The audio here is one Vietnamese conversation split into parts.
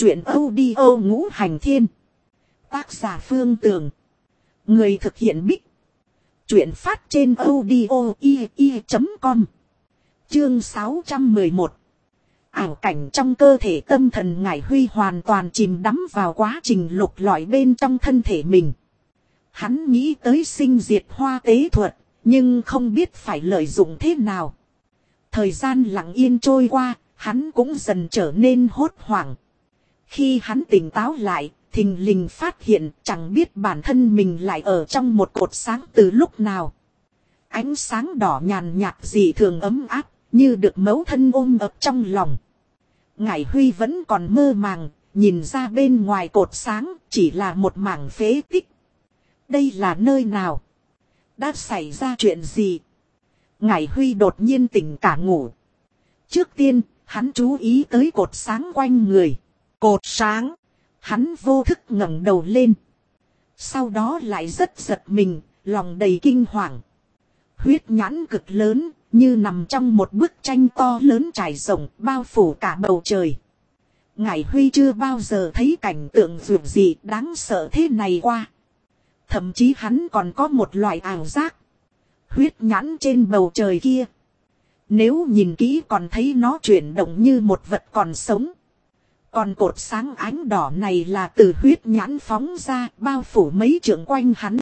Chuyện audio Ngũ Hành Thiên. Tác giả Phương Tường. Người thực hiện Bích. Chuyện phát trên audio.com. Chương 611. Ảo cảnh trong cơ thể tâm thần Ngải Huy hoàn toàn chìm đắm vào quá trình lục lọi bên trong thân thể mình. Hắn nghĩ tới sinh diệt hoa tế thuật, nhưng không biết phải lợi dụng thế nào. Thời gian lặng yên trôi qua, hắn cũng dần trở nên hốt hoảng. Khi hắn tỉnh táo lại, thình lình phát hiện chẳng biết bản thân mình lại ở trong một cột sáng từ lúc nào. Ánh sáng đỏ nhàn nhạt dị thường ấm áp, như được mẫu thân ôm ấp trong lòng. Ngải Huy vẫn còn mơ màng, nhìn ra bên ngoài cột sáng chỉ là một mảng phế tích. Đây là nơi nào? Đã xảy ra chuyện gì? Ngải Huy đột nhiên tỉnh cả ngủ. Trước tiên, hắn chú ý tới cột sáng quanh người. Cột sáng. Hắn vô thức ngẩng đầu lên. Sau đó lại rất giật mình, lòng đầy kinh hoàng. Huyết nhãn cực lớn, như nằm trong một bức tranh to lớn trải rộng, bao phủ cả bầu trời. Ngải Huy chưa bao giờ thấy cảnh tượng vượt gì đáng sợ thế này qua. Thậm chí hắn còn có một loại ảo giác. Huyết nhãn trên bầu trời kia. Nếu nhìn kỹ còn thấy nó chuyển động như một vật còn sống. Còn cột sáng ánh đỏ này là từ huyết nhãn phóng ra, bao phủ mấy trượng quanh hắn.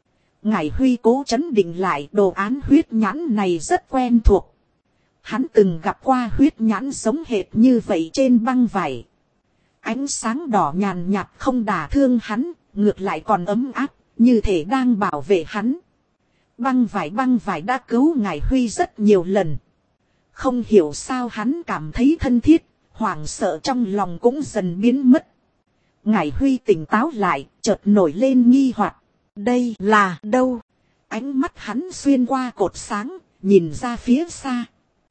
Ngải Huy cố chấn định lại, đồ án huyết nhãn này rất quen thuộc. Hắn từng gặp qua huyết nhãn giống hệt như vậy trên băng vải. Ánh sáng đỏ nhàn nhạt không đả thương hắn, ngược lại còn ấm áp, như thể đang bảo vệ hắn. Băng vải đã cứu Ngải Huy rất nhiều lần. Không hiểu sao hắn cảm thấy thân thiết, hoảng sợ trong lòng cũng dần biến mất. Ngải Huy tỉnh táo lại, chợt nổi lên nghi hoặc. Đây là đâu? Ánh mắt hắn xuyên qua cột sáng, nhìn ra phía xa.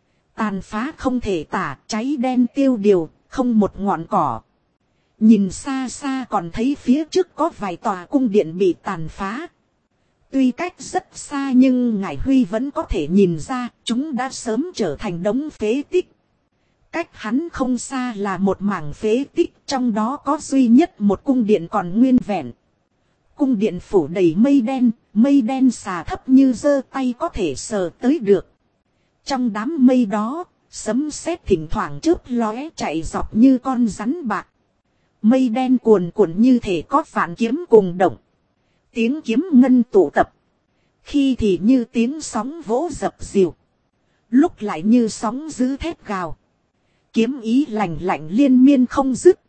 Tàn phá không thể tả, cháy đen tiêu điều, không một ngọn cỏ. Nhìn xa xa còn thấy phía trước có vài tòa cung điện bị tàn phá. Tuy cách rất xa nhưng Ngải Huy vẫn có thể nhìn ra chúng đã sớm trở thành đống phế tích. Cách hắn không xa là một mảng phế tích, trong đó có duy nhất một cung điện còn nguyên vẹn. Cung điện phủ đầy mây đen xà thấp như giơ tay có thể sờ tới được. Trong đám mây đó, sấm sét thỉnh thoảng chớp lóe chạy dọc như con rắn bạc. Mây đen cuồn cuộn như thể có vạn kiếm cùng động. Tiếng kiếm ngân tụ tập. Khi thì như tiếng sóng vỗ dập dìu. Lúc lại như sóng dữ thét gào. Kiếm ý lạnh lạnh liên miên không dứt.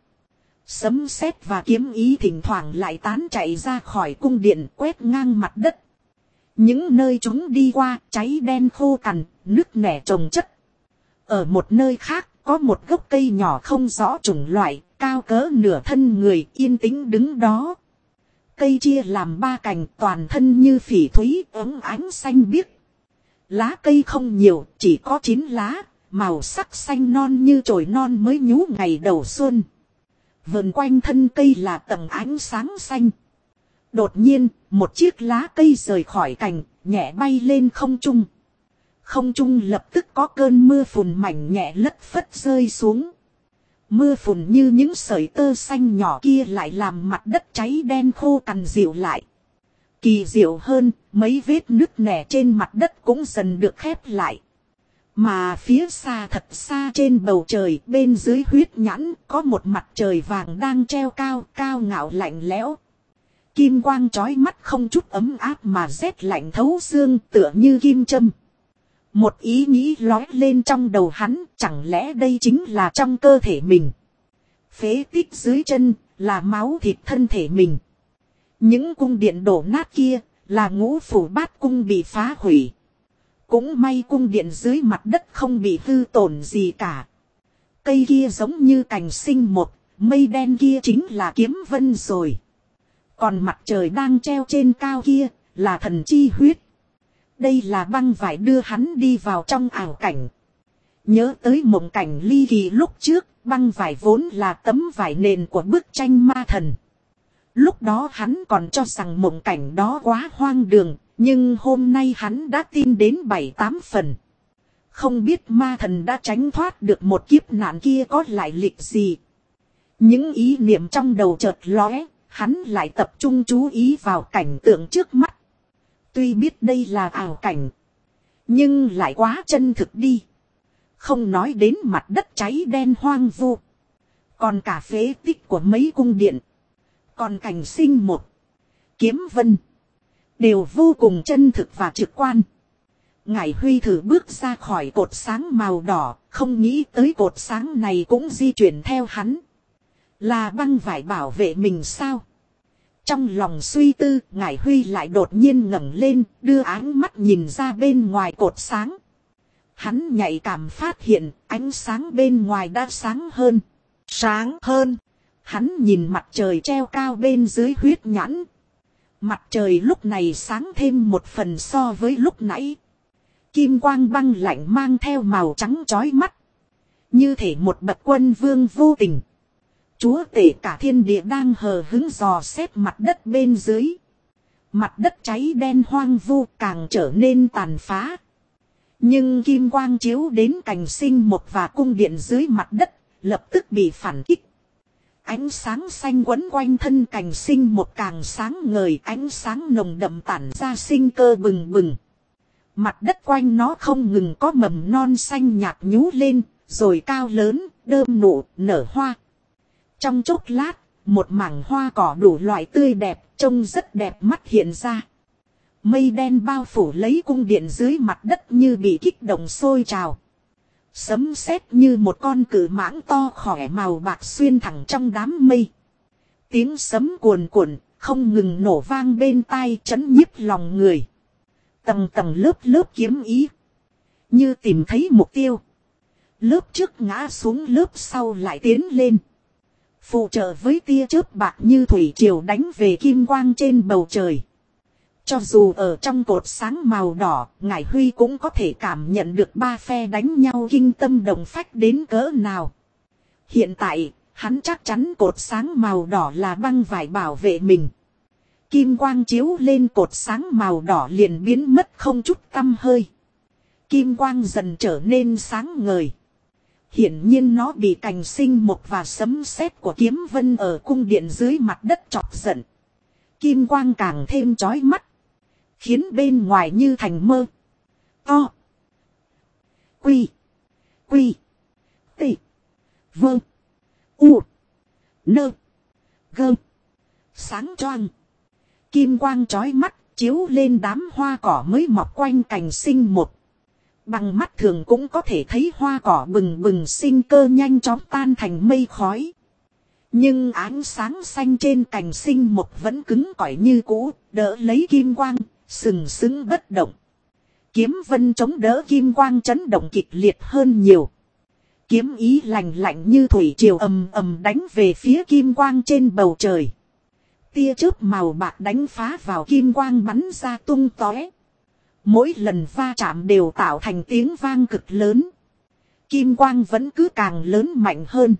Sấm sét và kiếm ý thỉnh thoảng lại tán chạy ra khỏi cung điện quét ngang mặt đất. Những nơi chúng đi qua cháy đen khô cằn, nứt nẻ chồng chất. Ở một nơi khác có một gốc cây nhỏ không rõ chủng loại, cao cỡ nửa thân người yên tĩnh đứng đó. Cây chia làm 3 cành toàn thân như phỉ thúy óng ánh xanh biếc. Lá cây không nhiều, chỉ có 9 lá, màu sắc xanh non như chồi non mới nhú ngày đầu xuân. Vờn quanh thân cây là tầng ánh sáng xanh. Đột nhiên, một chiếc lá cây rời khỏi cành, nhẹ bay lên không trung. Không trung lập tức có cơn mưa phùn mảnh nhẹ lất phất rơi xuống. Mưa phùn như những sợi tơ xanh nhỏ kia lại làm mặt đất cháy đen khô cằn dịu lại. Kỳ diệu hơn, mấy vết nứt nẻ trên mặt đất cũng dần được khép lại. Mà phía xa thật xa trên bầu trời bên dưới huyết nhãn có một mặt trời vàng đang treo cao, cao ngạo lạnh lẽo. Kim quang chói mắt không chút ấm áp mà rét lạnh thấu xương tựa như kim châm. Một ý nghĩ lói lên trong đầu hắn, chẳng lẽ đây chính là trong cơ thể mình. Phế tích dưới chân là máu thịt thân thể mình. Những cung điện đổ nát kia là ngũ phủ bát cung bị phá hủy. Cũng may cung điện dưới mặt đất không bị hư tổn gì cả. Cây kia giống như cành sinh một, mây đen kia chính là kiếm vân rồi. Còn mặt trời đang treo trên cao kia là thần chi huyết. Đây là băng vải đưa hắn đi vào trong ảo cảnh. Nhớ tới mộng cảnh ly kỳ lúc trước, băng vải vốn là tấm vải nền của bức tranh ma thần. Lúc đó hắn còn cho rằng mộng cảnh đó quá hoang đường, nhưng hôm nay hắn đã tin đến 7-8 phần. Không biết ma thần đã tránh thoát được một kiếp nạn kia có lại lịch gì. Những ý niệm trong đầu chợt lóe, hắn lại tập trung chú ý vào cảnh tượng trước mắt. Tuy biết đây là ảo cảnh, nhưng lại quá chân thực đi. Không nói đến mặt đất cháy đen hoang vu, còn cả phế tích của mấy cung điện, còn cảnh sinh một, kiếm vân, đều vô cùng chân thực và trực quan. Ngải Huy thử bước ra khỏi cột sáng màu đỏ, không nghĩ tới cột sáng này cũng di chuyển theo hắn. Là băng vải bảo vệ mình sao? Trong lòng suy tư, Ngải Huy lại đột nhiên ngẩng lên, đưa áng mắt nhìn ra bên ngoài cột sáng. Hắn nhạy cảm phát hiện ánh sáng bên ngoài đã sáng hơn. Sáng hơn. Hắn nhìn mặt trời treo cao bên dưới huyết nhãn. Mặt trời lúc này sáng thêm một phần so với lúc nãy. Kim quang băng lạnh mang theo màu trắng chói mắt. Như thể một bậc quân vương vô tình. Chúa tể cả thiên địa đang hờ hững dò xét mặt đất bên dưới. Mặt đất cháy đen hoang vu càng trở nên tàn phá. Nhưng kim quang chiếu đến cành sinh một và cung điện dưới mặt đất, lập tức bị phản kích. Ánh sáng xanh quấn quanh thân cành sinh một càng sáng ngời, ánh sáng nồng đậm tản ra sinh cơ bừng bừng. Mặt đất quanh nó không ngừng có mầm non xanh nhạt nhú lên, rồi cao lớn, đơm nụ, nở hoa. Trong chốc lát, một mảng hoa cỏ đủ loại tươi đẹp, trông rất đẹp mắt hiện ra. Mây đen bao phủ lấy cung điện dưới mặt đất như bị kích động sôi trào. Sấm sét như một con cự mãng to khỏe màu bạc xuyên thẳng trong đám mây. Tiếng sấm cuồn cuộn, không ngừng nổ vang bên tai chấn nhiếp lòng người. Tầng tầng lớp lớp kiếm ý. Như tìm thấy mục tiêu. Lớp trước ngã xuống lớp sau lại tiến lên. Phụ trợ với tia chớp bạc như thủy triều đánh về kim quang trên bầu trời. Cho dù ở trong cột sáng màu đỏ, Ngải Huy cũng có thể cảm nhận được ba phe đánh nhau kinh tâm động phách đến cỡ nào. Hiện tại, hắn chắc chắn cột sáng màu đỏ là băng vải bảo vệ mình. Kim quang chiếu lên cột sáng màu đỏ liền biến mất không chút tăm hơi. Kim quang dần trở nên sáng ngời. Hiển nhiên nó bị cành sinh mộc và sấm sét của kiếm vân ở cung điện dưới mặt đất chọc giận. Kim quang càng thêm chói mắt. Khiến bên ngoài như thành mơ. To. Quy. Quy. Tị. Vơ. U. Nơ. Gơ. Sáng choang. Kim quang chói mắt chiếu lên đám hoa cỏ mới mọc quanh cành sinh một. Bằng mắt thường cũng có thể thấy hoa cỏ bừng bừng sinh cơ nhanh chóng tan thành mây khói. Nhưng ánh sáng xanh trên cành sinh một vẫn cứng cỏi như cũ, đỡ lấy kim quang, sừng sững bất động. Kiếm vân chống đỡ kim quang chấn động kịch liệt hơn nhiều. Kiếm ý lạnh lạnh như thủy triều ầm ầm đánh về phía kim quang trên bầu trời. Tia chớp màu bạc đánh phá vào kim quang bắn ra tung tóe. Mỗi lần va chạm đều tạo thành tiếng vang cực lớn. Kim quang vẫn cứ càng lớn mạnh hơn.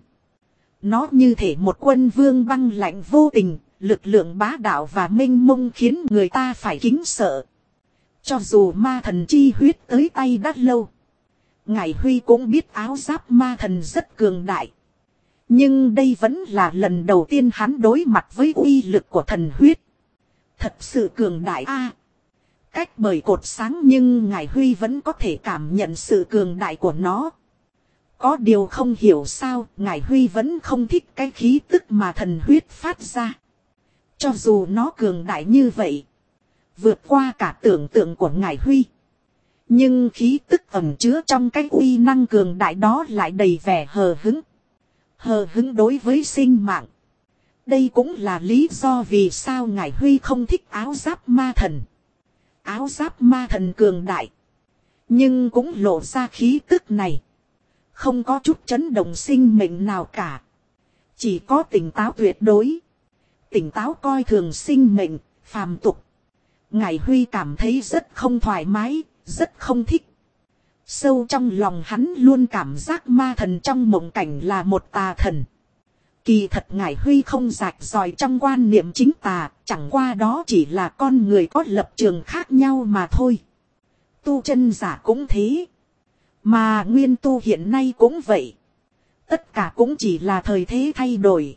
Nó như thể một quân vương băng lạnh vô tình, lực lượng bá đạo và mênh mông khiến người ta phải kính sợ. Cho dù ma thần chi huyết tới tay đã lâu, Ngải Huy cũng biết áo giáp ma thần rất cường đại. Nhưng đây vẫn là lần đầu tiên hắn đối mặt với uy lực của thần huyết. Thật sự cường đại a. Cách bởi cột sáng nhưng Ngải Huy vẫn có thể cảm nhận sự cường đại của nó. Có điều không hiểu sao Ngải Huy vẫn không thích cái khí tức mà thần huyết phát ra. Cho dù nó cường đại như vậy, vượt qua cả tưởng tượng của Ngải Huy. Nhưng khí tức ẩn chứa trong cái uy năng cường đại đó lại đầy vẻ hờ hững. Hờ hững đối với sinh mạng. Đây cũng là lý do vì sao Ngải Huy không thích áo giáp ma thần. Áo giáp ma thần cường đại, nhưng cũng lộ ra khí tức này. Không có chút chấn động sinh mệnh nào cả. Chỉ có tỉnh táo tuyệt đối. Tỉnh táo coi thường sinh mệnh, phàm tục. Ngải Huy cảm thấy rất không thoải mái, rất không thích. Sâu trong lòng hắn luôn cảm giác ma thần trong mộng cảnh là một tà thần. Kỳ thật Ngải Huy không rạch ròi trong quan niệm chính tà, chẳng qua đó chỉ là con người có lập trường khác nhau mà thôi. Tu chân giả cũng thế. Mà nguyên tu hiện nay cũng vậy. Tất cả cũng chỉ là thời thế thay đổi.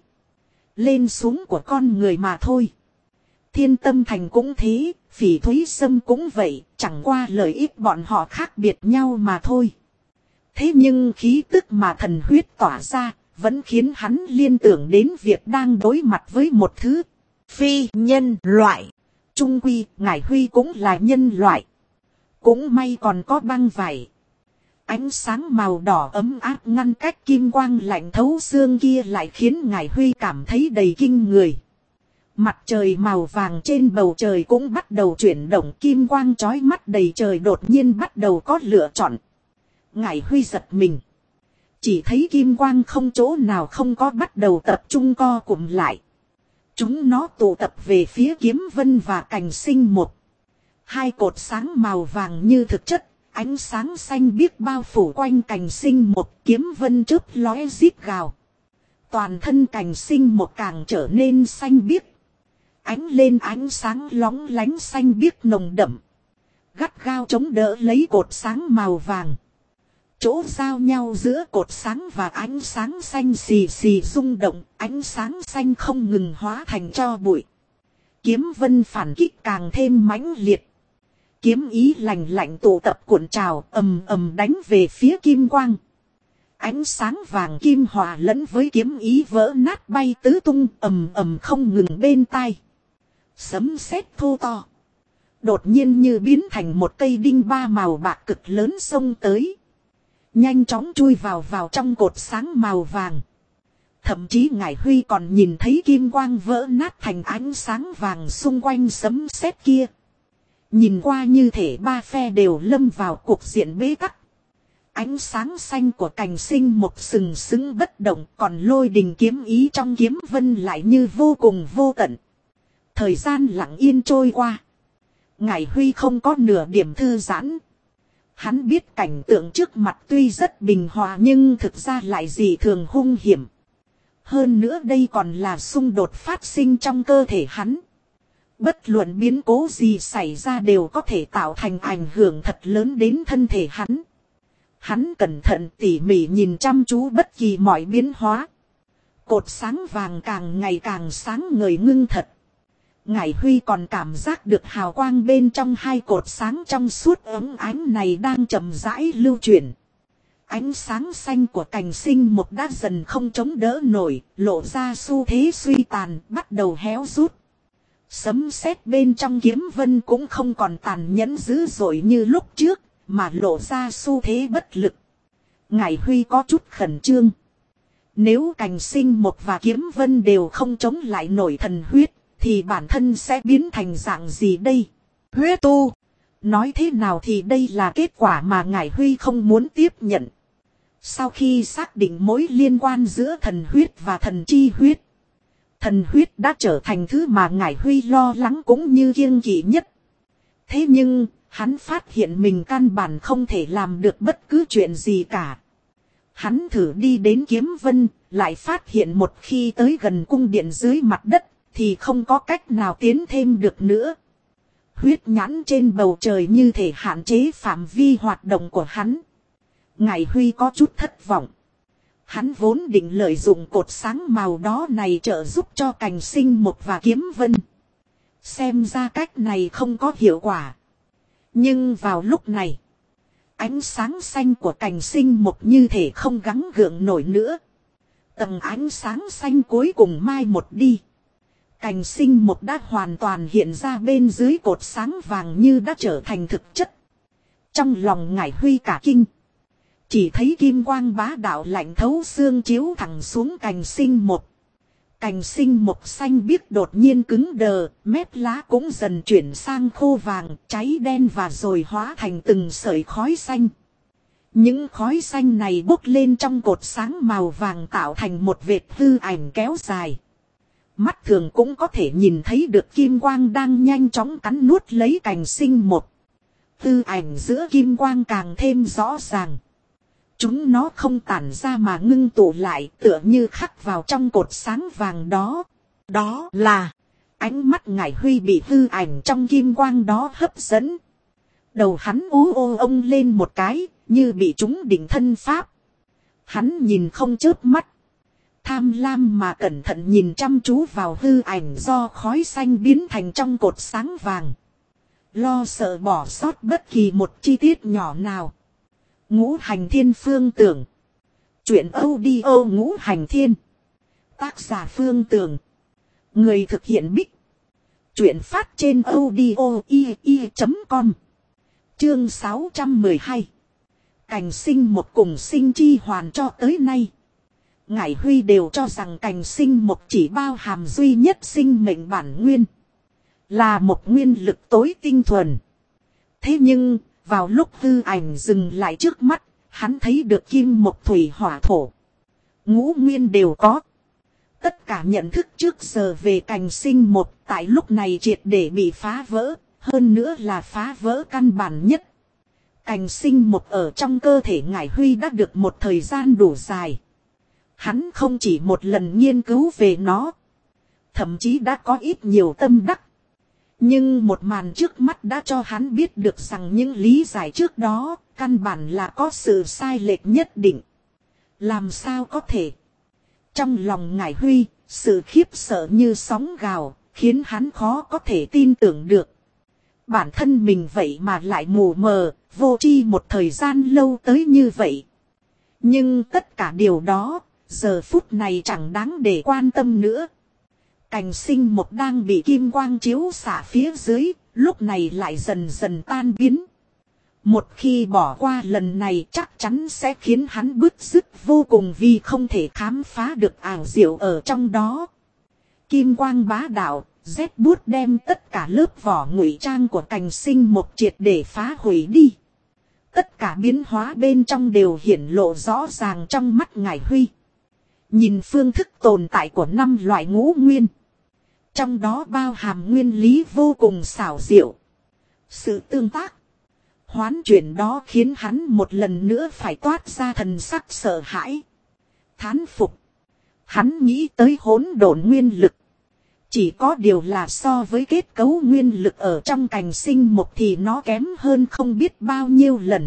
Lên xuống của con người mà thôi. Thiên Tâm Thành cũng thế, Phỉ Thúy Sâm cũng vậy, chẳng qua lợi ích bọn họ khác biệt nhau mà thôi. Thế nhưng khí tức mà thần huyết tỏa ra, vẫn khiến hắn liên tưởng đến việc đang đối mặt với một thứ phi nhân loại. Trung quy, Ngải Huy cũng là nhân loại. Cũng may còn có băng vải. Ánh sáng màu đỏ ấm áp ngăn cách kim quang lạnh thấu xương kia lại khiến Ngải Huy cảm thấy đầy kinh người. Mặt trời màu vàng trên bầu trời cũng bắt đầu chuyển động, kim quang chói mắt đầy trời đột nhiên bắt đầu có lựa chọn. Ngải Huy giật mình. Chỉ thấy kim quang không chỗ nào không có bắt đầu tập trung co cụm lại. Chúng nó tụ tập về phía Kiếm Vân và Cành Sinh một. Hai cột sáng màu vàng như thực chất, ánh sáng xanh biếc bao phủ quanh Cành Sinh một, Kiếm Vân chớp lóe rít gào. Toàn thân Cành Sinh một càng trở nên xanh biếc. Ánh lên ánh sáng lóng lánh xanh biếc nồng đậm. Gắt gao chống đỡ lấy cột sáng màu vàng. Chỗ giao nhau giữa cột sáng và ánh sáng xanh xì xì rung động, ánh sáng xanh không ngừng hóa thành tro bụi. Kiếm Vân phản kích càng thêm mãnh liệt. Kiếm ý lạnh lạnh tụ tập cuộn trào ầm ầm đánh về phía kim quang. Ánh sáng vàng kim hòa lẫn với kiếm ý vỡ nát bay tứ tung ầm ầm không ngừng bên tai. Sấm sét thô to. Đột nhiên như biến thành một cây đinh ba màu bạc cực lớn xông tới. Nhanh chóng chui vào trong cột sáng màu vàng. Thậm chí Ngải Huy còn nhìn thấy kim quang vỡ nát thành ánh sáng vàng xung quanh sấm sét kia. Nhìn qua như thể ba phe đều lâm vào cuộc diện bế tắc. Ánh sáng xanh của Cành Sinh một sừng sững bất động, còn lôi đình kiếm ý trong kiếm vân lại như vô cùng vô tận. Thời gian lặng yên trôi qua. Ngải Huy không có nửa điểm thư giãn. Hắn biết cảnh tượng trước mặt tuy rất bình hòa nhưng thực ra lại dị thường hung hiểm. Hơn nữa đây còn là xung đột phát sinh trong cơ thể hắn. Bất luận biến cố gì xảy ra đều có thể tạo thành ảnh hưởng thật lớn đến thân thể hắn. Hắn cẩn thận tỉ mỉ nhìn chăm chú bất kỳ mọi biến hóa. Cột sáng vàng càng ngày càng sáng ngời ngưng thật. Ngải Huy còn cảm giác được hào quang bên trong hai cột sáng trong suốt ấm ánh này đang chậm rãi lưu chuyển. Ánh sáng xanh của Cành Sinh một đã dần không chống đỡ nổi, lộ ra xu thế suy tàn, bắt đầu héo rút. Sấm sét bên trong kiếm vân cũng không còn tàn nhẫn dữ dội như lúc trước, mà lộ ra xu thế bất lực. Ngải Huy có chút khẩn trương. Nếu Cành Sinh một và kiếm vân đều không chống lại nổi thần huyết, thì bản thân sẽ biến thành dạng gì đây? Huyết tu. Nói thế nào thì đây là kết quả mà Ngải Huy không muốn tiếp nhận. Sau khi xác định mối liên quan giữa thần huyết và thần chi huyết. Thần huyết đã trở thành thứ mà Ngải Huy lo lắng cũng như kiêng kỵ nhất. Thế nhưng, hắn phát hiện mình căn bản không thể làm được bất cứ chuyện gì cả. Hắn thử đi đến Kiếm Vân, lại phát hiện một khi tới gần cung điện dưới mặt đất, thì không có cách nào tiến thêm được nữa. Huyết nhãn trên bầu trời như thể hạn chế phạm vi hoạt động của hắn. Ngải Huy có chút thất vọng. Hắn vốn định lợi dụng cột sáng màu đó này trợ giúp cho Cành Sinh một và Kiếm Vân. Xem ra cách này không có hiệu quả. Nhưng vào lúc này, ánh sáng xanh của Cành Sinh một như thể không gắng gượng nổi nữa. Tầng ánh sáng xanh cuối cùng mai một đi. Cành Sinh một đã hoàn toàn hiện ra bên dưới cột sáng vàng như đã trở thành thực chất. Trong lòng Ngải Huy cả kinh. Chỉ thấy kim quang bá đạo lạnh thấu xương chiếu thẳng xuống Cành Sinh một. Cành Sinh một xanh biếc đột nhiên cứng đờ, mép lá cũng dần chuyển sang khô vàng, cháy đen và rồi hóa thành từng sợi khói xanh. Những khói xanh này bốc lên trong cột sáng màu vàng tạo thành một vệt hư ảnh kéo dài. Mắt thường cũng có thể nhìn thấy được kim quang đang nhanh chóng cắn nuốt lấy Cành Sinh một. Hư ảnh giữa kim quang càng thêm rõ ràng. Chúng nó không tản ra mà ngưng tụ lại tựa như khắc vào trong cột sáng vàng đó. Đó là ánh mắt Ngải Huy bị hư ảnh trong kim quang đó hấp dẫn. Đầu hắn ú ô ông lên một cái, như bị chúng định thân pháp. Hắn nhìn không chớp mắt. Tham lam mà cẩn thận nhìn chăm chú vào hư ảnh do khói xanh biến thành trong cột sáng vàng. Lo sợ bỏ sót bất kỳ một chi tiết nhỏ nào. Ngũ Hành Thiên Phương Tưởng. Chuyện audio Ngũ Hành Thiên. Tác giả Phương Tưởng. Người thực hiện Bích. Chuyện phát trên audio.com. Chương 612. Cành sinh một cùng sinh chi hoàn cho tới nay. Ngải Huy đều cho rằng cành sinh một chỉ bao hàm duy nhất sinh mệnh bản nguyên. Là một nguyên lực tối tinh thuần. Thế nhưng, vào lúc hư ảnh dừng lại trước mắt, hắn thấy được kim mộc thủy hỏa thổ. Ngũ nguyên đều có. Tất cả nhận thức trước giờ về cành sinh một tại lúc này triệt để bị phá vỡ, hơn nữa là phá vỡ căn bản nhất. Cành sinh một ở trong cơ thể Ngải Huy đã được một thời gian đủ dài. Hắn không chỉ một lần nghiên cứu về nó, thậm chí đã có ít nhiều tâm đắc. Nhưng một màn trước mắt đã cho hắn biết được rằng những lý giải trước đó, căn bản là có sự sai lệch nhất định. Làm sao có thể? Trong lòng Ngải Huy, sự khiếp sợ như sóng gào, khiến hắn khó có thể tin tưởng được. Bản thân mình vậy mà lại mù mờ, vô tri một thời gian lâu tới như vậy. Nhưng tất cả điều đó, giờ phút này chẳng đáng để quan tâm nữa. Cành sinh một đang bị kim quang chiếu xạ phía dưới, lúc này lại dần dần tan biến. Một khi bỏ qua lần này chắc chắn sẽ khiến hắn bứt rứt vô cùng vì không thể khám phá được ảo diệu ở trong đó. Kim quang bá đạo, rét buốt đem tất cả lớp vỏ ngụy trang của cành sinh một triệt để phá hủy đi. Tất cả biến hóa bên trong đều hiển lộ rõ ràng trong mắt Ngải Huy. Nhìn phương thức tồn tại của 5 loại ngũ nguyên. Trong đó bao hàm nguyên lý vô cùng xảo diệu. Sự tương tác, hoán chuyển đó khiến hắn một lần nữa phải toát ra thần sắc sợ hãi. Thán phục. Hắn nghĩ tới hỗn độn nguyên lực. Chỉ có điều là so với kết cấu nguyên lực ở trong cành sinh một thì nó kém hơn không biết bao nhiêu lần.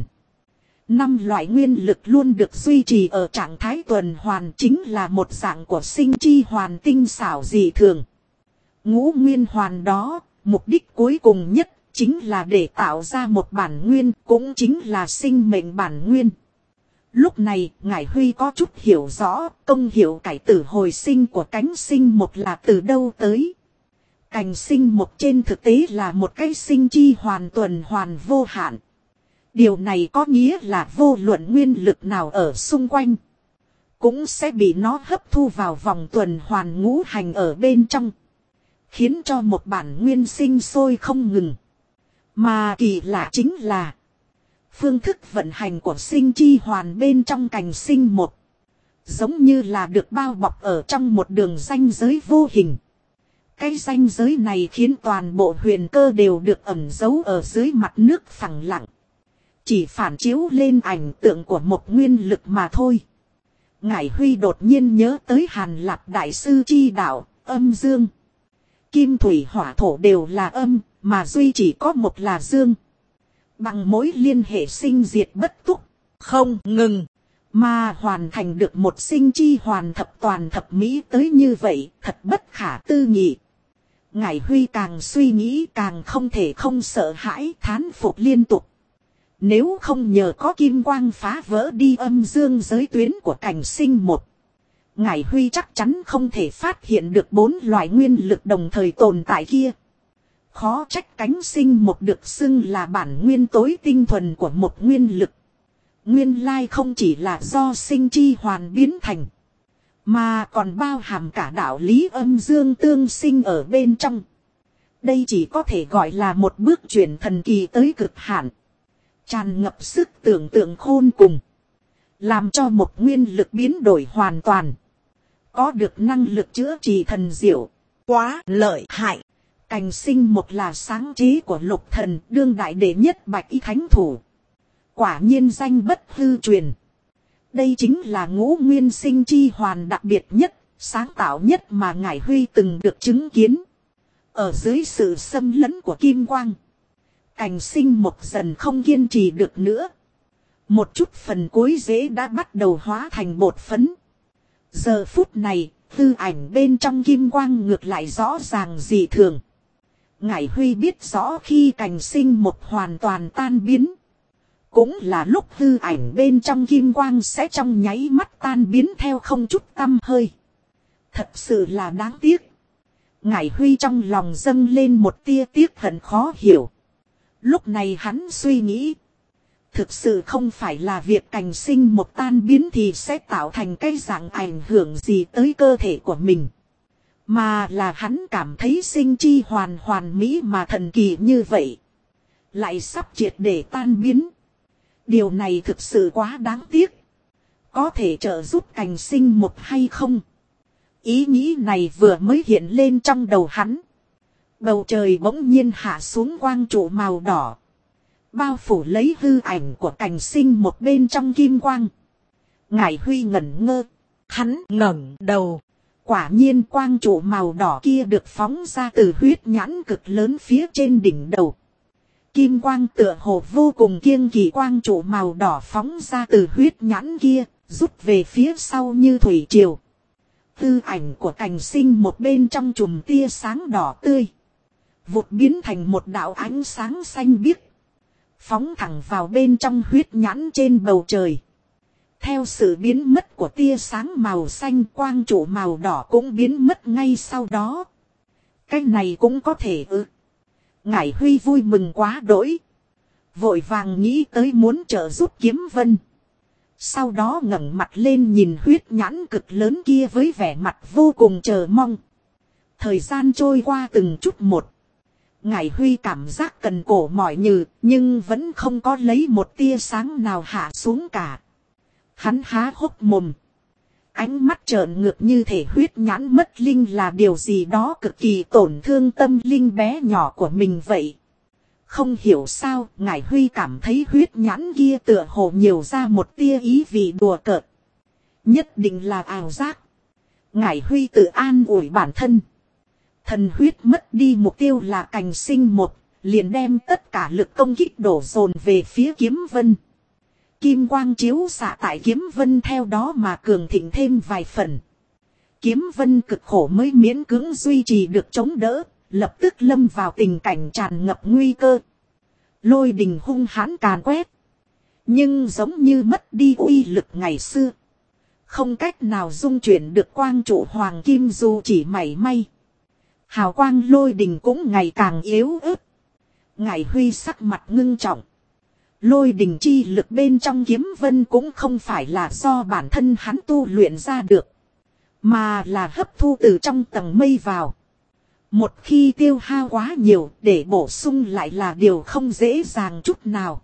5 loại nguyên lực luôn được duy trì ở trạng thái tuần hoàn chính là một dạng của sinh chi hoàn tinh xảo dị thường. Ngũ nguyên hoàn đó, mục đích cuối cùng nhất chính là để tạo ra một bản nguyên, cũng chính là sinh mệnh bản nguyên. Lúc này, Ngải Huy có chút hiểu rõ công hiệu cải tử hồi sinh của cánh sinh một là từ đâu tới. Cành sinh một trên thực tế là một cái sinh chi hoàn tuần hoàn vô hạn. Điều này có nghĩa là vô luận nguyên lực nào ở xung quanh, cũng sẽ bị nó hấp thu vào vòng tuần hoàn ngũ hành ở bên trong. Khiến cho một bản nguyên sinh sôi không ngừng. Mà kỳ lạ chính là phương thức vận hành của sinh chi hoàn bên trong cành sinh một. Giống như là được bao bọc ở trong một đường ranh giới vô hình. Cái ranh giới này khiến toàn bộ huyền cơ đều được ẩn giấu ở dưới mặt nước phẳng lặng. Chỉ phản chiếu lên ảnh tượng của một nguyên lực mà thôi. Ngải Huy đột nhiên nhớ tới Hàn Lạp Đại Sư chi đạo, âm dương. Kim thủy hỏa thổ đều là âm, mà duy chỉ có một là dương. Bằng mối liên hệ sinh diệt bất túc, không ngừng. Mà hoàn thành được một sinh chi hoàn thập toàn thập mỹ tới như vậy, thật bất khả tư nghị. Ngải Huy càng suy nghĩ càng không thể không sợ hãi, thán phục liên tục. Nếu không nhờ có kim quang phá vỡ đi âm dương giới tuyến của cành sinh một, Ngải Huy chắc chắn không thể phát hiện được 4 loại nguyên lực đồng thời tồn tại kia. Khó trách cánh sinh một được xưng là bản nguyên tối tinh thuần của một nguyên lực. Nguyên lai không chỉ là do sinh chi hoàn biến thành, mà còn bao hàm cả đạo lý âm dương tương sinh ở bên trong. Đây chỉ có thể gọi là một bước chuyển thần kỳ tới cực hạn. Tràn ngập sức tưởng tượng khôn cùng. Làm cho một nguyên lực biến đổi hoàn toàn. Có được năng lực chữa trị thần diệu. Quá lợi hại. Cành sinh một là sáng chế của Lục Thần, đương đại đệ nhất bạch y thánh thủ. Quả nhiên danh bất hư truyền. Đây chính là ngũ nguyên sinh chi hoàn đặc biệt nhất, sáng tạo nhất mà Ngải Huy từng được chứng kiến. Ở dưới sự xâm lấn của kim quang, cành sinh một dần không kiên trì được nữa. Một chút phần cuối rễ đã bắt đầu hóa thành bột phấn. Giờ phút này, hư ảnh bên trong kim quang ngược lại rõ ràng dị thường. Ngải Huy biết rõ khi cành sinh một hoàn toàn tan biến. Cũng là lúc hư ảnh bên trong kim quang sẽ trong nháy mắt tan biến theo không chút tăm hơi. Thật sự là đáng tiếc. Ngải Huy trong lòng dâng lên một tia tiếc hận khó hiểu. Lúc này hắn suy nghĩ. Thực sự không phải là việc cành sinh một tan biến thì sẽ tạo thành cái dạng ảnh hưởng gì tới cơ thể của mình. Mà là hắn cảm thấy sinh chi hoàn mỹ mà thần kỳ như vậy. Lại sắp triệt để tan biến. Điều này thực sự quá đáng tiếc. Có thể trợ giúp cành sinh một hay không? Ý nghĩ này vừa mới hiện lên trong đầu hắn. Bầu trời bỗng nhiên hạ xuống quang trụ màu đỏ. Bao phủ lấy hư ảnh của cành sinh một bên trong kim quang. Ngải Huy ngẩn ngơ. Hắn ngẩng đầu. Quả nhiên quang trụ màu đỏ kia được phóng ra từ huyết nhãn cực lớn phía trên đỉnh đầu. Kim quang tựa hồ vô cùng kiêng kỵ quang trụ màu đỏ phóng ra từ huyết nhãn kia, rút về phía sau như thủy triều. Hư ảnh của cành sinh một bên trong chùm tia sáng đỏ tươi. Vụt biến thành một đạo ánh sáng xanh biếc. Phóng thẳng vào bên trong huyết nhãn trên bầu trời. Theo sự biến mất của tia sáng màu xanh, quang trụ màu đỏ cũng biến mất ngay sau đó. Cái này cũng có thể Ngải Huy vui mừng quá đỗi. Vội vàng nghĩ tới muốn trợ giúp Kiếm Vân. Sau đó ngẩng mặt lên nhìn huyết nhãn cực lớn kia với vẻ mặt vô cùng chờ mong. Thời gian trôi qua từng chút một. Ngải Huy cảm giác cần cổ mỏi nhừ, nhưng vẫn không có lấy một tia sáng nào hạ xuống cả. Hắn há hốc mồm. Ánh mắt trợn ngược như thể huyết nhãn mất linh là điều gì đó cực kỳ tổn thương tâm linh bé nhỏ của mình vậy. Không hiểu sao, Ngải Huy cảm thấy huyết nhãn kia tựa hồ nhiều ra một tia ý vị đùa cợt. Nhất định là ảo giác. Ngải Huy tự an ủi bản thân. Thần huyết mất đi mục tiêu là cành sinh một, liền đem tất cả lực công kích đổ dồn về phía Kiếm Vân. Kim quang chiếu xạ tại Kiếm Vân theo đó mà cường thịnh thêm vài phần. Kiếm Vân cực khổ mới miễn cưỡng duy trì được chống đỡ, lập tức lâm vào tình cảnh tràn ngập nguy cơ. Lôi đình hung hãn càn quét. Nhưng giống như mất đi uy lực ngày xưa. Không cách nào dung chuyển được quang trụ hoàng kim dù chỉ mảy may. Hào quang lôi đình cũng ngày càng yếu ớt. Ngải Huy sắc mặt ngưng trọng. Lôi đình chi lực bên trong Kiếm Vân cũng không phải là do bản thân hắn tu luyện ra được. Mà là hấp thu từ trong tầng mây vào. Một khi tiêu hao quá nhiều để bổ sung lại là điều không dễ dàng chút nào.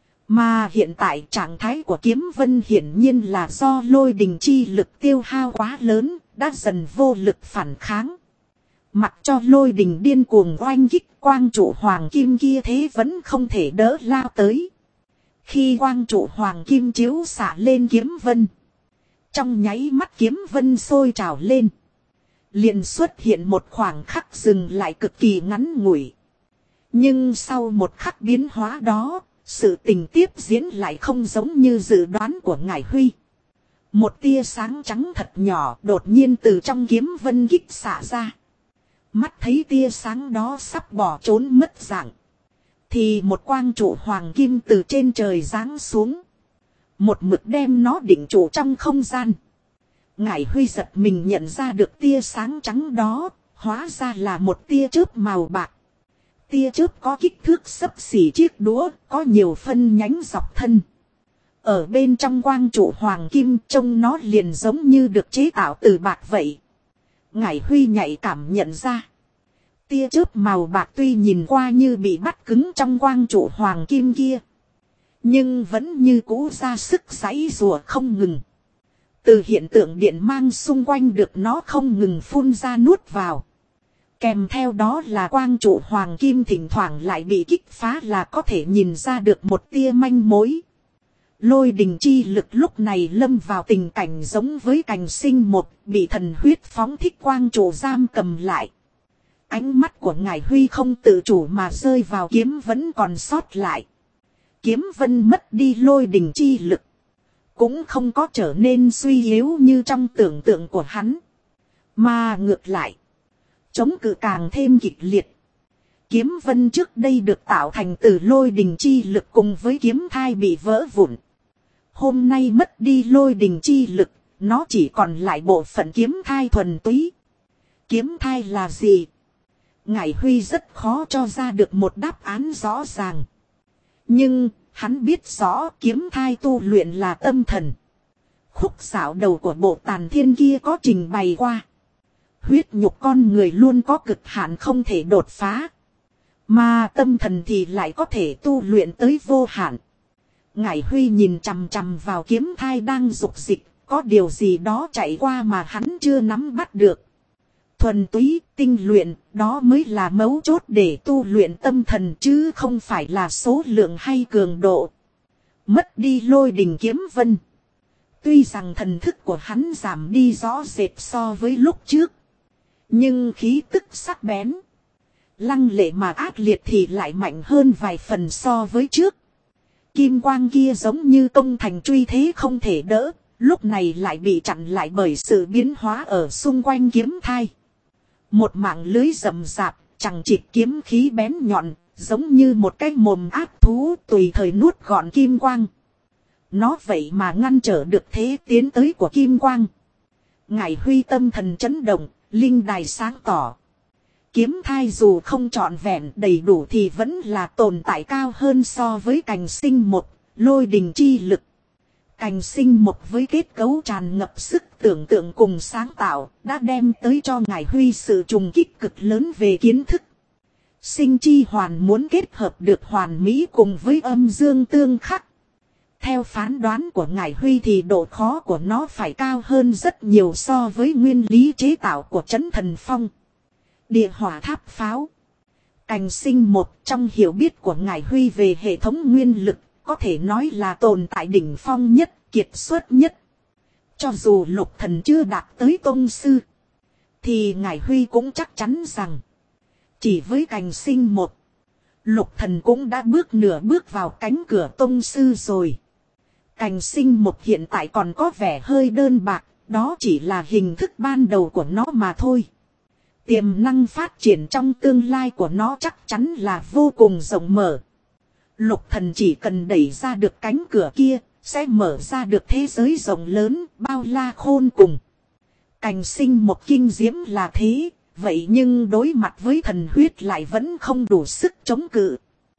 Mà hiện tại trạng thái của Kiếm Vân hiển nhiên là do lôi đình chi lực tiêu hao quá lớn, đã dần vô lực phản kháng. Mặc cho lôi đình điên cuồng oanh kích, quang trụ hoàng kim kia thế vẫn không thể đỡ lao tới. Khi quang trụ hoàng kim chiếu xạ lên Kiếm Vân, trong nháy mắt Kiếm Vân sôi trào lên. Liền xuất hiện một khoảng khắc dừng lại cực kỳ ngắn ngủi. Nhưng sau một khắc biến hóa đó, sự tình tiếp diễn lại không giống như dự đoán của Ngải Huy. Một tia sáng trắng thật nhỏ đột nhiên từ trong Kiếm Vân kích xạ ra. Mắt thấy tia sáng đó sắp bỏ trốn mất dạng. Thì một quang trụ hoàng kim từ trên trời giáng xuống. Một mực đem nó định trụ trong không gian. Ngải Huy giật mình nhận ra được tia sáng trắng đó, hóa ra là một tia chớp màu bạc. Tia chớp có kích thước xấp xỉ chiếc đũa, có nhiều phân nhánh dọc thân. Ở bên trong quang trụ hoàng kim trông nó liền giống như được chế tạo từ bạc vậy. Ngải Huy nhạy cảm nhận ra. Tia chớp màu bạc tuy nhìn qua như bị bắt cứng trong quang trụ hoàng kim kia. Nhưng vẫn như cũ ra sức giãy giụa không ngừng. Từ hiện tượng điện mang xung quanh được nó không ngừng phun ra nuốt vào. Kèm theo đó là quang trụ hoàng kim thỉnh thoảng lại bị kích phá là có thể nhìn ra được một tia manh mối. Lôi đình chi lực lúc này lâm vào tình cảnh giống với cành sinh một bị thần huyết phóng thích quang trụ giam cầm lại. Ánh mắt của Ngải Huy không tự chủ mà rơi vào Kiếm vẫn còn sót lại. Kiếm vân mất đi lôi đình chi lực. Cũng không có trở nên suy yếu như trong tưởng tượng của hắn. Mà ngược lại. Chống cự càng thêm kịch liệt. Kiếm vân trước đây được tạo thành từ lôi đình chi lực cùng với kiếm thai bị vỡ vụn. Hôm nay mất đi lôi đình chi lực. Nó chỉ còn lại bộ phận kiếm thai thuần túy. Kiếm thai là gì? Ngải Huy rất khó cho ra được một đáp án rõ ràng. Nhưng hắn biết rõ kiếm thai tu luyện là tâm thần. Khúc xảo đầu của bộ tàn thiên kia có trình bày qua. Huyết nhục con người luôn có cực hạn không thể đột phá. Mà tâm thần thì lại có thể tu luyện tới vô hạn. Ngải Huy nhìn chằm chằm vào kiếm thai đang dục dịch. Có điều gì đó chạy qua mà hắn chưa nắm bắt được. Thuần túy, tinh luyện, đó mới là mấu chốt để tu luyện tâm thần chứ không phải là số lượng hay cường độ. Mất đi lôi đình kiếm vân. Tuy rằng thần thức của hắn giảm đi rõ rệt so với lúc trước. Nhưng khí tức sắc bén. Lăng lệ mà ác liệt thì lại mạnh hơn vài phần so với trước. Kim quang kia giống như công thành truy thế không thể đỡ. Lúc này lại bị chặn lại bởi sự biến hóa ở xung quanh kiếm thai. Một mạng lưới rậm rạp, chẳng chịt kiếm khí bén nhọn, giống như một cái mồm ác thú tùy thời nuốt gọn kim quang. Nó vậy mà ngăn trở được thế tiến tới của kim quang. Ngải Huy tâm thần chấn động, linh đài sáng tỏ. Kiếm thai dù không trọn vẹn đầy đủ thì vẫn là tồn tại cao hơn so với cành sinh một, lôi đình chi lực. Cành sinh một với kết cấu tràn ngập sức tưởng tượng cùng sáng tạo đã đem tới cho Ngải Huy sự trùng kích cực lớn về kiến thức. Sinh chi hoàn muốn kết hợp được hoàn mỹ cùng với âm dương tương khắc. Theo phán đoán của Ngải Huy thì độ khó của nó phải cao hơn rất nhiều so với nguyên lý chế tạo của Trấn Thần Phong. Địa hỏa tháp pháo. Cành sinh một trong hiểu biết của Ngải Huy về hệ thống nguyên lực. Có thể nói là tồn tại đỉnh phong nhất, kiệt xuất nhất. Cho dù Lục Thần chưa đạt tới tông sư. Thì Ngải Huy cũng chắc chắn rằng. Chỉ với cành sinh một. Lục Thần cũng đã nửa bước vào cánh cửa tông sư rồi. Cành sinh một hiện tại còn có vẻ hơi đơn bạc. Đó chỉ là hình thức ban đầu của nó mà thôi. Tiềm năng phát triển trong tương lai của nó chắc chắn là vô cùng rộng mở. Lục Thần chỉ cần đẩy ra được cánh cửa kia, sẽ mở ra được thế giới rộng lớn, bao la khôn cùng. Cành sinh một kinh diễm là thế, vậy nhưng đối mặt với thần huyết lại vẫn không đủ sức chống cự.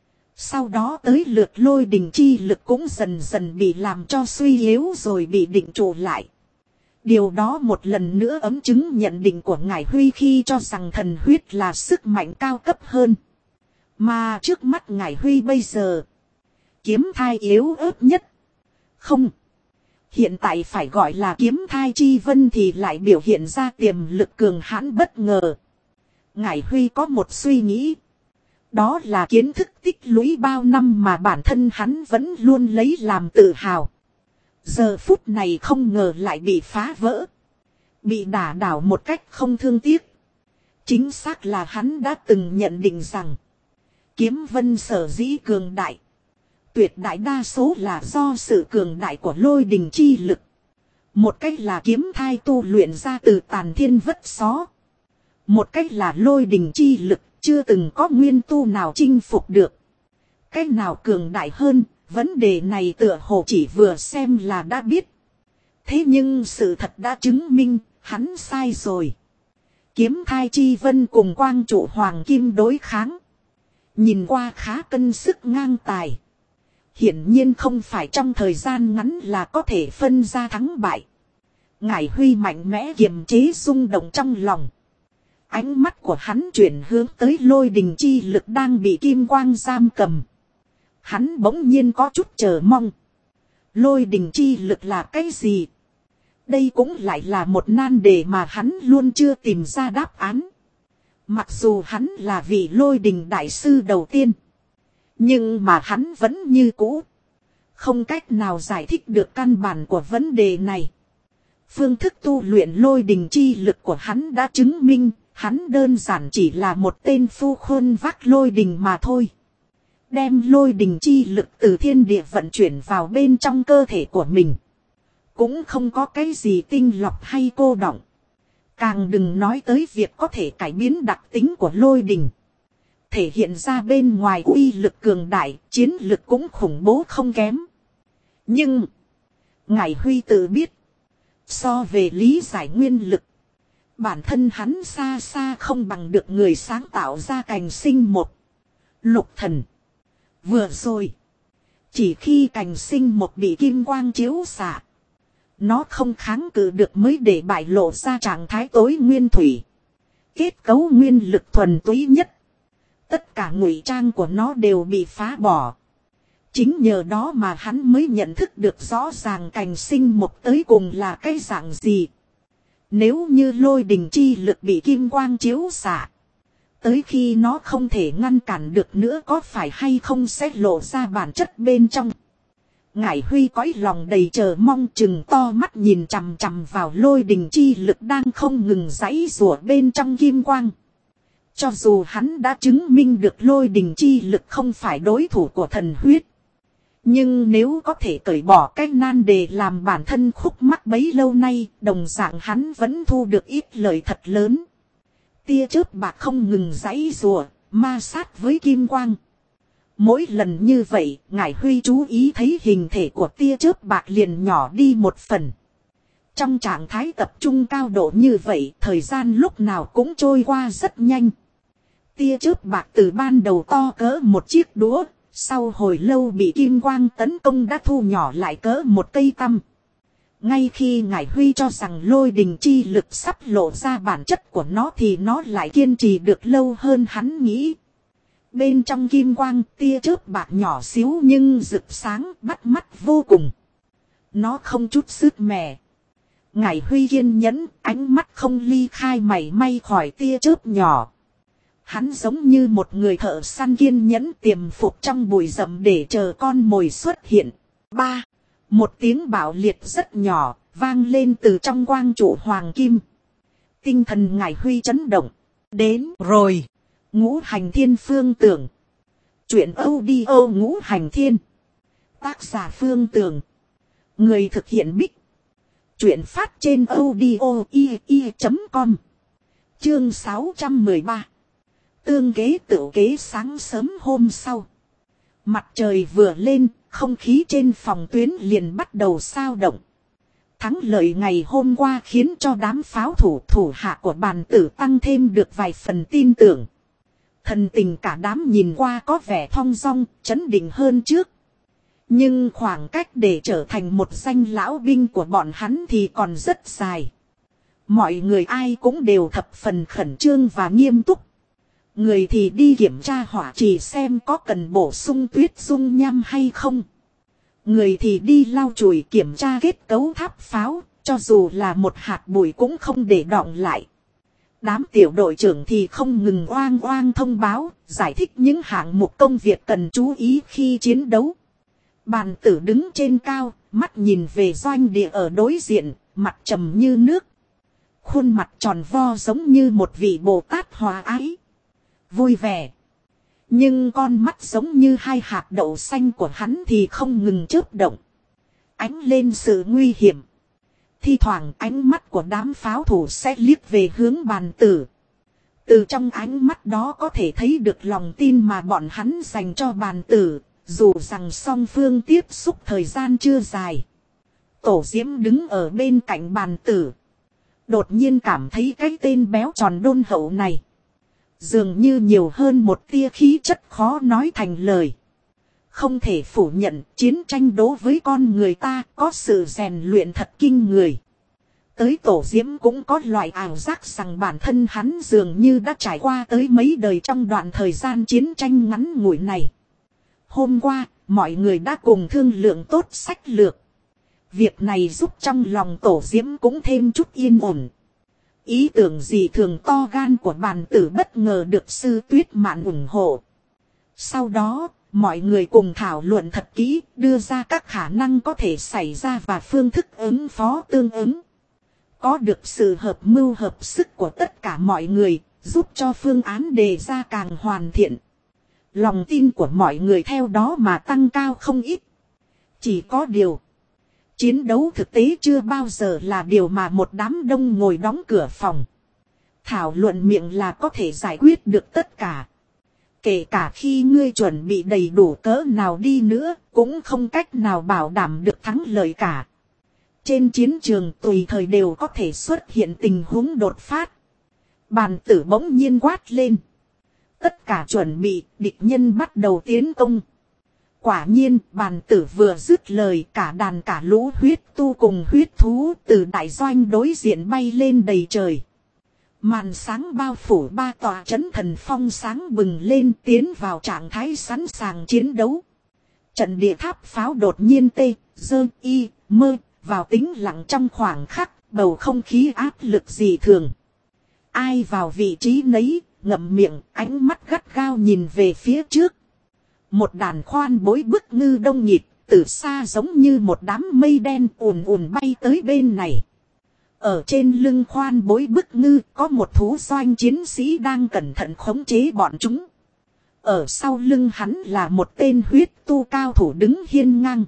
Sau đó tới lượt lôi đình chi lực cũng dần dần bị làm cho suy yếu rồi bị định trụ lại. Điều đó một lần nữa ấm chứng nhận định của Ngải Huy khi cho rằng thần huyết là sức mạnh cao cấp hơn. Mà trước mắt Ngải Huy bây giờ, kiếm thai yếu ớt nhất. Không, hiện tại phải gọi là kiếm thai chi vân thì lại biểu hiện ra tiềm lực cường hãn bất ngờ. Ngải Huy có một suy nghĩ. Đó là kiến thức tích lũy bao năm mà bản thân hắn vẫn luôn lấy làm tự hào. Giờ phút này không ngờ lại bị phá vỡ. Bị đả đảo một cách không thương tiếc. Chính xác là hắn đã từng nhận định rằng. Kiếm vân sở dĩ cường đại. Tuyệt đại đa số là do sự cường đại của lôi đình chi lực. Một cách là kiếm thai tu luyện ra từ tàn thiên vất xó. Một cách là lôi đình chi lực chưa từng có nguyên tu nào chinh phục được. Cách nào cường đại hơn, vấn đề này tựa hồ chỉ vừa xem là đã biết. Thế nhưng sự thật đã chứng minh, hắn sai rồi. Kiếm thai chi vân cùng quang trụ hoàng kim đối kháng. Nhìn qua khá cân sức ngang tài. Hiển nhiên không phải trong thời gian ngắn là có thể phân ra thắng bại. Ngải Huy mạnh mẽ kiềm chế rung động trong lòng. Ánh mắt của hắn chuyển hướng tới lôi đình chi lực đang bị kim quang giam cầm. Hắn bỗng nhiên có chút chờ mong. Lôi đình chi lực là cái gì? Đây cũng lại là một nan đề mà hắn luôn chưa tìm ra đáp án. Mặc dù hắn là vị lôi đình đại sư đầu tiên. Nhưng mà hắn vẫn như cũ. Không cách nào giải thích được căn bản của vấn đề này. Phương thức tu luyện lôi đình chi lực của hắn đã chứng minh. Hắn đơn giản chỉ là một tên phu khuân vác lôi đình mà thôi. Đem lôi đình chi lực từ thiên địa vận chuyển vào bên trong cơ thể của mình. Cũng không có cái gì tinh lọc hay cô đọng. Càng đừng nói tới việc có thể cải biến đặc tính của lôi đình. Thể hiện ra bên ngoài uy lực cường đại, chiến lực cũng khủng bố không kém. Nhưng, Ngải Huy tự biết, so về lý giải nguyên lực, bản thân hắn xa xa không bằng được người sáng tạo ra cành sinh một. Lục thần. Vừa rồi, chỉ khi cành sinh một bị kim quang chiếu xạ, nó không kháng cự được mới để bại lộ ra trạng thái tối nguyên thủy. Kết cấu nguyên lực thuần túy nhất. Tất cả ngụy trang của nó đều bị phá bỏ. Chính nhờ đó mà hắn mới nhận thức được rõ ràng cành sinh một tới cùng là cái dạng gì. Nếu như lôi đình chi lực bị kim quang chiếu xạ, tới khi nó không thể ngăn cản được nữa có phải hay không sẽ lộ ra bản chất bên trong. Ngải Huy cõi lòng đầy chờ mong chừng to mắt nhìn chằm chằm vào lôi đình chi lực đang không ngừng giãy giụa bên trong kim quang. Cho dù hắn đã chứng minh được lôi đình chi lực không phải đối thủ của thần huyết. Nhưng nếu có thể cởi bỏ cái nan đề làm bản thân khúc mắc bấy lâu nay, đồng dạng hắn vẫn thu được ít lợi thật lớn. Tia chớp bạc không ngừng giãy giụa, ma sát với kim quang. Mỗi lần như vậy, Ngải Huy chú ý thấy hình thể của tia chớp bạc liền nhỏ đi một phần. Trong trạng thái tập trung cao độ như vậy, thời gian lúc nào cũng trôi qua rất nhanh. Tia chớp bạc từ ban đầu to cỡ một chiếc đũa, sau hồi lâu bị kim quang tấn công đã thu nhỏ lại cỡ một cây tăm. Ngay khi Ngải Huy cho rằng lôi đình chi lực sắp lộ ra bản chất của nó thì nó lại kiên trì được lâu hơn hắn nghĩ. Bên trong kim quang tia chớp bạc nhỏ xíu nhưng rực sáng bắt mắt vô cùng. Nó không chút sứt mẻ. Ngải Huy kiên nhẫn, ánh mắt không ly khai mảy may khỏi tia chớp nhỏ. Hắn giống như một người thợ săn kiên nhẫn tiềm phục trong bụi rậm để chờ con mồi xuất hiện. Một tiếng bạo liệt rất nhỏ, vang lên từ trong quang trụ hoàng kim. Tinh thần Ngải Huy chấn động. Đến rồi. Ngũ Hành Thiên Phương Tưởng. Chuyện audio Ngũ Hành Thiên. Tác giả Phương Tưởng. Người thực hiện Bích. Chuyện phát trên audio.com. Chương 613. Tương kế tự kế. Sáng sớm hôm sau. Mặt trời vừa lên, không khí trên phòng tuyến liền bắt đầu xao động. Thắng lợi ngày hôm qua khiến cho đám pháo thủ hạ của bàn tử tăng thêm được vài phần tin tưởng. Thần tình cả đám nhìn qua có vẻ thong dong, chấn định hơn trước. Nhưng khoảng cách để trở thành một danh lão binh của bọn hắn thì còn rất dài. Mọi người ai cũng đều thập phần khẩn trương và nghiêm túc. Người thì đi kiểm tra hỏa trì xem có cần bổ sung tuyết dung nham hay không. Người thì đi lau chùi kiểm tra kết cấu tháp pháo, cho dù là một hạt bụi cũng không để đọng lại. Đám tiểu đội trưởng thì không ngừng oang oang thông báo, giải thích những hạng mục công việc cần chú ý khi chiến đấu. Bàn tử đứng trên cao, mắt nhìn về doanh địa ở đối diện, mặt trầm như nước. Khuôn mặt tròn vo giống như một vị Bồ Tát hòa ái. Vui vẻ. Nhưng con mắt giống như hai hạt đậu xanh của hắn thì không ngừng chớp động. Ánh lên sự nguy hiểm. Thi thoảng ánh mắt của đám pháo thủ sẽ liếc về hướng bàn tử. Từ trong ánh mắt đó có thể thấy được lòng tin mà bọn hắn dành cho bàn tử, dù rằng song phương tiếp xúc thời gian chưa dài. Tổ Diễm đứng ở bên cạnh bàn tử. Đột nhiên cảm thấy cái tên béo tròn đôn hậu này dường như nhiều hơn một tia khí chất khó nói thành lời. Không thể phủ nhận chiến tranh đối với con người ta có sự rèn luyện thật kinh người. Tới Tổ Diễm cũng có loại ảo giác rằng bản thân hắn dường như đã trải qua tới mấy đời trong đoạn thời gian chiến tranh ngắn ngủi này. Hôm qua, mọi người đã cùng thương lượng tốt sách lược. Việc này giúp trong lòng Tổ Diễm cũng thêm chút yên ổn. Ý tưởng gì thường to gan của bàn tử bất ngờ được sư Tuyết Mạn ủng hộ. Sau đó, mọi người cùng thảo luận thật kỹ, đưa ra các khả năng có thể xảy ra và phương thức ứng phó tương ứng. Có được sự hợp mưu hợp sức của tất cả mọi người, giúp cho phương án đề ra càng hoàn thiện. Lòng tin của mọi người theo đó mà tăng cao không ít. Chỉ có điều, chiến đấu thực tế chưa bao giờ là điều mà một đám đông ngồi đóng cửa phòng thảo luận miệng là có thể giải quyết được tất cả. Kể cả khi ngươi chuẩn bị đầy đủ cỡ nào đi nữa, cũng không cách nào bảo đảm được thắng lợi cả. Trên chiến trường tùy thời đều có thể xuất hiện tình huống đột phát. Bàn tử bỗng nhiên quát lên. Tất cả chuẩn bị, địch nhân bắt đầu tiến công. Quả nhiên, bàn tử vừa dứt lời, cả đàn cả lũ huyết tu cùng huyết thú từ đại doanh đối diện bay lên đầy trời. Màn sáng bao phủ ba tòa trấn thần phong sáng bừng lên, tiến vào trạng thái sẵn sàng chiến đấu. Trận địa tháp pháo đột nhiên mơ vào tĩnh lặng trong khoảng khắc, bầu không khí áp lực dị thường. Ai vào vị trí nấy, ngậm miệng, ánh mắt gắt gao nhìn về phía trước. Một đàn khoan bối bức ngư đông nghịt, từ xa giống như một đám mây đen ùn ùn bay tới bên này. Ở trên lưng khoan bối bức ngư có một thú doanh chiến sĩ đang cẩn thận khống chế bọn chúng. Ở sau lưng hắn là một tên huyết tu cao thủ đứng hiên ngang.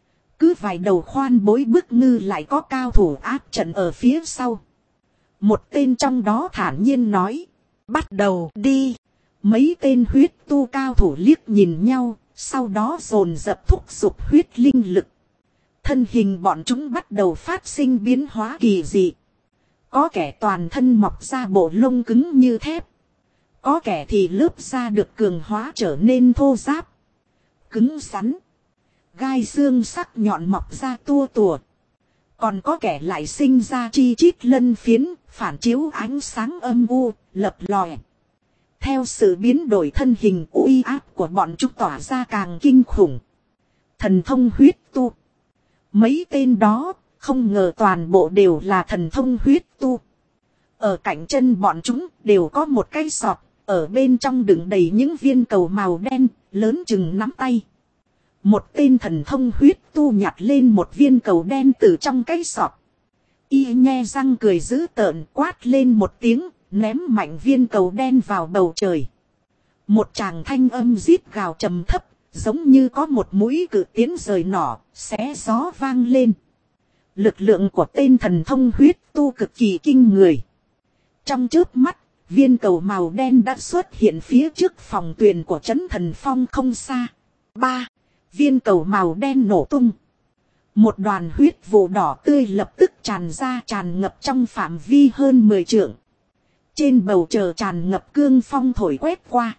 Cứ vài đầu khoan bối bức ngư lại có cao thủ áp trận ở phía sau. Một tên trong đó thản nhiên nói. Bắt đầu đi. Mấy tên huyết tu cao thủ liếc nhìn nhau, sau đó dồn dập thúc giục huyết linh lực. Thân hình bọn chúng bắt đầu phát sinh biến hóa kỳ dị. Có kẻ toàn thân mọc ra bộ lông cứng như thép. Có kẻ thì lớp da được cường hóa trở nên thô ráp, cứng rắn. Gai xương sắc nhọn mọc ra tua tủa. Còn có kẻ lại sinh ra chi chít lân phiến, phản chiếu ánh sáng âm u, lập lòe. Theo sự biến đổi thân hình, uy áp của bọn chúng tỏa ra càng kinh khủng. Thần thông huyết tu. Mấy tên đó, không ngờ toàn bộ đều là thần thông huyết tu. Ở cạnh chân bọn chúng đều có một cái sọt, ở bên trong đựng đầy những viên cầu màu đen, lớn chừng nắm tay. Một tên thần thông huyết tu nhặt lên một viên cầu đen từ trong cái sọt. Y nhe răng cười dữ tợn, quát lên một tiếng, ném mạnh viên cầu đen vào bầu trời. Một tràng thanh âm rít gào trầm thấp, giống như có một mũi cự tiến rời nỏ, xé gió vang lên. Lực lượng của tên thần thông huyết tu cực kỳ kinh người. Trong chớp mắt, viên cầu màu đen đã xuất hiện phía trước phòng tuyền của trấn thần phong không xa. 3. Viên cầu màu đen nổ tung. Một đoàn huyết vụ đỏ tươi lập tức tràn ra, tràn ngập trong phạm vi hơn 10 trượng. Trên bầu trời tràn ngập cương phong thổi quét qua.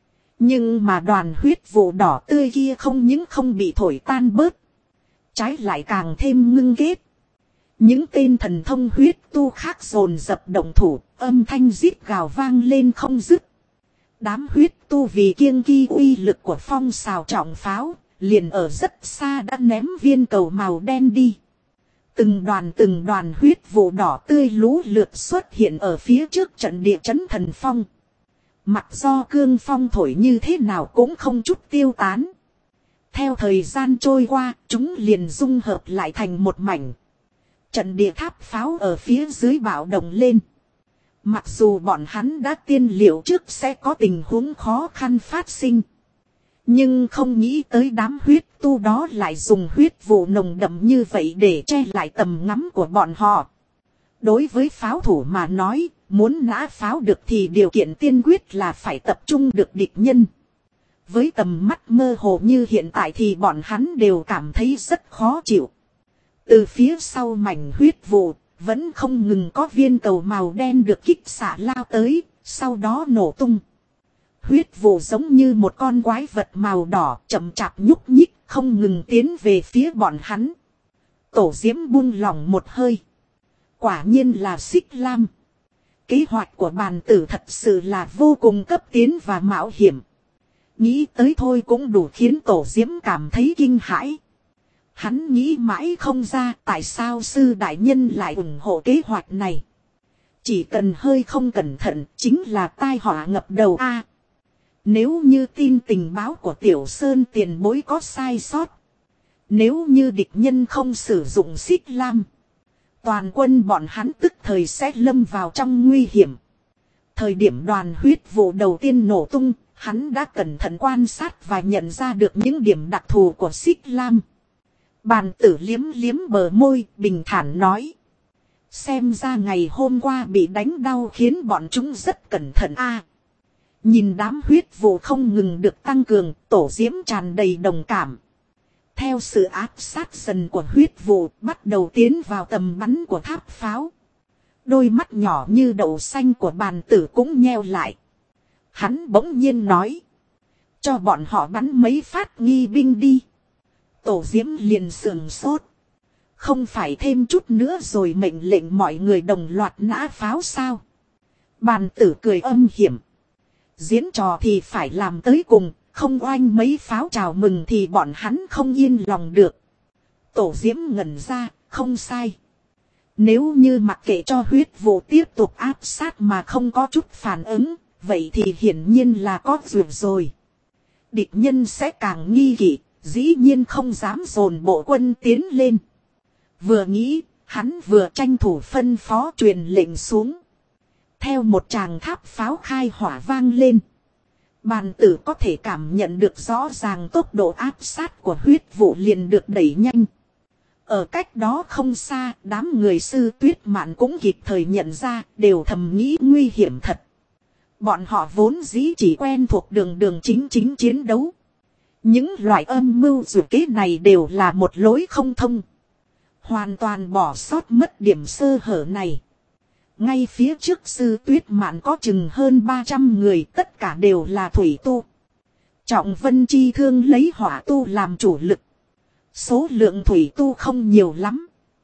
Nhưng mà đoàn huyết vụ đỏ tươi kia không những không bị thổi tan bớt, trái lại càng thêm ngưng kết. Những tên thần thông huyết tu khác dồn dập động thủ, âm thanh rít gào vang lên không dứt. Đám huyết tu vì kiêng kỵ uy lực của phong sào trọng pháo, liền ở rất xa đã ném viên cầu màu đen đi. Từng đoàn huyết vụ đỏ tươi lú lượt xuất hiện ở phía trước trận địa trấn thần phong. Mặc do cương phong thổi như thế nào cũng không chút tiêu tán. Theo thời gian trôi qua, chúng liền dung hợp lại thành một mảnh. Trận địa tháp pháo ở phía dưới bạo động lên. Mặc dù bọn hắn đã tiên liệu trước sẽ có tình huống khó khăn phát sinh, nhưng không nghĩ tới đám huyết tu đó lại dùng huyết vụ nồng đậm như vậy để che lại tầm ngắm của bọn họ. Đối với pháo thủ mà nói, muốn nã pháo được thì điều kiện tiên quyết là phải tập trung được địch nhân. Với tầm mắt mơ hồ như hiện tại thì bọn hắn đều cảm thấy rất khó chịu. Từ phía sau mảnh huyết vụ, vẫn không ngừng có viên cầu màu đen được kích xạ lao tới, sau đó nổ tung. Huyết vụ giống như một con quái vật màu đỏ chậm chạp nhúc nhích, không ngừng tiến về phía bọn hắn. Tổ Diễm buông lỏng một hơi. Quả nhiên là Xích Lam. Kế hoạch của bàn tử thật sự là vô cùng cấp tiến và mạo hiểm. Nghĩ tới thôi cũng đủ khiến Tổ Diễm cảm thấy kinh hãi. Hắn nghĩ mãi không ra tại sao sư đại nhân lại ủng hộ kế hoạch này. Chỉ cần hơi không cẩn thận chính là tai họa ngập đầu a. Nếu như tin tình báo của Tiểu Sơn tiền bối có sai sót, nếu như địch nhân không sử dụng Xích Lam, toàn quân bọn hắn tức thời sẽ lâm vào trong nguy hiểm. Thời điểm đoàn huyết vụ đầu tiên nổ tung, Hắn đã cẩn thận quan sát và nhận ra được những điểm đặc thù của Xích Lam. Bàn tử liếm liếm bờ môi, bình thản nói. Xem ra ngày hôm qua bị đánh đau khiến bọn chúng rất cẩn thận a. Nhìn đám huyết vụ không ngừng được tăng cường, Tổ Diễm tràn đầy đồng cảm. Theo sự áp sát dần của huyết vụ bắt đầu tiến vào tầm bắn của tháp pháo. Đôi mắt nhỏ như đậu xanh của bàn tử cũng nheo lại. Hắn bỗng nhiên nói. Cho bọn họ bắn mấy phát nghi binh đi. Tổ Diễm liền sườn sốt. Không phải thêm chút nữa rồi mệnh lệnh mọi người đồng loạt nã pháo sao? Bàn tử cười âm hiểm. Diễn trò thì phải làm tới cùng, không oanh mấy pháo chào mừng thì bọn hắn không yên lòng được. Tổ Diễm ngẩn ra, không sai. Nếu như mặc kệ cho huyết vụ tiếp tục áp sát mà không có chút phản ứng, vậy thì hiển nhiên là có duyệt rồi. Địch nhân sẽ càng nghi kỵ, dĩ nhiên không dám dồn bộ quân tiến lên. Vừa nghĩ, hắn vừa tranh thủ phân phó truyền lệnh xuống. Theo một tràng tháp pháo khai hỏa vang lên. Bàn tử có thể cảm nhận được rõ ràng tốc độ áp sát của huyết vụ liền được đẩy nhanh. Ở cách đó không xa, đám người Sư Tuyết Mạn cũng kịp thời nhận ra, đều thầm nghĩ nguy hiểm thật. Bọn họ vốn dĩ chỉ quen thuộc đường chính chiến đấu. Những loại âm mưu dù kế này đều là một lối không thông. Hoàn toàn bỏ sót mất điểm sơ hở này. Ngay phía trước Sư Tuyết Mạn có chừng hơn 300 người, tất cả đều là thủy tu. Trọng Vân Chi Thương lấy hỏa tu làm chủ lực. Số lượng thủy tu không nhiều lắm.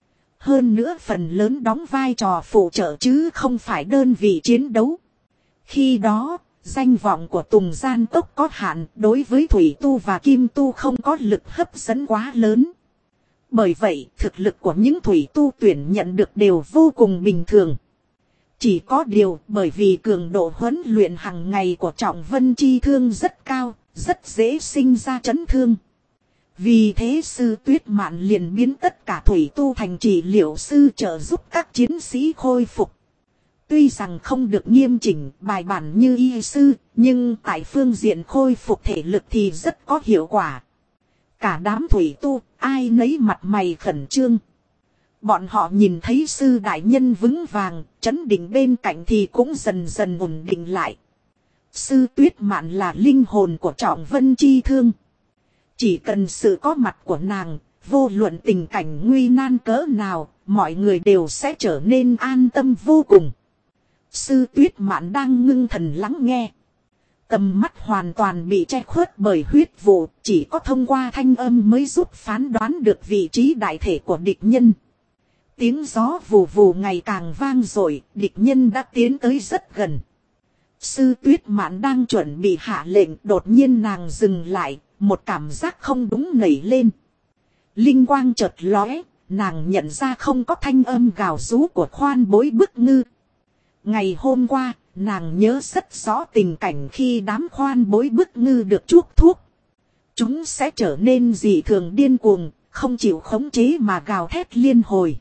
Hơn nữa phần lớn đóng vai trò phụ trợ chứ không phải đơn vị chiến đấu. Khi đó, danh vọng của Tùng Gian Tốc có hạn, đối với thủy tu và kim tu không có lực hấp dẫn quá lớn. Bởi vậy, thực lực của những thủy tu tuyển nhận được đều vô cùng bình thường. Chỉ có điều bởi vì cường độ huấn luyện hàng ngày của Trọng Vân Chi Thương rất cao, rất dễ sinh ra chấn thương. Vì thế Sư Tuyết Mạn liền biến tất cả thủy tu thành trị liệu sư trợ giúp các chiến sĩ khôi phục. Tuy rằng không được nghiêm chỉnh bài bản như y sư, nhưng tại phương diện khôi phục thể lực thì rất có hiệu quả. Cả đám thủy tu, ai nấy mặt mày khẩn trương. Bọn họ nhìn thấy sư đại nhân vững vàng, trấn định bên cạnh thì cũng dần dần ổn định lại. Sư Tuyết Mạn là linh hồn của Trọng Vân Chi Thương. Chỉ cần sự có mặt của nàng, vô luận tình cảnh nguy nan cỡ nào, mọi người đều sẽ trở nên an tâm vô cùng. Sư Tuyết Mạn đang ngưng thần lắng nghe. Tầm mắt hoàn toàn bị che khuất bởi huyết vụ, chỉ có thông qua thanh âm mới giúp phán đoán được vị trí đại thể của địch nhân. Tiếng gió vù vù ngày càng vang dội, địch nhân đã tiến tới rất gần. Sư Tuyết Mạn đang chuẩn bị hạ lệnh, đột nhiên nàng dừng lại, một cảm giác không đúng nảy lên. Linh quang chợt lóe, nàng nhận ra không có thanh âm gào rú của Khoan Bối Bức Ngư. Ngày hôm qua, nàng nhớ rất rõ tình cảnh khi đám Khoan Bối Bức Ngư được chuốc thuốc. Chúng sẽ trở nên dị thường điên cuồng, không chịu khống chế mà gào thét liên hồi.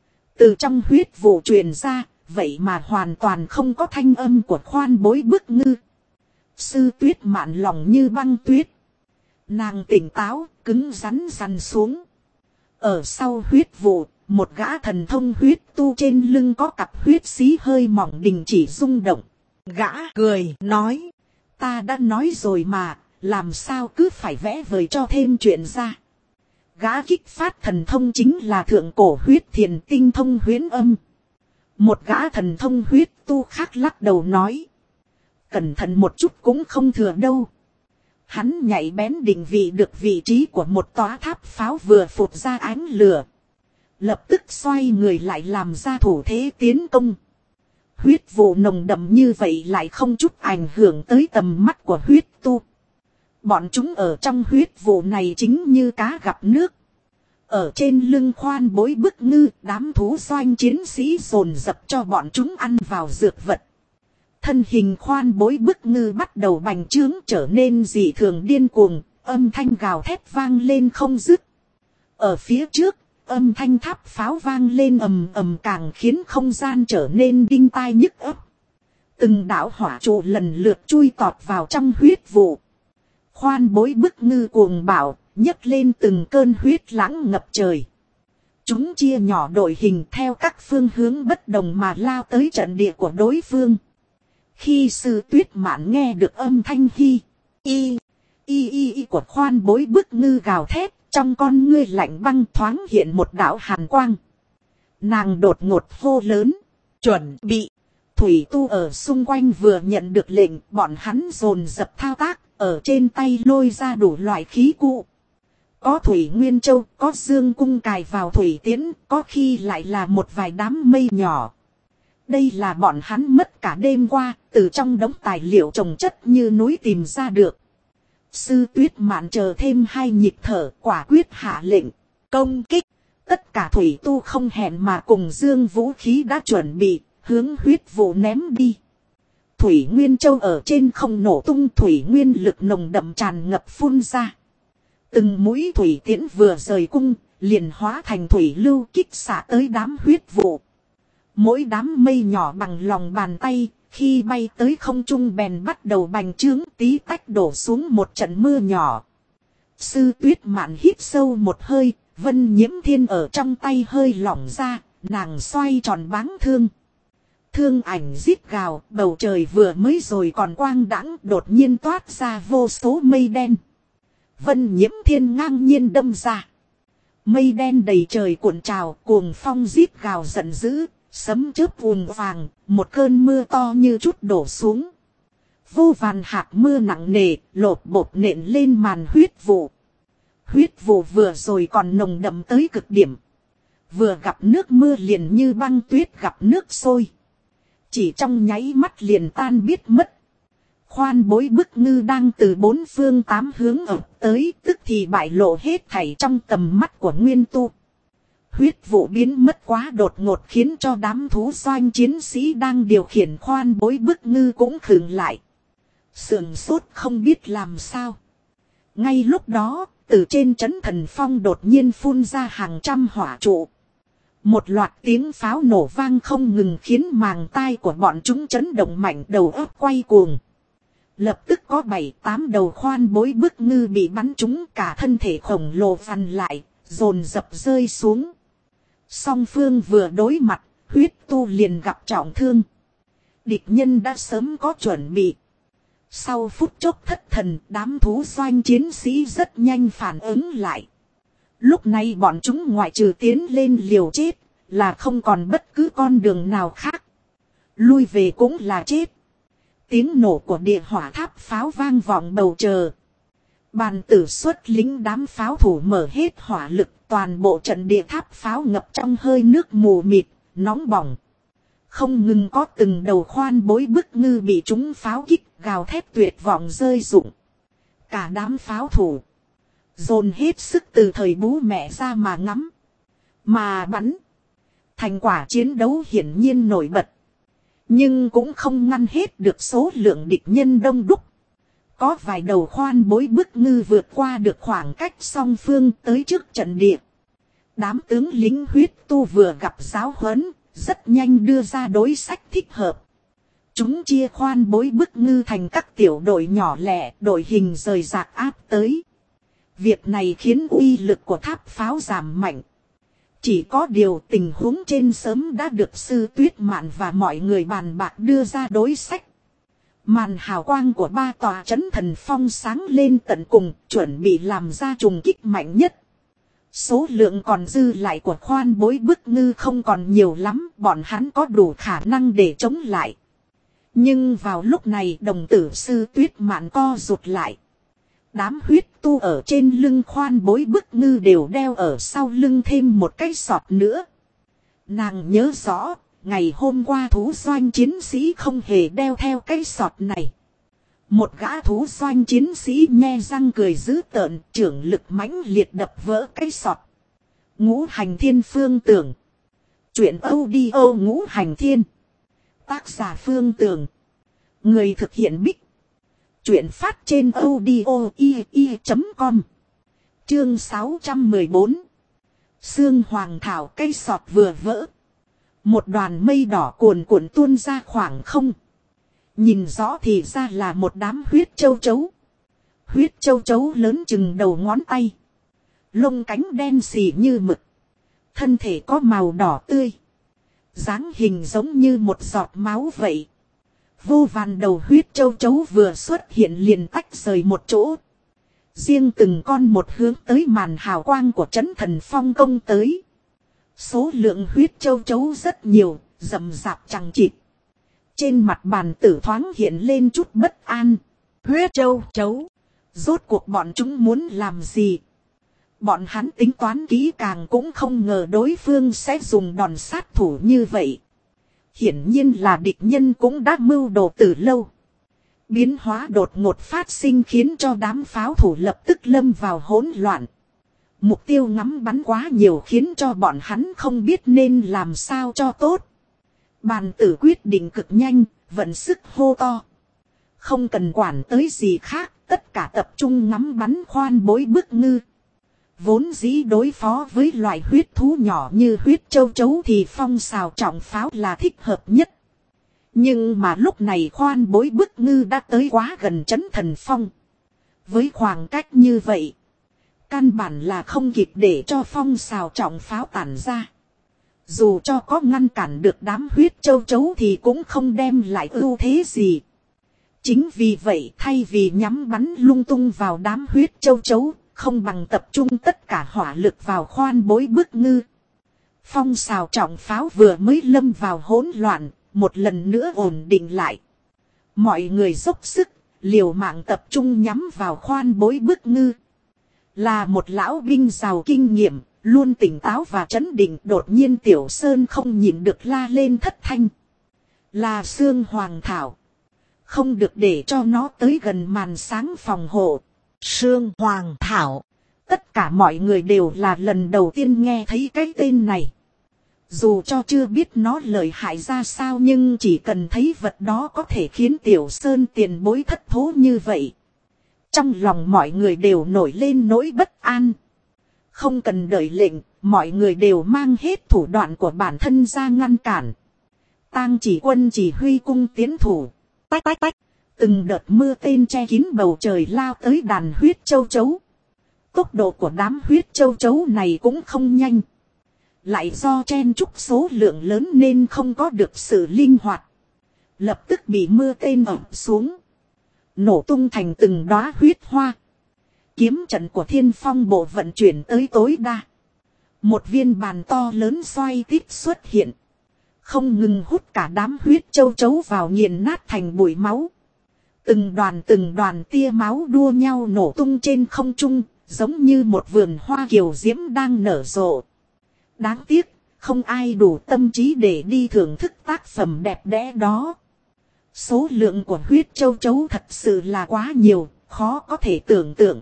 Từ trong huyết vụ truyền ra, vậy mà hoàn toàn không có thanh âm của Khoan Bối Bức Ngư. Sư Tuyết Mạn lòng như băng tuyết. Nàng tỉnh táo, cứng rắn rắn xuống. Ở sau huyết vụ, một gã thần thông huyết tu trên lưng có cặp huyết xí hơi mỏng đình chỉ rung động. Gã cười, nói. Ta đã nói rồi mà, làm sao cứ phải vẽ vời cho thêm chuyện ra. Gã kích phát thần thông chính là thượng cổ huyết thiền tinh thông huyễn âm. Một gã thần thông huyết tu khác lắc đầu nói. Cẩn thận một chút cũng không thừa đâu. Hắn nhảy bén định vị được vị trí của một tòa tháp pháo vừa phụt ra ánh lửa. Lập tức xoay người lại làm ra thủ thế tiến công. Huyết vụ nồng đậm như vậy lại không chút ảnh hưởng tới tầm mắt của huyết tu. Bọn chúng ở trong huyết vụ này chính như cá gặp nước. Ở trên lưng Khoan Bối Bức Ngư, đám thú doanh chiến sĩ dồn dập cho bọn chúng ăn vào dược vật. Thân hình Khoan Bối Bức Ngư bắt đầu bành trướng trở nên dị thường điên cuồng, âm thanh gào thét vang lên không dứt. Ở phía trước, âm thanh tháp pháo vang lên ầm ầm càng khiến không gian trở nên đinh tai nhức óc. Từng đạo hỏa trụ lần lượt chui tọt vào trong huyết vụ. Khoan bối bức ngư cuồng bạo, nhấc lên từng cơn huyết lãng ngập trời. Chúng chia nhỏ đội hình theo các phương hướng bất đồng mà lao tới trận địa của đối phương. Khi Sư Tuyết Mạn nghe được âm thanh hi, y của khoan bối bức ngư gào thét, trong con ngươi lạnh băng thoáng hiện một đạo hàn quang. Nàng đột ngột hô lớn, chuẩn bị. Thủy tu ở xung quanh vừa nhận được lệnh, bọn hắn dồn dập thao tác, ở trên tay lôi ra đủ loại khí cụ. Có thủy nguyên châu, có dương cung cài vào thủy tiễn, có khi lại là một vài đám mây nhỏ. Đây là bọn hắn mất cả đêm qua, từ trong đống tài liệu trồng chất như núi tìm ra được. Sư Tuyết Mạn chờ thêm 2 nhịp thở, quả quyết hạ lệnh, công kích. Tất cả thủy tu không hẹn mà cùng dương vũ khí đã chuẩn bị, hướng huyết vụ ném đi. Thủy Nguyên Châu ở trên không nổ tung, thủy nguyên lực nồng đậm tràn ngập phun ra. Từng mũi thủy tiễn vừa rời cung, liền hóa thành thủy lưu kích xạ tới đám huyết vụ. Mỗi đám mây nhỏ bằng lòng bàn tay, khi bay tới không trung bèn bắt đầu bành trướng, tí tách đổ xuống một trận mưa nhỏ. Sư Tuyết Mạn hít sâu một hơi, Vân Nhiễm Thiên ở trong tay hơi lỏng ra, nàng xoay tròn báng thương. Thương ảnh rít gào, bầu trời vừa mới rồi còn quang đãng, đột nhiên toát ra vô số mây đen. Vân Nhiễm Thiên ngang nhiên đâm ra. Mây đen đầy trời cuộn trào, cuồng phong rít gào giận dữ, sấm chớp ùn vàng, một cơn mưa to như chút đổ xuống. Vô vàn hạt mưa nặng nề, lột bột nện lên màn huyết vụ. Huyết vụ vừa rồi còn nồng đậm tới cực điểm. Vừa gặp nước mưa liền như băng tuyết gặp nước sôi. Chỉ trong nháy mắt liền tan biết mất. Khoan bối bức ngư đang từ 4 phương 8 hướng ập tới, tức thì bại lộ hết thảy trong tầm mắt của Nguyên Tu. Huyết vụ biến mất quá đột ngột khiến cho đám thú doanh chiến sĩ đang điều khiển khoan bối bức ngư cũng khựng lại. Sườn sốt không biết làm sao. Ngay lúc đó, từ trên trấn Thần Phong đột nhiên phun ra hàng trăm hỏa trụ. Một loạt tiếng pháo nổ vang không ngừng khiến màng tai của bọn chúng chấn động mạnh, đầu óc quay cuồng. Lập tức có 7-8 đầu khoan bối bức ngư bị bắn trúng, cả thân thể khổng lồ vằn lại, dồn dập rơi xuống. Song phương vừa đối mặt, huyết tu liền gặp trọng thương. Địch nhân đã sớm có chuẩn bị. Sau phút chốc thất thần, đám thú doanh chiến sĩ rất nhanh phản ứng lại. Lúc này bọn chúng ngoại trừ tiến lên liều chết, là không còn bất cứ con đường nào khác. Lui về cũng là chết. Tiếng nổ của địa hỏa tháp pháo vang vọng bầu trời. Bàn tử xuất lính đám pháo thủ mở hết hỏa lực, toàn bộ trận địa tháp pháo ngập trong hơi nước mù mịt, nóng bỏng. Không ngừng có từng đầu khoan bối bức ngư bị chúng pháo kích, gào thét tuyệt vọng rơi rụng. Cả đám pháo thủ dồn hết sức từ thời bú mẹ ra mà ngắm, mà bắn. Thành quả chiến đấu hiển nhiên nổi bật. Nhưng cũng không ngăn hết được số lượng địch nhân đông đúc. Có vài đầu khoan bối bức ngư vượt qua được khoảng cách song phương tới trước trận địa. Đám tướng lính huyết tu vừa gặp giáo huấn, rất nhanh đưa ra đối sách thích hợp. Chúng chia khoan bối bức ngư thành các tiểu đội nhỏ lẻ, đội hình rời rạc áp tới. Việc này khiến uy lực của tháp pháo giảm mạnh. Chỉ có điều tình huống trên sớm đã được Sư Tuyết Mạn và mọi người bàn bạc đưa ra đối sách. Màn hào quang của 3 tòa trấn Thần Phong sáng lên tận cùng, chuẩn bị làm ra trùng kích mạnh nhất. Số lượng còn dư lại của khoan bối bức ngư không còn nhiều lắm, bọn hắn có đủ khả năng để chống lại. Nhưng vào lúc này đồng tử Sư Tuyết Mạn co rụt lại. Đám huyết tu ở trên lưng khoan bối bức ngư đều đeo ở sau lưng thêm một cái sọt nữa. Nàng nhớ rõ, ngày hôm qua thú doanh chiến sĩ không hề đeo theo cái sọt này. Một gã thú doanh chiến sĩ nhe răng cười dữ tợn, trưởng lực mãnh liệt đập vỡ cái sọt. Ngũ Hành Thiên Phương Tưởng. Chuyện audio Ngũ Hành Thiên. Tác giả Phương Tưởng. Người thực hiện Bích. Chuyện phát trên audio.com. Chương 614. Sương Hoàng Thảo, cây sọt vừa vỡ. Một đoàn mây đỏ cuồn cuộn tuôn ra khoảng không. Nhìn rõ thì ra là một đám huyết châu chấu. Huyết châu chấu lớn chừng đầu ngón tay. Lông cánh đen xì như mực. Thân thể có màu đỏ tươi. Dáng hình giống như một giọt máu vậy. Vô vàn đầu huyết châu chấu vừa xuất hiện liền tách rời một chỗ. Riêng từng con một hướng tới màn hào quang của trấn thần phong công tới. Số lượng huyết châu chấu rất nhiều, rậm rạp chằng chịt. Trên mặt bàn tử thoáng hiện lên chút bất an. Huyết châu chấu. Rốt cuộc bọn chúng muốn làm gì? Bọn hắn tính toán kỹ càng cũng không ngờ đối phương sẽ dùng đòn sát thủ như vậy. Hiển nhiên là địch nhân cũng đã mưu đồ từ lâu. Biến hóa đột ngột phát sinh khiến cho đám pháo thủ lập tức lâm vào hỗn loạn. Mục tiêu ngắm bắn quá nhiều khiến cho bọn hắn không biết nên làm sao cho tốt. Bàn tử quyết định cực nhanh, vận sức hô to. Không cần quản tới gì khác, tất cả tập trung ngắm bắn khoan bối bức ngư. Vốn dĩ đối phó với loại huyết thú nhỏ như huyết châu chấu thì phong xào trọng pháo là thích hợp nhất. Nhưng mà lúc này khoan bối bức ngư đã tới quá gần trấn thần phong. Với khoảng cách như vậy, căn bản là không kịp để cho phong xào trọng pháo tản ra. Dù cho có ngăn cản được đám huyết châu chấu thì cũng không đem lại ưu thế gì. Chính vì vậy thay vì nhắm bắn lung tung vào đám huyết châu chấu, không bằng tập trung tất cả hỏa lực vào khoan bối bức ngư. Phong xào trọng pháo vừa mới lâm vào hỗn loạn, một lần nữa ổn định lại. Mọi người dốc sức, liều mạng tập trung nhắm vào khoan bối bức ngư. Là một lão binh giàu kinh nghiệm, luôn tỉnh táo và trấn định, đột nhiên Tiểu Sơn không nhịn được la lên thất thanh. Là xương hoàng thảo. Không được để cho nó tới gần màn sáng phòng hộ. Xương hoàng thảo. Tất cả mọi người đều là lần đầu tiên nghe thấy cái tên này. Dù cho chưa biết nó lợi hại ra sao nhưng chỉ cần thấy vật đó có thể khiến Tiểu Sơn tiền bối thất thố như vậy. Trong lòng mọi người đều nổi lên nỗi bất an. Không cần đợi lệnh, mọi người đều mang hết thủ đoạn của bản thân ra ngăn cản. Tang Chỉ Quân chỉ huy cung tiến thủ. Tách tách tách. Từng đợt mưa tên che kín bầu trời lao tới đàn huyết châu chấu. Tốc độ của đám huyết châu chấu này cũng không nhanh. Lại do chen chúc số lượng lớn nên không có được sự linh hoạt. Lập tức bị mưa tên ập xuống. Nổ tung thành từng đóa huyết hoa. Kiếm trận của Thiên Phong bộ vận chuyển tới tối đa. Một viên bàn to lớn xoay tít xuất hiện. Không ngừng hút cả đám huyết châu chấu vào nghiền nát thành bụi máu. Từng đoàn tia máu đua nhau nổ tung trên không trung, giống như một vườn hoa kiều diễm đang nở rộ. Đáng tiếc, không ai đủ tâm trí để đi thưởng thức tác phẩm đẹp đẽ đó. Số lượng của huyết châu chấu thật sự là quá nhiều, khó có thể tưởng tượng.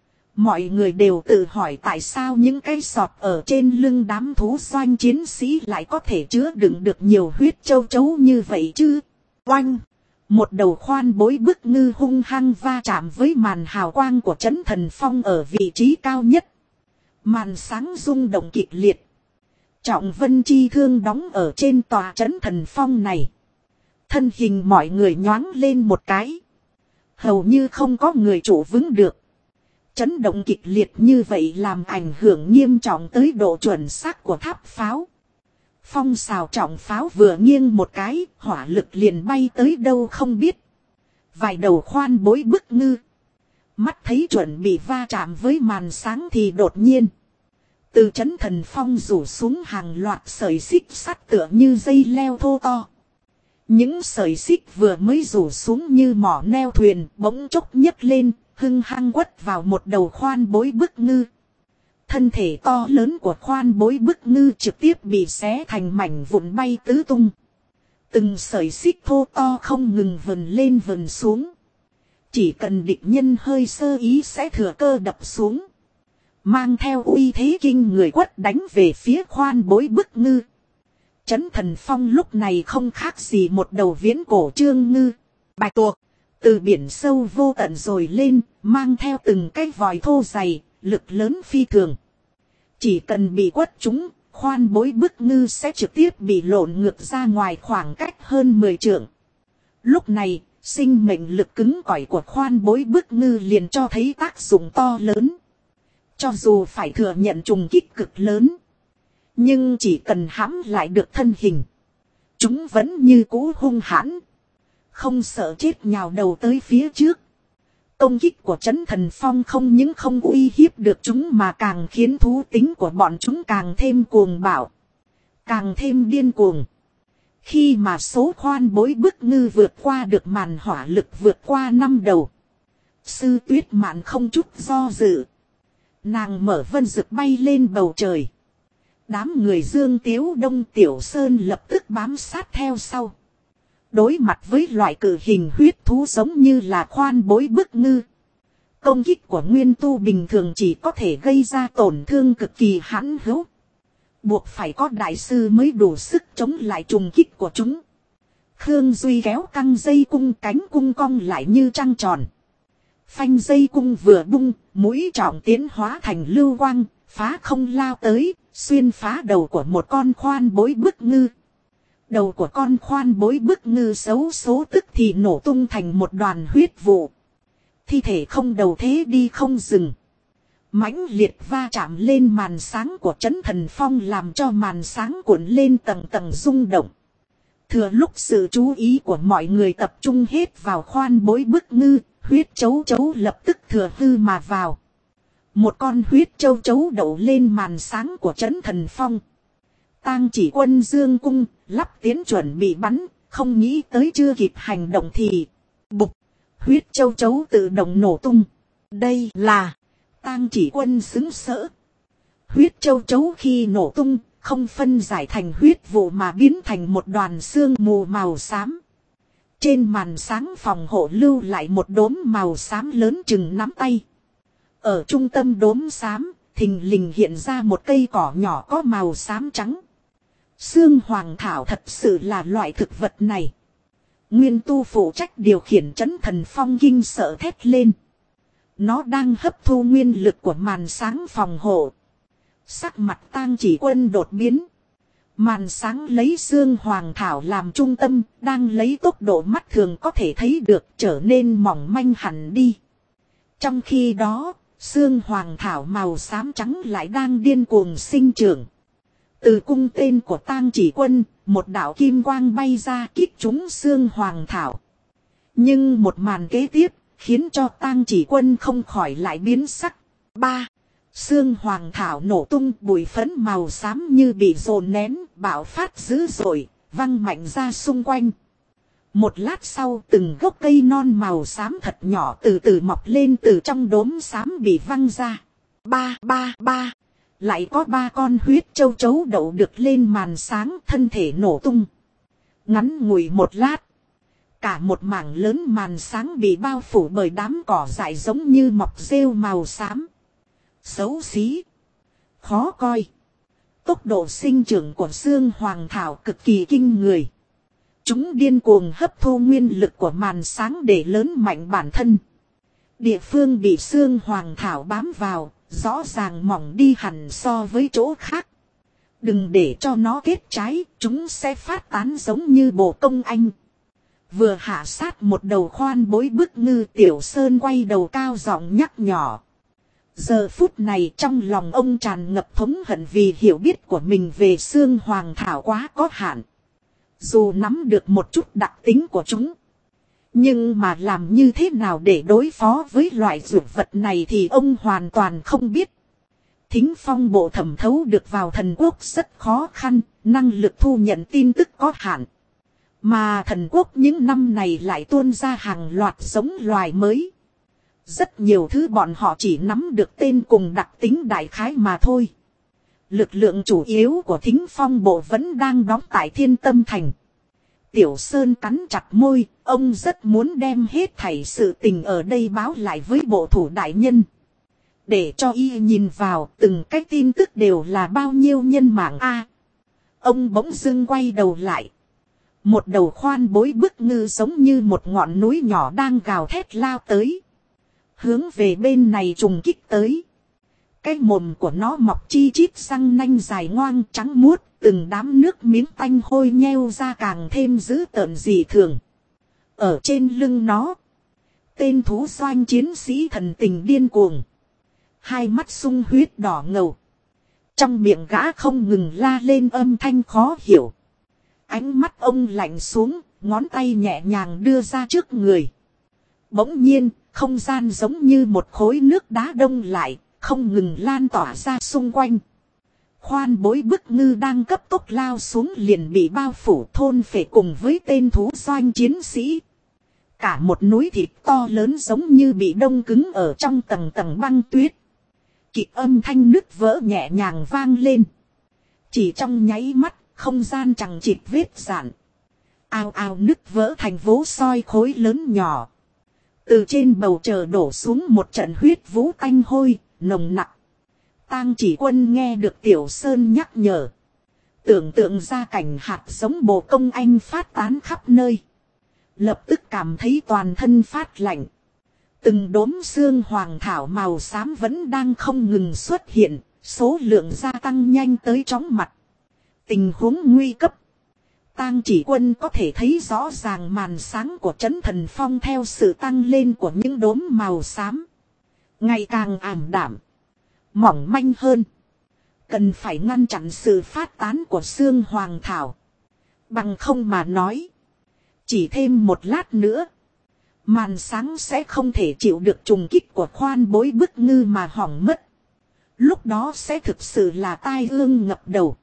Mọi người đều tự hỏi tại sao những cái sọt ở trên lưng đám thú doanh chiến sĩ lại có thể chứa đựng được nhiều huyết châu chấu như vậy chứ. Oanh! Một đầu khoan bối bức ngư hung hăng va chạm với màn hào quang của trấn thần phong ở vị trí cao nhất. Màn sáng rung động kịch liệt. Trọng Vân chi thương đóng ở trên tòa trấn thần phong này. Thân hình mọi người nhoáng lên một cái. Hầu như không có người trụ vững được. Chấn động kịch liệt như vậy làm ảnh hưởng nghiêm trọng tới độ chuẩn xác của tháp pháo. Phong xào trọng pháo vừa nghiêng một cái, hỏa lực liền bay tới đâu không biết. Vài đầu khoan bối bức ngư. Mắt thấy chuẩn bị va chạm với màn sáng thì đột nhiên. Từ trấn thần phong rủ xuống hàng loạt sợi xích sắt tựa như dây leo thô to. Những sợi xích vừa mới rủ xuống như mỏ neo thuyền bỗng chốc nhấc lên, hưng hăng quất vào một đầu khoan bối bức ngư. Thân thể to lớn của khoan bối bức ngư trực tiếp bị xé thành mảnh vụn bay tứ tung. Từng sợi xích thô to không ngừng vần lên vần xuống. Chỉ cần địch nhân hơi sơ ý sẽ thừa cơ đập xuống. Mang theo uy thế kinh người quất đánh về phía khoan bối bức ngư. Trấn thần phong lúc này không khác gì một đầu viễn cổ trương ngư. Bạch tuộc. Từ biển sâu vô tận rồi lên, mang theo từng cái vòi thô dày, lực lớn phi thường. Chỉ cần bị quất trúng, khoan bối bức ngư sẽ trực tiếp bị lộn ngược ra ngoài khoảng cách hơn 10 trượng. Lúc này, sinh mệnh lực cứng cỏi của khoan bối bức ngư liền cho thấy tác dụng to lớn. Cho dù phải thừa nhận trùng kích cực lớn, nhưng chỉ cần hãm lại được thân hình, chúng vẫn như cũ hung hãn, không sợ chết nhào đầu tới phía trước. Công kích của Trấn Thần Phong không những không uy hiếp được chúng mà càng khiến thú tính của bọn chúng càng thêm cuồng bạo, càng thêm điên cuồng. Khi mà số khoan bối bức ngư vượt qua được màn hỏa lực vượt qua 5 đầu, Sư Tuyết Mạn không chút do dự, nàng mở vân dực bay lên bầu trời. Đám người Dương Tiếu Đông Tiểu Sơn lập tức bám sát theo sau. Đối mặt với loại cử hình huyết thú giống như là khoan bối bức ngư, công kích của nguyên tu bình thường chỉ có thể gây ra tổn thương cực kỳ hãn hữu. Buộc phải có đại sư mới đủ sức chống lại trùng kích của chúng. Khương Duy kéo căng dây cung, cánh cung cong lại như trăng tròn. Phanh dây cung vừa bung, mũi trọng tiến hóa thành lưu quang, phá không lao tới, xuyên phá đầu của một con khoan bối bức ngư. Đầu của con khoan bối bức ngư xấu số tức thì nổ tung thành một đoàn huyết vụ. Thi thể không đầu thế đi không dừng. Mãnh liệt va chạm lên màn sáng của Trấn Thần Phong làm cho màn sáng cuộn lên tầng tầng rung động. Thừa lúc sự chú ý của mọi người tập trung hết vào khoan bối bức ngư, huyết chấu chấu lập tức thừa hư mà vào. Một con huyết châu chấu đậu lên màn sáng của Trấn Thần Phong. Tang Chỉ Quân dương cung, lắp tiến chuẩn bị bắn, không nghĩ tới chưa kịp hành động thì bục, huyết châu chấu tự động nổ tung. Đây là Tang Chỉ Quân sững sỡ. Huyết châu chấu khi nổ tung, không phân giải thành huyết vụ mà biến thành một đoàn sương mù màu xám. Trên màn sáng phòng hộ lưu lại một đốm màu xám lớn chừng nắm tay. Ở trung tâm đốm xám, thình lình hiện ra một cây cỏ nhỏ có màu xám trắng. Xương hoàng thảo thật sự là loại thực vật này. Nguyên tu phụ trách điều khiển Trấn Thần Phong kinh sợ thét lên. Nó đang hấp thu nguyên lực của màn sáng phòng hộ. Sắc mặt Tang Chỉ Quân đột biến. Màn sáng lấy xương hoàng thảo làm trung tâm, đang lấy tốc độ mắt thường có thể thấy được trở nên mỏng manh hẳn đi. Trong khi đó, xương hoàng thảo màu xám trắng lại đang điên cuồng sinh trưởng. Từ cung tên của Tang Chỉ Quân, một đạo kim quang bay ra kích trúng xương hoàng thảo. Nhưng một màn kế tiếp, khiến cho Tang Chỉ Quân không khỏi lại biến sắc. 3. Xương hoàng thảo nổ tung, bụi phấn màu xám như bị dồn nén, bạo phát dữ dội, văng mạnh ra xung quanh. Một lát sau, từng gốc cây non màu xám thật nhỏ từ từ mọc lên từ trong đốm xám bị văng ra. Ba. Lại có 3 con huyết châu chấu đậu được lên màn sáng, thân thể nổ tung. Ngắn ngủi một lát, cả một mảng lớn màn sáng bị bao phủ bởi đám cỏ dại giống như mọc rêu màu xám. Xấu xí, khó coi. Tốc độ sinh trưởng của xương hoàng thảo cực kỳ kinh người. Chúng điên cuồng hấp thu nguyên lực của màn sáng để lớn mạnh bản thân. Địa phương bị xương hoàng thảo bám vào, rõ ràng mỏng đi hẳn so với chỗ khác. Đừng để cho nó kết trái, chúng sẽ phát tán giống như bồ công anh. Vừa hạ sát một đầu khoan bối bức ngư, Tiểu Sơn quay đầu cao giọng nhắc nhỏ. Giờ phút này trong lòng ông tràn ngập thống hận vì hiểu biết của mình về xương hoàng thảo quá có hạn. Dù nắm được một chút đặc tính của chúng, nhưng mà làm như thế nào để đối phó với loại dược vật này thì ông hoàn toàn không biết. Thính Phong bộ thẩm thấu được vào thần quốc rất khó khăn, năng lực thu nhận tin tức có hạn. Mà thần quốc những năm này lại tuôn ra hàng loạt giống loài mới. Rất nhiều thứ bọn họ chỉ nắm được tên cùng đặc tính đại khái mà thôi. Lực lượng chủ yếu của Thính Phong bộ vẫn đang đóng tại Thiên Tâm Thành. Tiểu Sơn cắn chặt môi, ông rất muốn đem hết thảy sự tình ở đây báo lại với bộ thủ đại nhân. Để cho y nhìn vào từng cái tin tức đều là bao nhiêu nhân mạng a. Ông bỗng dưng quay đầu lại. Một đầu khoan bối bức ngư giống như một ngọn núi nhỏ đang gào thét lao tới. Hướng về bên này trùng kích tới. Cái mồm của nó mọc chi chít răng nanh dài ngoang trắng muốt, từng đám nước miếng tanh hôi nheo ra càng thêm dữ tợn dị thường. Ở trên lưng nó, tên thú doanh chiến sĩ thần tình điên cuồng. Hai mắt sung huyết đỏ ngầu. Trong miệng gã không ngừng la lên âm thanh khó hiểu. Ánh mắt ông lạnh xuống, ngón tay nhẹ nhàng đưa ra trước người. Bỗng nhiên, không gian giống như một khối nước đá đông lại, không ngừng lan tỏa ra xung quanh. Khoan bối bức ngư đang cấp tốc lao xuống liền bị bao phủ thôn phệ cùng với tên thú doanh chiến sĩ. Cả một núi thịt to lớn giống như bị đông cứng ở trong tầng tầng băng tuyết. Kịch âm thanh nứt vỡ nhẹ nhàng vang lên. Chỉ trong nháy mắt, không gian chằng chịt vết dạn. Ào ào nứt vỡ thành vố soi khối lớn nhỏ. Từ trên bầu trời đổ xuống một trận huyết vũ tanh hôi, nồng nặc. Tang Chỉ Quân nghe được Tiểu Sơn nhắc nhở. Tưởng tượng ra cảnh hạt giống bồ công anh phát tán khắp nơi. Lập tức cảm thấy toàn thân phát lạnh. Từng đốm xương hoàng thảo màu xám vẫn đang không ngừng xuất hiện, số lượng gia tăng nhanh tới chóng mặt. Tình huống nguy cấp. Tang Chỉ Quân có thể thấy rõ ràng màn sáng của Trấn Thần Phong theo sự tăng lên của những đốm màu xám. Ngày càng ảm đạm, mỏng manh hơn. Cần phải ngăn chặn sự phát tán của xương hoàng thảo. Bằng không mà nói, chỉ thêm một lát nữa, màn sáng sẽ không thể chịu được trùng kích của khoan bối bức ngư mà hỏng mất. Lúc đó sẽ thực sự là tai ương ngập đầu.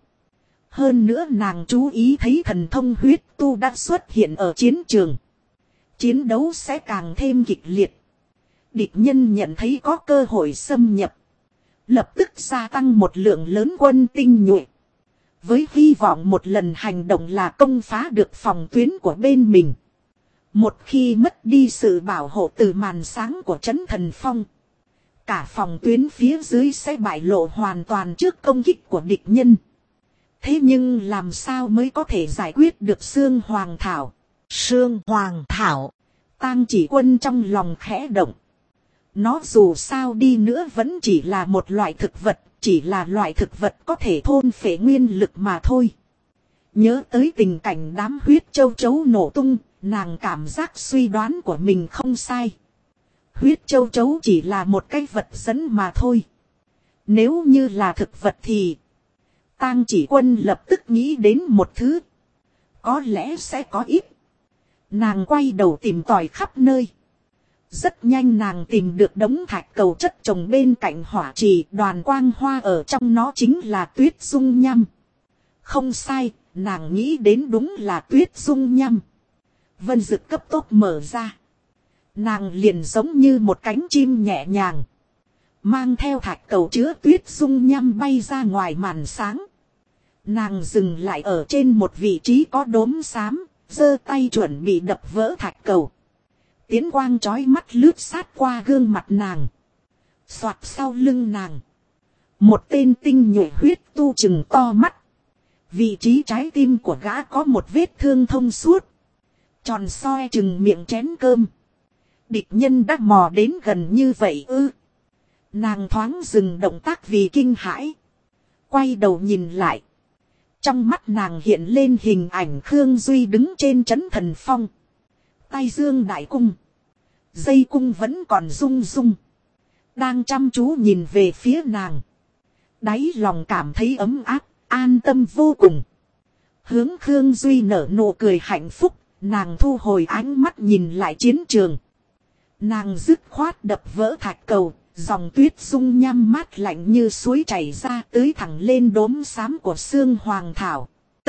Hơn nữa nàng chú ý thấy thần thông huyết tu đã xuất hiện ở chiến trường. Chiến đấu sẽ càng thêm kịch liệt. Địch nhân nhận thấy có cơ hội xâm nhập, lập tức gia tăng một lượng lớn quân tinh nhuệ. Với hy vọng một lần hành động là công phá được phòng tuyến của bên mình. Một khi mất đi sự bảo hộ từ màn sáng của Trấn Thần Phong, cả phòng tuyến phía dưới sẽ bại lộ hoàn toàn trước công kích của địch nhân. Thế nhưng làm sao mới có thể giải quyết được xương hoàng thảo? Xương hoàng thảo. Tang Chỉ Quân trong lòng khẽ động. Nó dù sao đi nữa vẫn chỉ là một loại thực vật, chỉ là loại thực vật có thể thôn phệ nguyên lực mà thôi. Nhớ tới tình cảnh đám huyết châu chấu nổ tung, nàng cảm giác suy đoán của mình không sai. Huyết châu chấu chỉ là một cái vật dẫn mà thôi. Nếu như là thực vật thì Tang Chỉ Quân lập tức nghĩ đến một thứ. Có lẽ sẽ có ít. Nàng quay đầu tìm tòi khắp nơi. Rất nhanh nàng tìm được đống thạch cầu chất trồng bên cạnh hỏa trì, đoàn quang hoa ở trong nó chính là tuyết dung nham. Không sai, nàng nghĩ đến đúng là tuyết dung nham. Vân dực cấp tốc mở ra. Nàng liền giống như một cánh chim nhẹ nhàng, mang theo thạch cầu chứa tuyết dung nham bay ra ngoài màn sáng. Nàng dừng lại ở trên một vị trí có đốm xám, giơ tay chuẩn bị đập vỡ thạch cầu. Tiến quang chói mắt lướt sát qua gương mặt nàng. Soạt sau lưng nàng, một tên tinh nhuệ huyết tu chừng to mắt. Vị trí trái tim của gã có một vết thương thông suốt, tròn soi chừng miệng chén cơm. Địch nhân đã mò đến gần như vậy ư? Nàng thoáng dừng động tác vì kinh hãi, quay đầu nhìn lại. Trong mắt nàng hiện lên hình ảnh Khương Duy đứng trên Trấn Thần Phong, tay dương đại cung, dây cung vẫn còn rung rung, đang chăm chú nhìn về phía nàng. Đáy lòng cảm thấy ấm áp, an tâm vô cùng. Hướng Khương Duy nở nụ cười hạnh phúc, nàng thu hồi ánh mắt nhìn lại chiến trường. Nàng dứt khoát đập vỡ thạch cầu, dòng tuyết dung nham mát lạnh như suối chảy ra tưới thẳng lên đốm xám của xương hoàng thảo.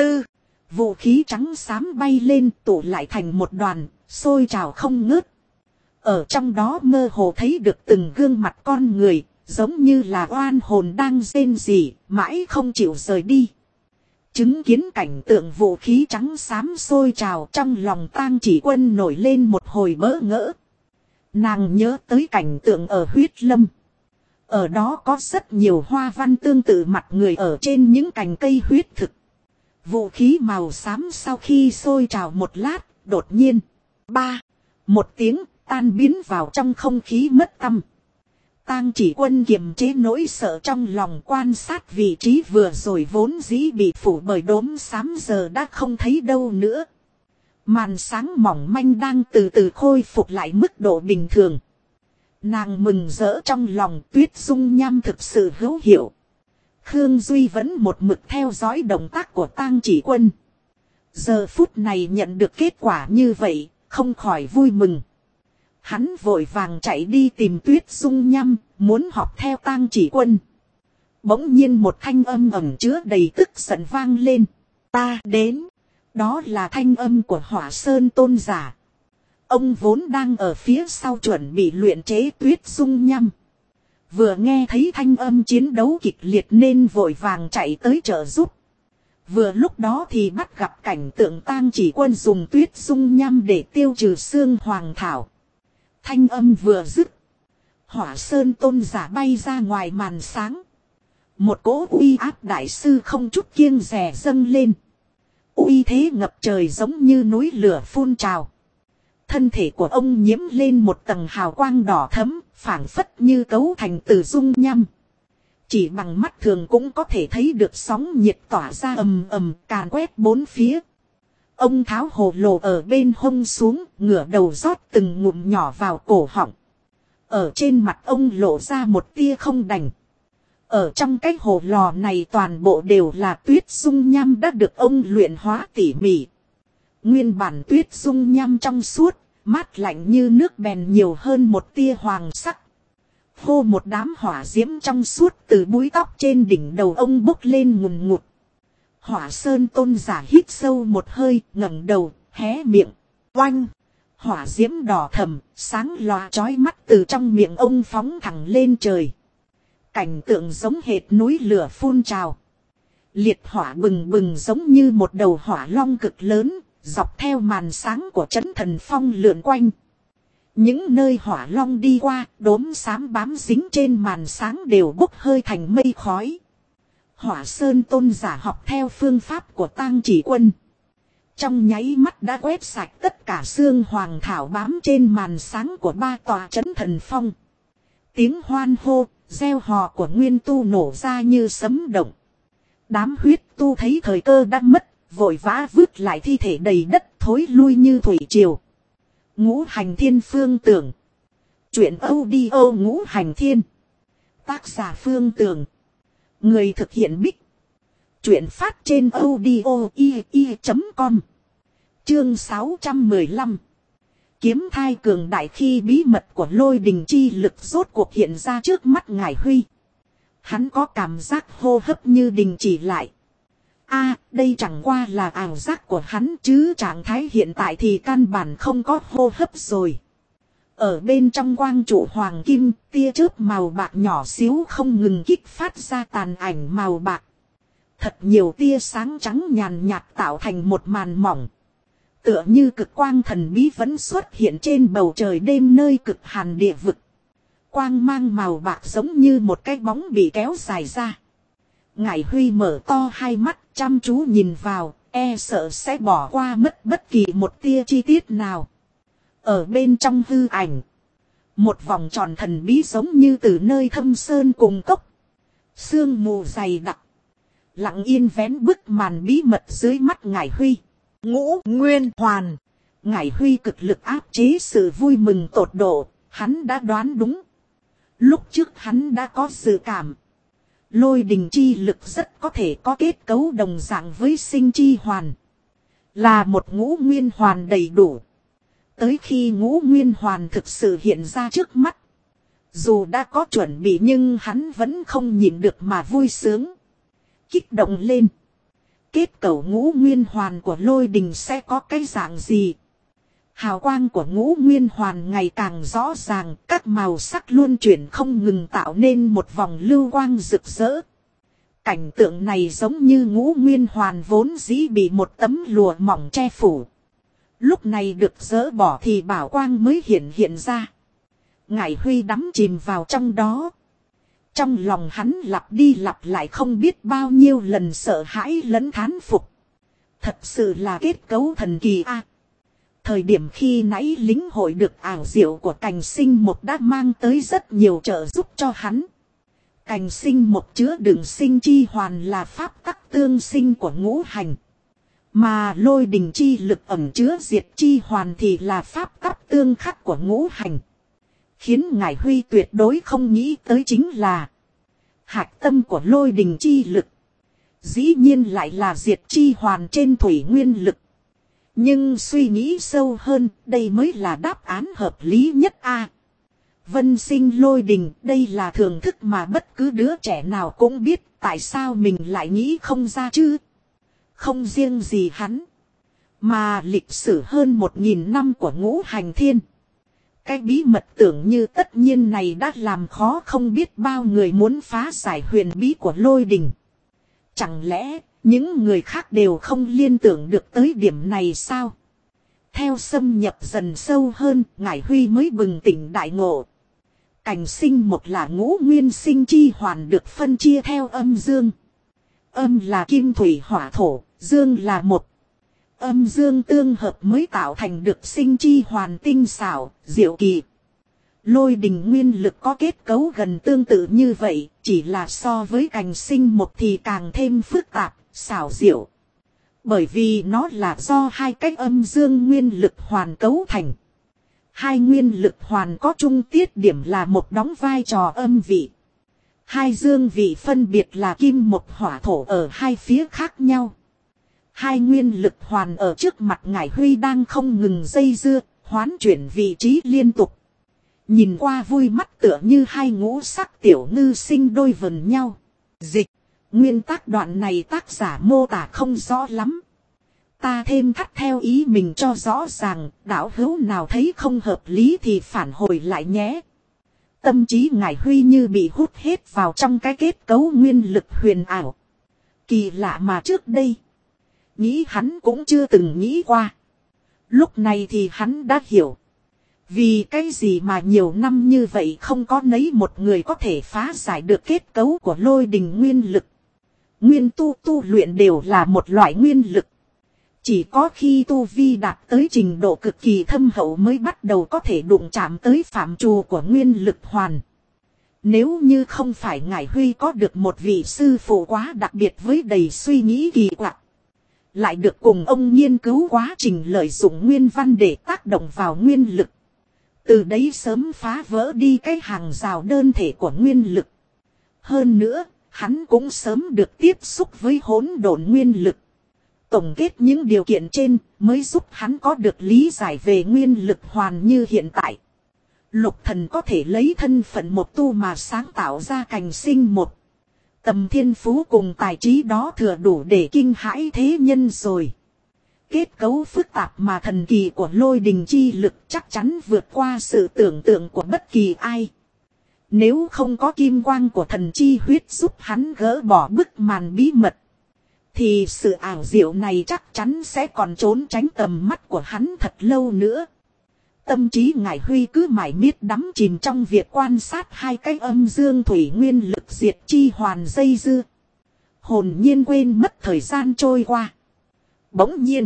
Vũ khí trắng xám bay lên tụ lại thành một đoàn, sôi trào không ngớt. Ở trong đó mơ hồ thấy được từng gương mặt con người, giống như là oan hồn đang rên rỉ, mãi không chịu rời đi. Chứng kiến cảnh tượng vũ khí trắng xám sôi trào, trong lòng Tang Chỉ Quân nổi lên một hồi bỡ ngỡ. Nàng nhớ tới cảnh tượng ở huyết lâm. Ở đó có rất nhiều hoa văn tương tự mặt người ở trên những cành cây huyết thực. Vũ khí màu xám sau khi sôi trào một lát, đột nhiên, một tiếng tan biến vào trong không khí mất tăm. Tang Chỉ Quân kiềm chế nỗi sợ trong lòng, quan sát vị trí vừa rồi vốn dĩ bị phủ bởi đốm xám giờ đã không thấy đâu nữa. Màn sáng mỏng manh đang từ từ khôi phục lại mức độ bình thường. Nàng mừng rỡ trong lòng, Tuyết Dung Nham thực sự hữu hiệu. Khương Duy vẫn một mực theo dõi động tác của Tang Chỉ Quân. Giờ phút này nhận được kết quả như vậy, không khỏi vui mừng. Hắn vội vàng chạy đi tìm Tuyết Dung Nham, muốn học theo Tang Chỉ Quân. Bỗng nhiên một thanh âm ẩn chứa đầy tức giận vang lên. Ta đến. Đó là thanh âm của Hỏa Sơn tôn giả. Ông vốn đang ở phía sau chuẩn bị luyện chế Tuyết Dung Nham. Vừa nghe thấy thanh âm chiến đấu kịch liệt nên vội vàng chạy tới trợ giúp. Vừa lúc đó thì bắt gặp cảnh tượng Tang Chỉ Quân dùng Tuyết Dung Nham để tiêu trừ xương hoàng thảo. Thanh âm vừa dứt. Hỏa Sơn tôn giả bay ra ngoài màn sáng. Một cỗ uy áp đại sư không chút kiêng dè dâng lên. Uy thế ngập trời giống như núi lửa phun trào. Thân thể của ông nhiễm lên một tầng hào quang đỏ thẫm, phảng phất như cấu thành từ dung nham. Chỉ bằng mắt thường cũng có thể thấy được sóng nhiệt tỏa ra ầm ầm càn quét bốn phía. Ông tháo hồ lô ở bên hông xuống, ngửa đầu rót từng ngụm nhỏ vào cổ họng. Ở trên mặt ông lộ ra một tia không đành. Ở trong cái hồ lò này toàn bộ đều là tuyết dung nham đã được ông luyện hóa tỉ mỉ. Nguyên bản tuyết dung nham trong suốt, mát lạnh như nước bèn nhiều hơn một tia hoàng sắc. Hô một đám hỏa diễm trong suốt từ búi tóc trên đỉnh đầu ông bốc lên ngùn ngụt. Hỏa Sơn tôn giả hít sâu một hơi, ngẩng đầu, hé miệng. Oanh! Hỏa diễm đỏ thầm, sáng lòa chói mắt từ trong miệng ông phóng thẳng lên trời. Cảnh tượng giống hệt núi lửa phun trào. Liệt hỏa bừng bừng giống như một đầu hỏa long cực lớn, dọc theo màn sáng của Trấn Thần Phong lượn quanh. Những nơi hỏa long đi qua, đốm xám bám dính trên màn sáng đều bốc hơi thành mây khói. Hỏa Sơn tôn giả học theo phương pháp của Tang Chỉ Quân. Trong nháy mắt đã quét sạch tất cả xương hoàng thảo bám trên màn sáng của ba tòa Trấn Thần Phong. Tiếng hoan hô, reo hò của nguyên tu nổ ra như sấm động. Đám huyết tu thấy thời cơ đã mất, vội vã vứt lại thi thể đầy đất thối lui như thủy triều. Ngũ Hành Thiên Phương Tưởng. Chuyện audio Ngũ Hành Thiên. Tác giả Phương Tưởng. Người thực hiện Bích. Chuyện phát trên audio i.com. Chương 615. Kiếm thai cường đại khi bí mật của lôi đình chi lực rốt cuộc hiện ra trước mắt Ngải Huy. Hắn có cảm giác hô hấp như đình chỉ lại. Đây chẳng qua là ảo giác của hắn chứ trạng thái hiện tại thì căn bản không có hô hấp rồi. Ở bên trong quang trụ hoàng kim, tia chớp màu bạc nhỏ xíu không ngừng kích phát ra tàn ảnh màu bạc. Thật nhiều tia sáng trắng nhàn nhạt tạo thành một màn mỏng. Tựa như cực quang thần bí vẫn xuất hiện trên bầu trời đêm nơi cực hàn địa vực. Quang mang màu bạc giống như một cái bóng bị kéo dài ra. Ngải Huy mở to hai mắt chăm chú nhìn vào, e sợ sẽ bỏ qua mất bất kỳ một tia chi tiết nào. Ở bên trong hư ảnh, một vòng tròn thần bí giống như từ nơi thâm sơn cùng cốc. Sương mù dày đặc, lặng yên vén bức màn bí mật dưới mắt Ngải Huy. Ngũ Nguyên Hoàn. Ngải Huy cực lực áp chế sự vui mừng tột độ, hắn đã đoán đúng. Lúc trước hắn đã có dự cảm. Lôi đình chi lực rất có thể có kết cấu đồng dạng với sinh chi hoàn. Là một ngũ nguyên hoàn đầy đủ. Tới khi ngũ nguyên hoàn thực sự hiện ra trước mắt. Dù đã có chuẩn bị nhưng hắn vẫn không nhịn được mà vui sướng. Kích động lên. Kết cấu ngũ nguyên hoàn của lôi đình sẽ có cái dạng gì? Hào quang của ngũ nguyên hoàn ngày càng rõ ràng, các màu sắc luôn chuyển không ngừng tạo nên một vòng lưu quang rực rỡ. Cảnh tượng này giống như ngũ nguyên hoàn vốn dĩ bị một tấm lụa mỏng che phủ. Lúc này được dỡ bỏ thì bảo quang mới hiện ra. Ngải Huy đắm chìm vào trong đó. Trong lòng hắn lặp đi lặp lại không biết bao nhiêu lần sợ hãi lẫn thán phục. Thật sự là kết cấu thần kỳ a. Thời điểm khi nãy lĩnh hội được ảo diệu của cành sinh mục đã mang tới rất nhiều trợ giúp cho hắn. Cành sinh mục chứa đựng sinh chi hoàn là pháp tắc tương sinh của ngũ hành. Mà lôi đình chi lực ẩn chứa diệt chi hoàn thì là pháp tắc tương khắc của ngũ hành. Khiến Ngải Huy tuyệt đối không nghĩ tới chính là hạch tâm của lôi đình chi lực. Dĩ nhiên lại là diệt chi hoàn trên thủy nguyên lực. Nhưng suy nghĩ sâu hơn, đây mới là đáp án hợp lý nhất a. Vân sinh lôi đình, đây là thưởng thức mà bất cứ đứa trẻ nào cũng biết, tại sao mình lại nghĩ không ra chứ? Không riêng gì hắn, mà lịch sử hơn 1000 năm của ngũ hành thiên. Cái bí mật tưởng như tất nhiên này đã làm khó không biết bao người muốn phá giải huyền bí của lôi đình. Chẳng lẽ những người khác đều không liên tưởng được tới điểm này sao? Theo xâm nhập dần sâu hơn, Ngải Huy mới bừng tỉnh đại ngộ. Cảnh sinh một là ngũ nguyên sinh chi hoàn được phân chia theo âm dương. Âm là kim thủy hỏa thổ, dương là một. Âm dương tương hợp mới tạo thành được sinh chi hoàn tinh xảo, diệu kỳ. Lôi đình nguyên lực có kết cấu gần tương tự như vậy, chỉ là so với cảnh sinh một thì càng thêm phức tạp, xảo diệu. Bởi vì nó là do hai cách âm dương nguyên lực hoàn cấu thành. Hai nguyên lực hoàn có chung tiết điểm là một đóng vai trò âm vị. Hai dương vị phân biệt là kim một hỏa thổ ở hai phía khác nhau. Hai nguyên lực hoàn ở trước mặt Ngải Huy đang không ngừng dây dưa, hoán chuyển vị trí liên tục. Nhìn qua vui mắt tựa như hai ngũ sắc tiểu ngư sinh đôi vần nhau. Dịch. Nguyên tắc đoạn này tác giả mô tả không rõ lắm. Ta thêm thắt theo ý mình cho rõ ràng, đạo hữu nào thấy không hợp lý thì phản hồi lại nhé. Tâm trí Ngải Huy như bị hút hết vào trong cái kết cấu nguyên lực huyền ảo. Kỳ lạ mà trước đây nghĩ hắn cũng chưa từng nghĩ qua. Lúc này thì hắn đã hiểu. Vì cái gì mà nhiều năm như vậy không có nấy một người có thể phá giải được kết cấu của lôi đình nguyên lực. Nguyên tu luyện đều là một loại nguyên lực. Chỉ có khi tu vi đạt tới trình độ cực kỳ thâm hậu mới bắt đầu có thể đụng chạm tới phạm trù của nguyên lực hoàn. Nếu như không phải Ngải Huy có được một vị sư phụ quá đặc biệt với đầy suy nghĩ kỳ quặc. Lại được cùng ông nghiên cứu quá trình lợi dụng nguyên văn để tác động vào nguyên lực. Từ đấy sớm phá vỡ đi cái hàng rào đơn thể của nguyên lực. Hơn nữa, hắn cũng sớm được tiếp xúc với hỗn độn nguyên lực. Tổng kết những điều kiện trên mới giúp hắn có được lý giải về nguyên lực hoàn như hiện tại. Lục thần có thể lấy thân phận một tu mà sáng tạo ra cảnh sinh một. Tầm thiên phú cùng tài trí đó thừa đủ để kinh hãi thế nhân rồi. Kết cấu phức tạp mà thần kỳ của lôi đình chi lực chắc chắn vượt qua sự tưởng tượng của bất kỳ ai. Nếu không có kim quang của thần chi huyết giúp hắn gỡ bỏ bức màn bí mật, thì sự ảo diệu này chắc chắn sẽ còn trốn tránh tầm mắt của hắn thật lâu nữa. Tâm trí Ngải Huy cứ mải miết đắm chìm trong việc quan sát hai cái âm dương thủy nguyên lực diệt chi hoàn dây dưa. Hồn nhiên quên mất thời gian trôi qua. Bỗng nhiên,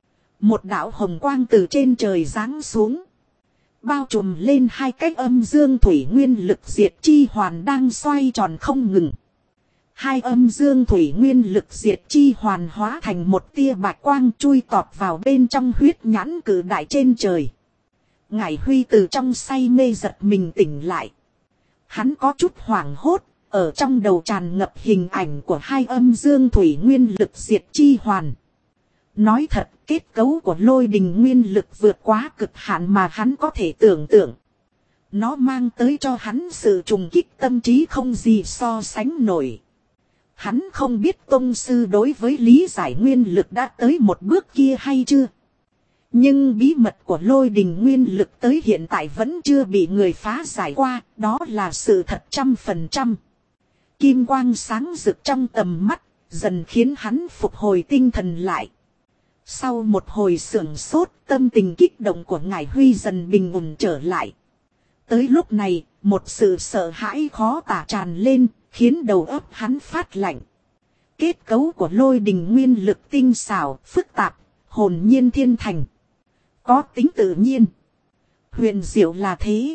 một đạo hồng quang từ trên trời giáng xuống. Bao trùm lên hai cái âm dương thủy nguyên lực diệt chi hoàn đang xoay tròn không ngừng. Hai âm dương thủy nguyên lực diệt chi hoàn hóa thành một tia bạch quang chui tọt vào bên trong huyết nhãn cử đại trên trời. Ngải Huy từ trong say mê giật mình tỉnh lại. Hắn có chút hoảng hốt, ở trong đầu tràn ngập hình ảnh của hai âm dương thủy nguyên lực diệt chi hoàn. Nói thật, kết cấu của lôi đình nguyên lực vượt quá cực hạn mà hắn có thể tưởng tượng. Nó mang tới cho hắn sự trùng kích tâm trí không gì so sánh nổi. Hắn không biết tông sư đối với lý giải nguyên lực đã tới một bước kia hay chưa. Nhưng bí mật của lôi đình nguyên lực tới hiện tại vẫn chưa bị người phá giải qua, đó là sự thật 100%. Kim quang sáng rực trong tầm mắt, dần khiến hắn phục hồi tinh thần lại. Sau một hồi sưởng sốt, tâm tình kích động của Ngải Huy dần bình ổn trở lại. Tới lúc này, một sự sợ hãi khó tả tràn lên, khiến đầu óc hắn phát lạnh. Kết cấu của lôi đình nguyên lực tinh xảo, phức tạp, hồn nhiên thiên thành. Có tính tự nhiên. Huyền diệu là thế.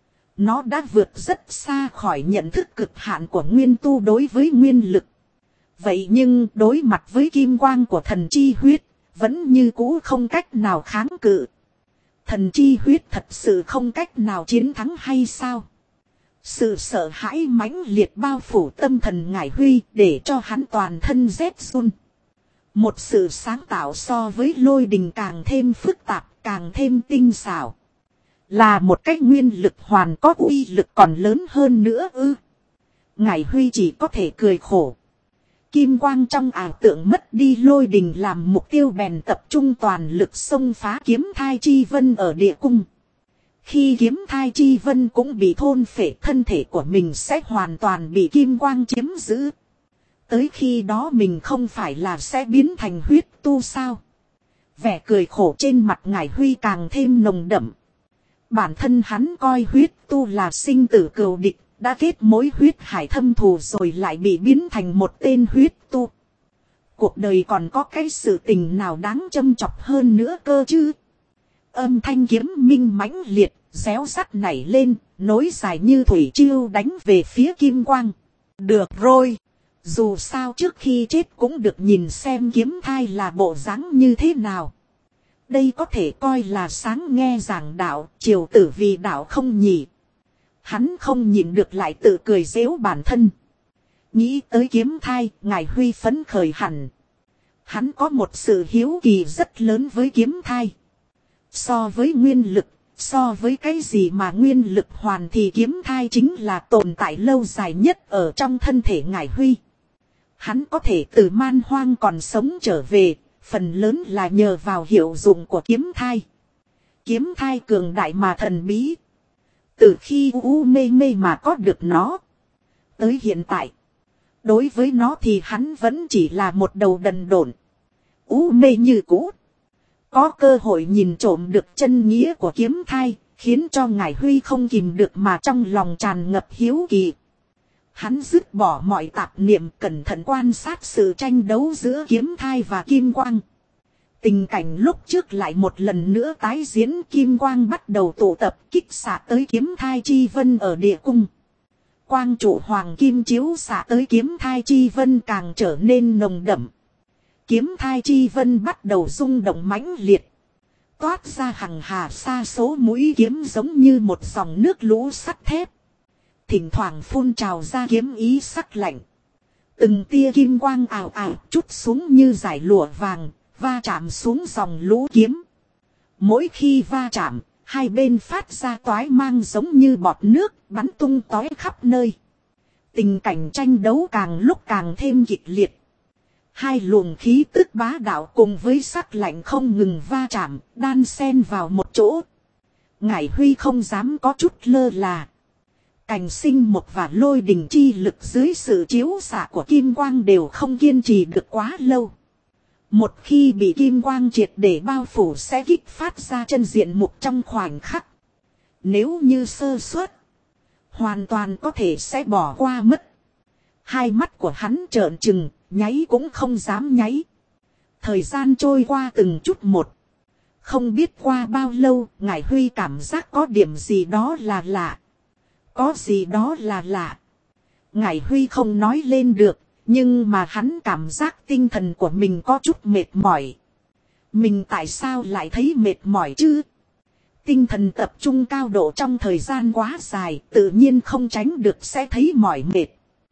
Nó đã vượt rất xa khỏi nhận thức cực hạn của nguyên tu đối với nguyên lực. Vậy nhưng đối mặt với kim quang của thần chi huyết, vẫn như cũ không cách nào kháng cự. Thần chi huyết thật sự không cách nào chiến thắng hay sao? Sự sợ hãi mãnh liệt bao phủ tâm thần Ngải Huy để cho hắn toàn thân rét run. Một sự sáng tạo so với lôi đình càng thêm phức tạp, càng thêm tinh xảo. Là một cách nguyên lực hoàn có uy lực còn lớn hơn nữa ư. Ngải Huy chỉ có thể cười khổ. Kim quang trong ảo tượng mất đi lôi đình làm mục tiêu bèn tập trung toàn lực xông phá kiếm thai chi vân ở địa cung. Khi kiếm thai chi vân cũng bị thôn phệ, thân thể của mình sẽ hoàn toàn bị kim quang chiếm giữ. Tới khi đó mình không phải là sẽ biến thành huyết tu sao? Vẻ cười khổ trên mặt Ngải Huy càng thêm nồng đậm. Bản thân hắn coi huyết tu là sinh tử cừu địch, đã kết mối huyết hải thâm thù rồi lại bị biến thành một tên huyết tu. Cuộc đời còn có cái sự tình nào đáng châm chọc hơn nữa cơ chứ? Âm thanh kiếm minh mãnh liệt, réo sắt nảy lên, nối dài như thủy triều đánh về phía kim quang. Được rồi, dù sao trước khi chết cũng được nhìn xem kiếm thai là bộ dáng như thế nào. Đây có thể coi là sáng nghe giảng đạo, chiều tử vì đạo không nhỉ. Hắn không nhìn được lại tự cười giễu bản thân. Nghĩ tới kiếm thai, Ngải Huy phấn khởi hẳn. Hắn có một sự hiếu kỳ rất lớn với kiếm thai. So với nguyên lực, so với cái gì mà nguyên lực hoàn thì kiếm thai chính là tồn tại lâu dài nhất ở trong thân thể Ngải Huy. Hắn có thể từ man hoang còn sống trở về, phần lớn là nhờ vào hiệu dụng của kiếm thai. Kiếm thai cường đại mà thần bí. Từ khi mê mê mà có được nó. Tới hiện tại. Đối với nó thì hắn vẫn chỉ là một đầu đần độn. Mê như cũ. Có cơ hội nhìn trộm được chân nghĩa của kiếm thai. Khiến cho Ngải Huy không kìm được mà trong lòng tràn ngập hiếu kỳ. Hắn dứt bỏ mọi tạp niệm, cẩn thận quan sát sự tranh đấu giữa kiếm thai và kim quang. Tình cảnh lúc trước lại một lần nữa tái diễn, kim quang bắt đầu tụ tập kích xạ tới kiếm thai chi vân ở địa cung. Quang trụ hoàng kim chiếu xạ tới kiếm thai chi vân càng trở nên nồng đậm. Kiếm thai chi vân bắt đầu rung động mãnh liệt. Toát ra hằng hà sa số mũi kiếm giống như một dòng nước lũ sắt thép. Thỉnh thoảng phun trào ra kiếm ý sắc lạnh. Từng tia kim quang ảo ảo chút xuống như dải lụa vàng, va chạm xuống dòng lũ kiếm. Mỗi khi va chạm, hai bên phát ra toái mang giống như bọt nước, bắn tung tóe khắp nơi. Tình cảnh tranh đấu càng lúc càng thêm kịch liệt. Hai luồng khí tức bá đạo cùng với sắc lạnh không ngừng va chạm, đan xen vào một chỗ. Ngải Huy không dám có chút lơ là. Cành sinh mộc và lôi đình chi lực dưới sự chiếu xạ của kim quang đều không kiên trì được quá lâu. Một khi bị kim quang triệt để bao phủ sẽ kích phát ra chân diện mục trong khoảnh khắc. Nếu như sơ suất, hoàn toàn có thể sẽ bỏ qua mất. Hai mắt của hắn trợn trừng, nháy cũng không dám nháy. Thời gian trôi qua từng chút một. Không biết qua bao lâu, Ngải Huy cảm giác có điểm gì đó là lạ. Có gì đó là lạ. Ngải Huy không nói lên được, nhưng mà hắn cảm giác tinh thần của mình có chút mệt mỏi. Mình tại sao lại thấy mệt mỏi chứ? Tinh thần tập trung cao độ trong thời gian quá dài, tự nhiên không tránh được sẽ thấy mỏi mệt.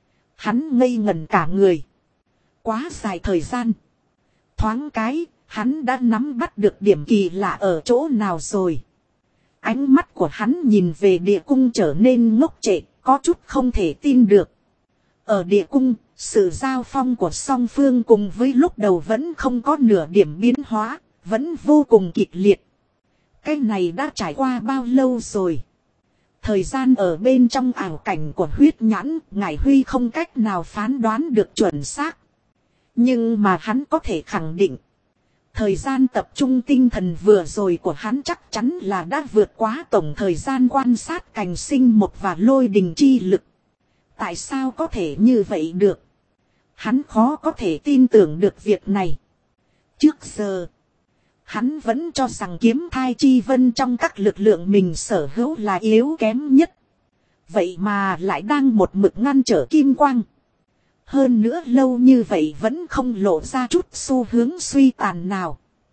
Hắn ngây ngẩn cả người. Quá dài thời gian. Thoáng cái, hắn đã nắm bắt được điểm kỳ lạ ở chỗ nào rồi. Ánh mắt của hắn nhìn về địa cung trở nên ngốc trệ, có chút không thể tin được. Ở địa cung, sự giao phong của song phương cùng với lúc đầu vẫn không có nửa điểm biến hóa, vẫn vô cùng kịch liệt. Cái này đã trải qua bao lâu rồi? Thời gian ở bên trong ảo cảnh của huyết nhãn, Ngải Huy không cách nào phán đoán được chuẩn xác. Nhưng mà hắn có thể khẳng định. Thời gian tập trung tinh thần vừa rồi của hắn chắc chắn là đã vượt quá tổng thời gian quan sát cành sinh mộc và lôi đình chi lực. Tại sao có thể như vậy được? Hắn khó có thể tin tưởng được việc này. Trước giờ, hắn vẫn cho rằng kiếm thai chi vân trong các lực lượng mình sở hữu là yếu kém nhất. Vậy mà lại đang một mực ngăn trở kim quang. Hơn nữa lâu như vậy vẫn không lộ ra chút xu hướng suy tàn nào.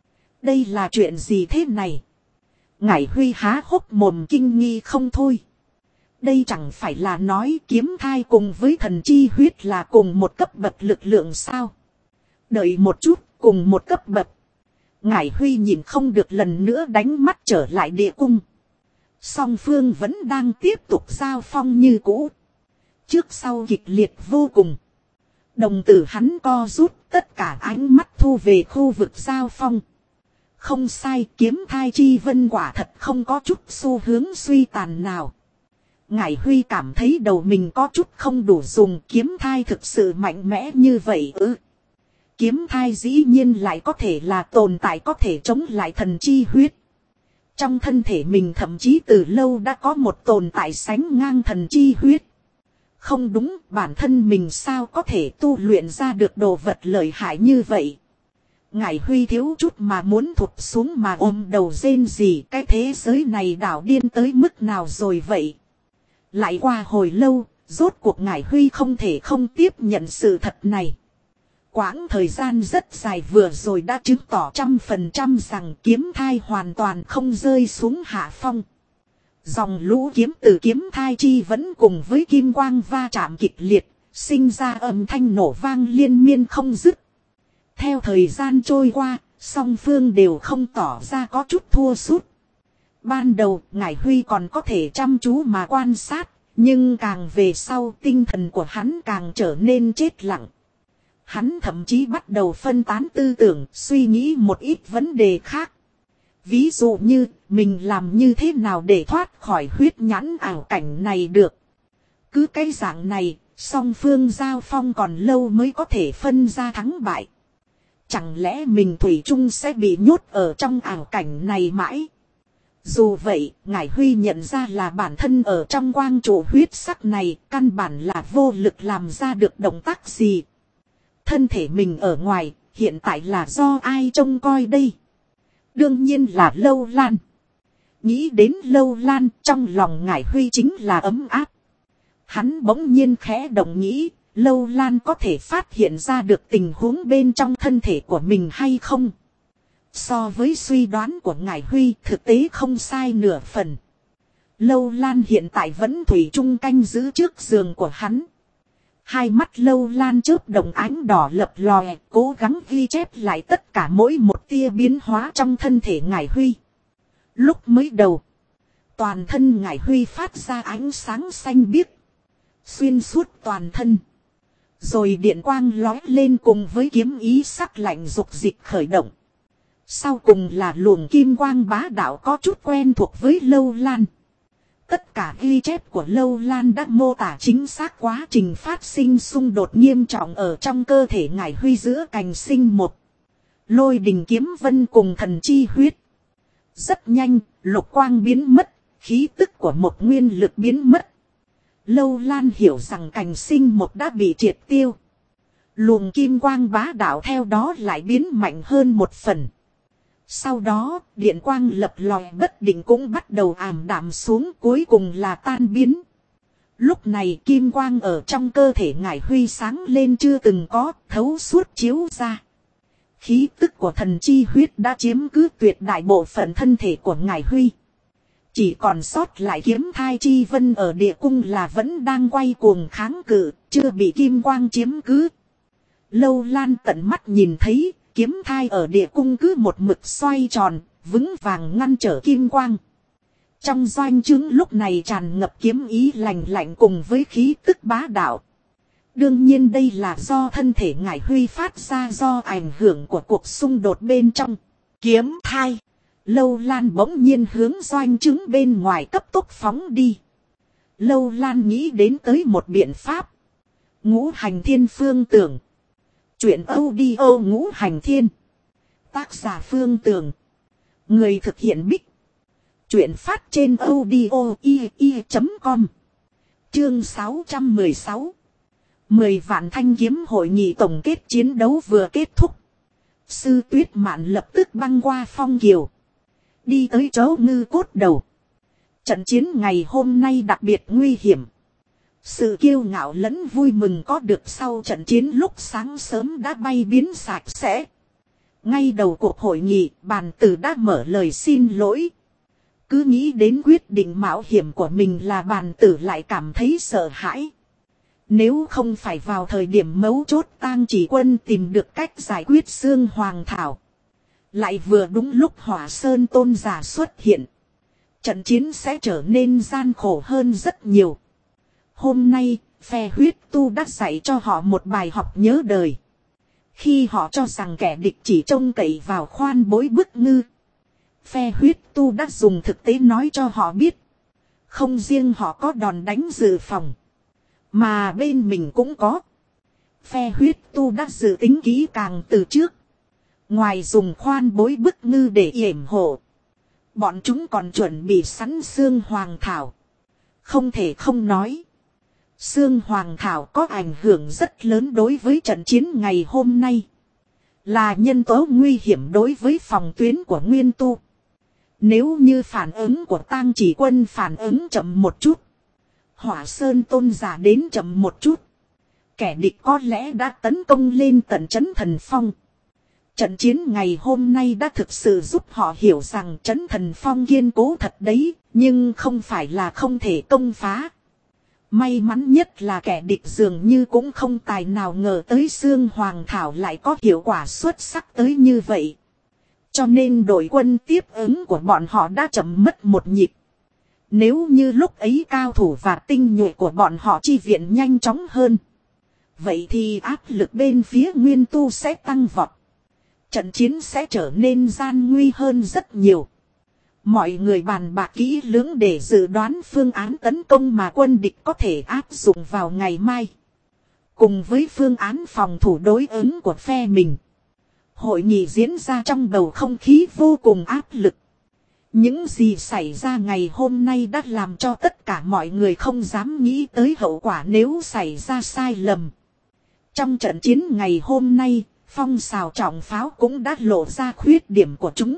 Đây là chuyện gì thế này? Ngải Huy há hốc mồm kinh nghi không thôi. Đây chẳng phải là nói kiếm thai cùng với thần chi huyết là cùng một cấp bậc lực lượng sao? Đợi một chút, cùng một cấp bậc. Ngải Huy nhìn không được lần nữa đánh mắt trở lại địa cung. Song phương vẫn đang tiếp tục giao phong như cũ. Trước sau kịch liệt vô cùng. Đồng tử hắn co rút, tất cả ánh mắt thu về khu vực giao phong. Không sai, kiếm thai chi vân quả thật không có chút xu hướng suy tàn nào. Ngải Huy cảm thấy đầu mình có chút không đủ dùng, kiếm thai thực sự mạnh mẽ như vậy ư. Kiếm thai dĩ nhiên lại có thể là tồn tại có thể chống lại thần chi huyết. Trong thân thể mình thậm chí từ lâu đã có một tồn tại sánh ngang thần chi huyết. Không đúng, bản thân mình sao có thể tu luyện ra được đồ vật lợi hại như vậy. Ngải Huy thiếu chút mà muốn thụt xuống mà ôm đầu rên rỉ, cái thế giới này đảo điên tới mức nào rồi vậy. Lại qua hồi lâu, rốt cuộc Ngải Huy không thể không tiếp nhận sự thật này. Quãng thời gian rất dài vừa rồi đã chứng tỏ 100% rằng kiếm thai hoàn toàn không rơi xuống hạ phong. Dòng lũ kiếm từ kiếm thai chi vẫn cùng với kim quang va chạm kịch liệt, sinh ra âm thanh nổ vang liên miên không dứt. Theo thời gian trôi qua, song phương đều không tỏ ra có chút thua sút. Ban đầu, Ngải Huy còn có thể chăm chú mà quan sát, nhưng càng về sau tinh thần của hắn càng trở nên chết lặng. Hắn thậm chí bắt đầu phân tán tư tưởng, suy nghĩ một ít vấn đề khác. Ví dụ như, mình làm như thế nào để thoát khỏi huyết nhãn ảo cảnh này được. Cứ cái dạng này, song phương giao phong còn lâu mới có thể phân ra thắng bại. Chẳng lẽ mình thủy chung sẽ bị nhốt ở trong ảo cảnh này mãi? Dù vậy, Ngải Huy nhận ra là bản thân ở trong quang trụ huyết sắc này, căn bản là vô lực làm ra được động tác gì. Thân thể mình ở ngoài, hiện tại là do ai trông coi đây? Đương nhiên là Lâu Lan. Nghĩ đến Lâu Lan, trong lòng Ngải Huy chính là ấm áp. Hắn bỗng nhiên khẽ động nghĩ, Lâu Lan có thể phát hiện ra được tình huống bên trong thân thể của mình hay không? So với suy đoán của Ngải Huy, thực tế không sai nửa phần. Lâu Lan hiện tại vẫn thủy chung canh giữ trước giường của hắn. Hai mắt Lâu Lan chớp động ánh đỏ lập lòe, cố gắng ghi chép lại tất cả mỗi một tia biến hóa trong thân thể Ngải Huy. Lúc mới đầu, toàn thân Ngải Huy phát ra ánh sáng xanh biếc, xuyên suốt toàn thân. Rồi điện quang lói lên cùng với kiếm ý sắc lạnh dục dịch khởi động. Sau cùng là luồng kim quang bá đạo có chút quen thuộc với Lâu Lan. Tất cả ghi chép của Lâu Lan đã mô tả chính xác quá trình phát sinh xung đột nghiêm trọng ở trong cơ thể Ngải Huy giữa cành sinh một. Lôi đình kiếm vân cùng thần chi huyết. Rất nhanh, lục quang biến mất, khí tức của một nguyên lực biến mất. Lâu Lan hiểu rằng cành sinh một đã bị triệt tiêu. Luồng kim quang bá đạo theo đó lại biến mạnh hơn một phần. Sau đó, điện quang lập lòe bất định cũng bắt đầu ảm đạm xuống, cuối cùng là tan biến. Lúc này kim quang ở trong cơ thể Ngải Huy sáng lên chưa từng có, thấu suốt chiếu ra. Khí tức của thần chi huyết đã chiếm cứ tuyệt đại bộ phận thân thể của Ngải Huy. Chỉ còn sót lại kiếm thai chi vân ở địa cung là vẫn đang quay cuồng kháng cự, chưa bị kim quang chiếm cứ. Lâu Lan tận mắt nhìn thấy, kiếm thai ở địa cung cứ một mực xoay tròn, vững vàng ngăn trở kim quang. Trong doanh trướng lúc này tràn ngập kiếm ý lạnh lạnh cùng với khí tức bá đạo. Đương nhiên đây là do thân thể Ngải Huy phát ra do ảnh hưởng của cuộc xung đột bên trong. Kiếm thai. Lâu Lan bỗng nhiên hướng doanh trướng bên ngoài cấp tốc phóng đi. Lâu Lan nghĩ đến tới một biện pháp. Ngũ hành thiên phương tưởng. Chuyện audio ngũ hành thiên. Tác giả Phương Tường. Người thực hiện Bích. Chuyện phát trên audio i.com. Chương 616. 10 vạn thanh kiếm hội nghị tổng kết chiến đấu vừa kết thúc. Sư Tuyết Mạn lập tức băng qua phong kiều. Đi tới chỗ Ngư Cốt Đầu. Trận chiến ngày hôm nay đặc biệt nguy hiểm. Sự kiêu ngạo lẫn vui mừng có được sau trận chiến lúc sáng sớm đã bay biến sạch sẽ. Ngay đầu cuộc hội nghị, bàn tử đã mở lời xin lỗi. Cứ nghĩ đến quyết định mạo hiểm của mình là bàn tử lại cảm thấy sợ hãi. Nếu không phải vào thời điểm mấu chốt Tang Chỉ Quân tìm được cách giải quyết xương hoàng thảo. Lại vừa đúng lúc Hỏa Sơn tôn giả xuất hiện. Trận chiến sẽ trở nên gian khổ hơn rất nhiều. Hôm nay, phe huyết tu đã dạy cho họ một bài học nhớ đời. Khi họ cho rằng kẻ địch chỉ trông cậy vào khoan bối bức ngư. Phe huyết tu đã dùng thực tế nói cho họ biết. Không riêng họ có đòn đánh dự phòng. Mà bên mình cũng có. Phe huyết tu đã dự tính kỹ càng từ trước. Ngoài dùng khoan bối bức ngư để yểm hộ. Bọn chúng còn chuẩn bị sẵn xương hoàng thảo. Không thể không nói. Xương hoàng thảo có ảnh hưởng rất lớn đối với trận chiến ngày hôm nay. Là nhân tố nguy hiểm đối với phòng tuyến của Nguyên Tu. Nếu như phản ứng của Tang Chỉ Quân phản ứng chậm một chút. Hỏa Sơn tôn giả đến chậm một chút. Kẻ địch có lẽ đã tấn công lên tận trấn Thần Phong. Trận chiến ngày hôm nay đã thực sự giúp họ hiểu rằng trấn Thần Phong kiên cố thật đấy. Nhưng không phải là không thể công phá. May mắn nhất là kẻ địch dường như cũng không tài nào ngờ tới xương hoàng thảo lại có hiệu quả xuất sắc tới như vậy. Cho nên đội quân tiếp ứng của bọn họ đã chậm mất một nhịp. Nếu như lúc ấy cao thủ và tinh nhuệ của bọn họ chi viện nhanh chóng hơn. Vậy thì áp lực bên phía Nguyên Tu sẽ tăng vọt. Trận chiến sẽ trở nên gian nguy hơn rất nhiều. Mọi người bàn bạc kỹ lưỡng để dự đoán phương án tấn công mà quân địch có thể áp dụng vào ngày mai. Cùng với phương án phòng thủ đối ứng của phe mình. Hội nghị diễn ra trong bầu không khí vô cùng áp lực. Những gì xảy ra ngày hôm nay đã làm cho tất cả mọi người không dám nghĩ tới hậu quả nếu xảy ra sai lầm. Trong trận chiến ngày hôm nay, phong xào trọng pháo cũng đã lộ ra khuyết điểm của chúng.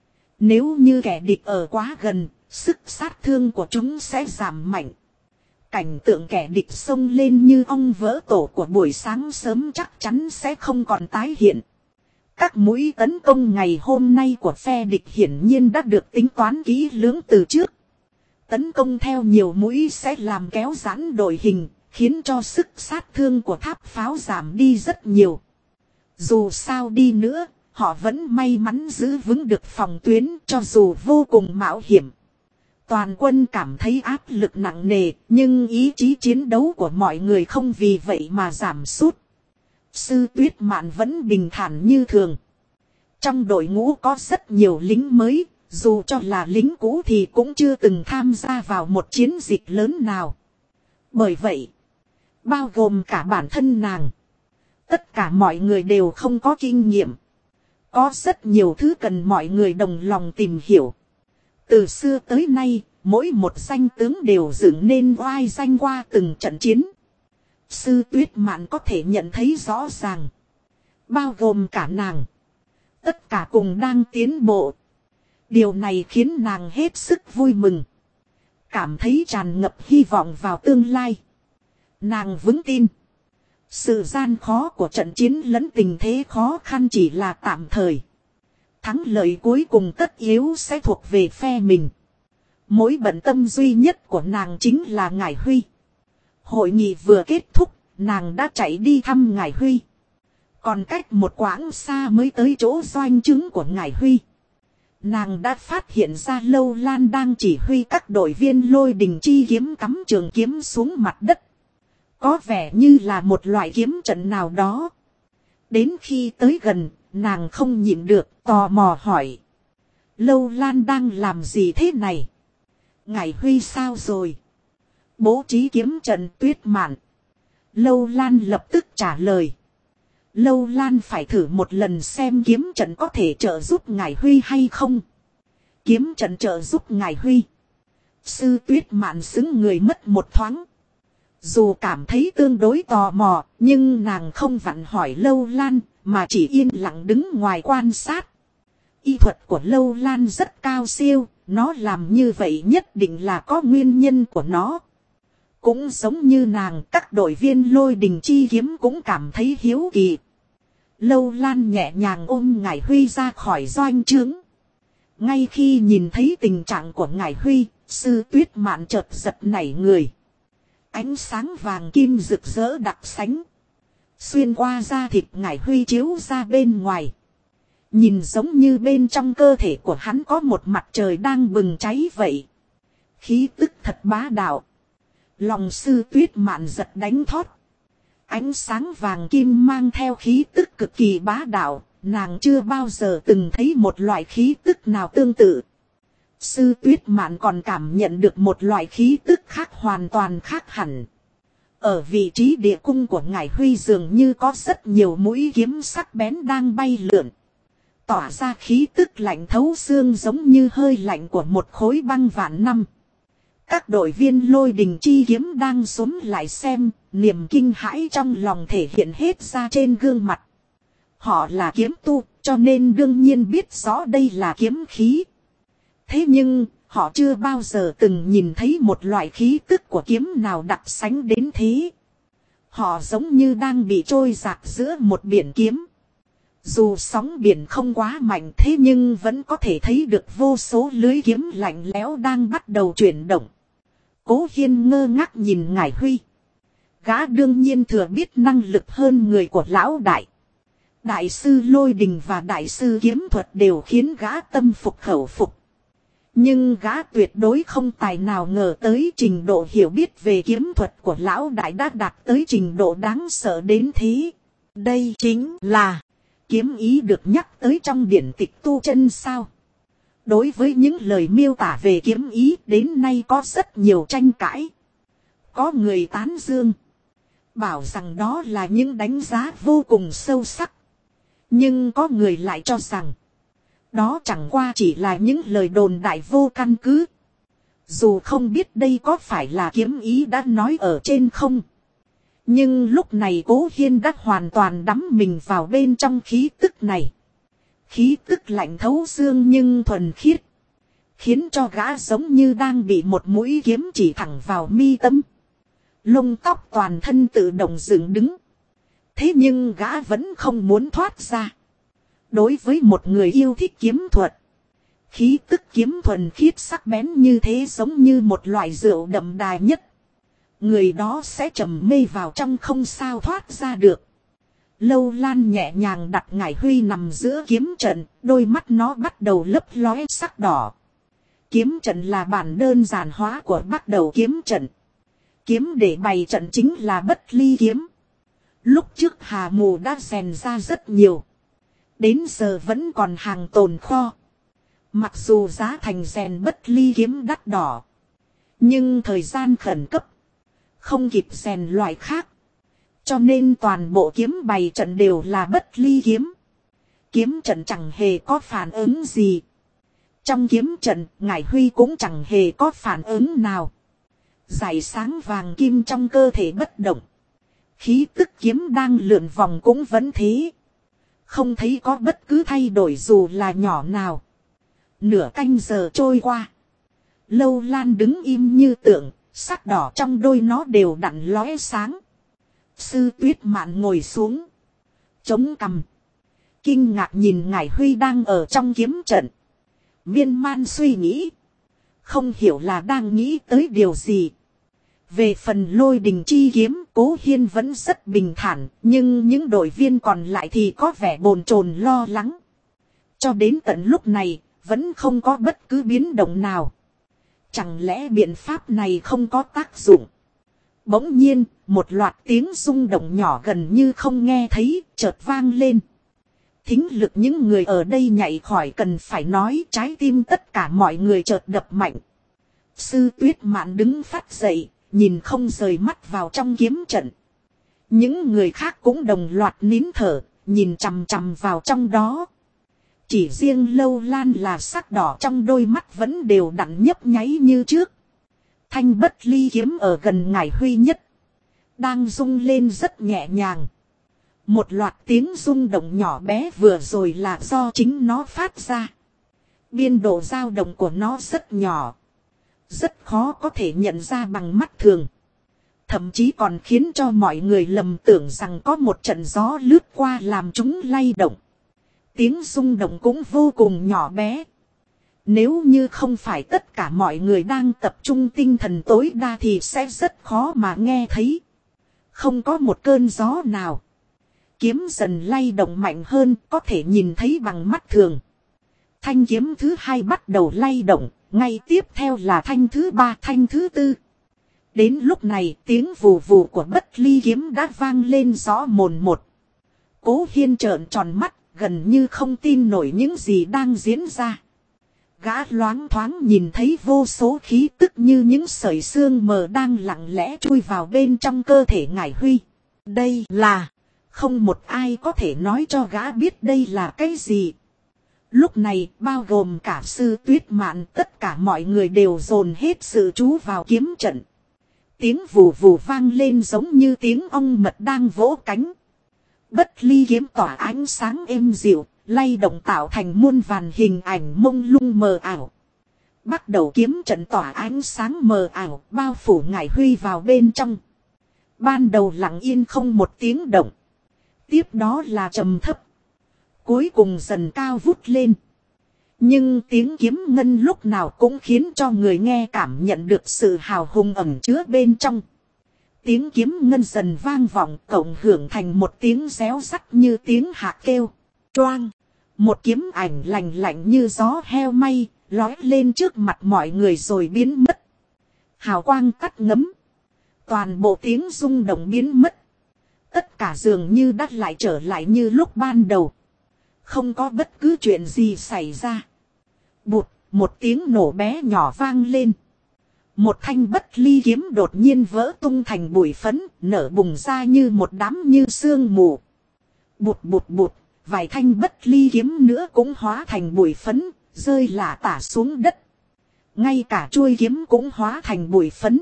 Nếu như kẻ địch ở quá gần, sức sát thương của chúng sẽ giảm mạnh. Cảnh tượng kẻ địch xông lên như ong vỡ tổ của buổi sáng sớm chắc chắn sẽ không còn tái hiện. Các mũi tấn công ngày hôm nay của phe địch hiển nhiên đã được tính toán kỹ lưỡng từ trước. Tấn công theo nhiều mũi sẽ làm kéo giãn đội hình, khiến cho sức sát thương của tháp pháo giảm đi rất nhiều. Dù sao đi nữa, họ vẫn may mắn giữ vững được phòng tuyến cho dù vô cùng mạo hiểm. Toàn quân cảm thấy áp lực nặng nề, nhưng ý chí chiến đấu của mọi người không vì vậy mà giảm sút. Sư Tuyết Mạn vẫn bình thản như thường. Trong đội ngũ có rất nhiều lính mới, dù cho là lính cũ thì cũng chưa từng tham gia vào một chiến dịch lớn nào. Bởi vậy, bao gồm cả bản thân nàng, tất cả mọi người đều không có kinh nghiệm. Có rất nhiều thứ cần mọi người đồng lòng tìm hiểu. Từ xưa tới nay, mỗi một danh tướng đều dựng nên oai danh qua từng trận chiến. Sư Tuyết Mạn có thể nhận thấy rõ ràng. Bao gồm cả nàng. Tất cả cùng đang tiến bộ. Điều này khiến nàng hết sức vui mừng. Cảm thấy tràn ngập hy vọng vào tương lai. Nàng vững tin. Sự gian khó của trận chiến lẫn tình thế khó khăn chỉ là tạm thời. Thắng lợi cuối cùng tất yếu sẽ thuộc về phe mình. Mối bận tâm duy nhất của nàng chính là Ngải Huy. Hội nghị vừa kết thúc, nàng đã chạy đi thăm Ngải Huy. Còn cách một quãng xa mới tới chỗ doanh trướng của Ngải Huy. Nàng đã phát hiện ra Lâu Lan đang chỉ huy các đội viên Lôi Đình chi kiếm cắm trường kiếm xuống mặt đất. Có vẻ như là một loại kiếm trận nào đó. Đến khi tới gần, nàng không nhịn được, tò mò hỏi. Lâu Lan đang làm gì thế này? Ngải Huy sao rồi? Bố trí kiếm trận Tuyết Mạn. Lâu Lan lập tức trả lời. Lâu Lan phải thử một lần xem kiếm trận có thể trợ giúp Ngải Huy hay không. Kiếm trận trợ giúp Ngải Huy. Sư Tuyết Mạn xứng người mất một thoáng. Dù cảm thấy tương đối tò mò, nhưng nàng không vặn hỏi Lâu Lan, mà chỉ yên lặng đứng ngoài quan sát. Y thuật của Lâu Lan rất cao siêu, nó làm như vậy nhất định là có nguyên nhân của nó. Cũng giống như nàng, các đội viên Lôi Đình chi kiếm cũng cảm thấy hiếu kỳ. Lâu Lan nhẹ nhàng ôm Ngải Huy ra khỏi doanh trướng. Ngay khi nhìn thấy tình trạng của Ngải Huy, Sư Tuyết Mạn chợt giật nảy người. Ánh sáng vàng kim rực rỡ đặc sánh. Xuyên qua da thịt Ngải Huy chiếu ra bên ngoài. Nhìn giống như bên trong cơ thể của hắn có một mặt trời đang bừng cháy vậy. Khí tức thật bá đạo. Lòng Sư Tuyết Mạn giật đánh thót. Ánh sáng vàng kim mang theo khí tức cực kỳ bá đạo. Nàng chưa bao giờ từng thấy một loại khí tức nào tương tự. Sư Tuyết Mạn còn cảm nhận được một loại khí tức khác hoàn toàn khác hẳn. Ở vị trí địa cung của Ngải Huy dường như có rất nhiều mũi kiếm sắc bén đang bay lượn. Tỏa ra khí tức lạnh thấu xương giống như hơi lạnh của một khối băng vạn năm. Các đội viên Lôi Đình chi kiếm đang xúm lại xem, niềm kinh hãi trong lòng thể hiện hết ra trên gương mặt. Họ là kiếm tu, cho nên đương nhiên biết rõ đây là kiếm khí. Thế nhưng, họ chưa bao giờ từng nhìn thấy một loại khí tức của kiếm nào đặc sánh đến thế. Họ giống như đang bị trôi dạt giữa một biển kiếm. Dù sóng biển không quá mạnh thế nhưng vẫn có thể thấy được vô số lưới kiếm lạnh lẽo đang bắt đầu chuyển động. Cố Hiên ngơ ngác nhìn Ngải Huy. Gã đương nhiên thừa biết năng lực hơn người của lão đại. Đại sư Lôi Đình và đại sư kiếm thuật đều khiến gã tâm phục khẩu phục. Nhưng gã tuyệt đối không tài nào ngờ tới trình độ hiểu biết về kiếm thuật của lão đại đã đạt tới trình độ đáng sợ đến thế. Đây chính là kiếm ý được nhắc tới trong điển tịch tu chân sao. Đối với những lời miêu tả về kiếm ý đến nay có rất nhiều tranh cãi. Có người tán dương. Bảo rằng đó là những đánh giá vô cùng sâu sắc. Nhưng có người lại cho rằng. Đó chẳng qua chỉ là những lời đồn đại vô căn cứ. Dù không biết đây có phải là kiếm ý đã nói ở trên không. Nhưng lúc này Cố Hiên đã hoàn toàn đắm mình vào bên trong khí tức này. Khí tức lạnh thấu xương nhưng thuần khiết. Khiến cho gã giống như đang bị một mũi kiếm chỉ thẳng vào mi tâm. Lông tóc toàn thân tự động dựng đứng. Thế nhưng gã vẫn không muốn thoát ra. Đối với một người yêu thích kiếm thuật. Khí tức kiếm thuần khiết sắc bén như thế giống như một loại rượu đậm đà nhất. Người đó sẽ trầm mê vào trong không sao thoát ra được. Lâu Lan nhẹ nhàng đặt Ngải Huy nằm giữa kiếm trận. Đôi mắt nó bắt đầu lấp lóe sắc đỏ. Kiếm trận là bản đơn giản hóa của bắt đầu kiếm trận. Kiếm để bày trận chính là Bất Ly kiếm. Lúc trước Hà Mù đã rèn ra rất nhiều. Đến giờ vẫn còn hàng tồn kho. Mặc dù giá thành rèn Bất Ly kiếm đắt đỏ. Nhưng thời gian khẩn cấp. Không kịp rèn loại khác. Cho nên toàn bộ kiếm bày trận đều là Bất Ly kiếm. Kiếm trận chẳng hề có phản ứng gì. Trong kiếm trận, Ngải Huy cũng chẳng hề có phản ứng nào. Dải sáng vàng kim trong cơ thể bất động. Khí tức kiếm đang lượn vòng cũng vẫn thế. Không thấy có bất cứ thay đổi dù là nhỏ nào. Nửa canh giờ trôi qua. Lâu Lan đứng im như tượng, sắc đỏ trong đôi nó đều đặn lóe sáng. Sư Tuyết Mạn ngồi xuống. Chống cằm. Kinh ngạc nhìn Ngải Huy đang ở trong kiếm trận. Miên man suy nghĩ. Không hiểu là đang nghĩ tới điều gì. Về phần Lôi Đình chi kiếm, Cố Hiên vẫn rất bình thản, nhưng những đội viên còn lại thì có vẻ bồn chồn lo lắng. Cho đến tận lúc này, vẫn không có bất cứ biến động nào. Chẳng lẽ biện pháp này không có tác dụng? Bỗng nhiên, một loạt tiếng rung động nhỏ gần như không nghe thấy, chợt vang lên. Thính lực những người ở đây nhảy khỏi cần phải nói, trái tim tất cả mọi người chợt đập mạnh. Sư Tuyết Mạn đứng phát dậy, nhìn không rời mắt vào trong kiếm trận. Những người khác cũng đồng loạt nín thở, nhìn chằm chằm vào trong đó. Chỉ riêng Lâu Lan là sắc đỏ trong đôi mắt vẫn đều đặn nhấp nháy như trước. Thanh Bất Ly kiếm ở gần Ngải Huy nhất. Đang rung lên rất nhẹ nhàng. Một loạt tiếng rung động nhỏ bé vừa rồi là do chính nó phát ra. Biên độ dao động của nó rất nhỏ. Rất khó có thể nhận ra bằng mắt thường. thậm chí còn khiến cho mọi người lầm tưởng rằng có một trận gió lướt qua làm chúng lay động. Tiếng rung động cũng vô cùng nhỏ bé. Nếu như không phải tất cả mọi người đang tập trung tinh thần tối đa thì sẽ rất khó mà nghe thấy. Không có một cơn gió nào. Kiếm dần lay động mạnh hơn, có thể nhìn thấy bằng mắt thường. Thanh kiếm thứ hai bắt đầu lay động, ngay tiếp theo là thanh thứ ba, thanh thứ tư. Đến lúc này tiếng vù vù của Bất Ly kiếm đã vang lên rõ mồn một. Cố Hiên trợn tròn mắt, gần như không tin nổi những gì đang diễn ra. Gã loáng thoáng nhìn thấy vô số khí tức như những sợi xương mờ đang lặng lẽ chui vào bên trong cơ thể Ngải Huy. Đây là... Không một ai có thể nói cho gã biết đây là cái gì. Lúc này bao gồm cả Sư Tuyết Mạn, tất cả mọi người đều dồn hết sự chú vào kiếm trận. Tiếng vù vù vang lên giống như tiếng ong mật đang vỗ cánh. Bất Ly kiếm tỏa ánh sáng êm dịu, lay động tạo thành muôn vàn hình ảnh mông lung mờ ảo. Bắt đầu kiếm trận tỏa ánh sáng mờ ảo, bao phủ Ngải Huy vào bên trong. Ban đầu lặng yên không một tiếng động. Tiếp đó là trầm thấp. Cuối cùng dần cao vút lên. Nhưng tiếng kiếm ngân lúc nào cũng khiến cho người nghe cảm nhận được sự hào hùng ẩn chứa bên trong. Tiếng kiếm ngân dần vang vọng, cộng hưởng thành một tiếng réo rắt như tiếng hạ kêu. Choang! Một kiếm ảnh lành lạnh như gió heo may, lói lên trước mặt mọi người rồi biến mất. Hào quang tắt ngấm. Toàn bộ tiếng rung động biến mất. Tất cả dường như đã lại trở lại như lúc ban đầu. Không có bất cứ chuyện gì xảy ra. Bụt, một tiếng nổ bé nhỏ vang lên. Một thanh Bất Ly kiếm đột nhiên vỡ tung thành bụi phấn, nở bùng ra như một đám như sương mù. Bụt bụt bụt, vài thanh Bất Ly kiếm nữa cũng hóa thành bụi phấn, rơi lả tả xuống đất. Ngay cả chuôi kiếm cũng hóa thành bụi phấn.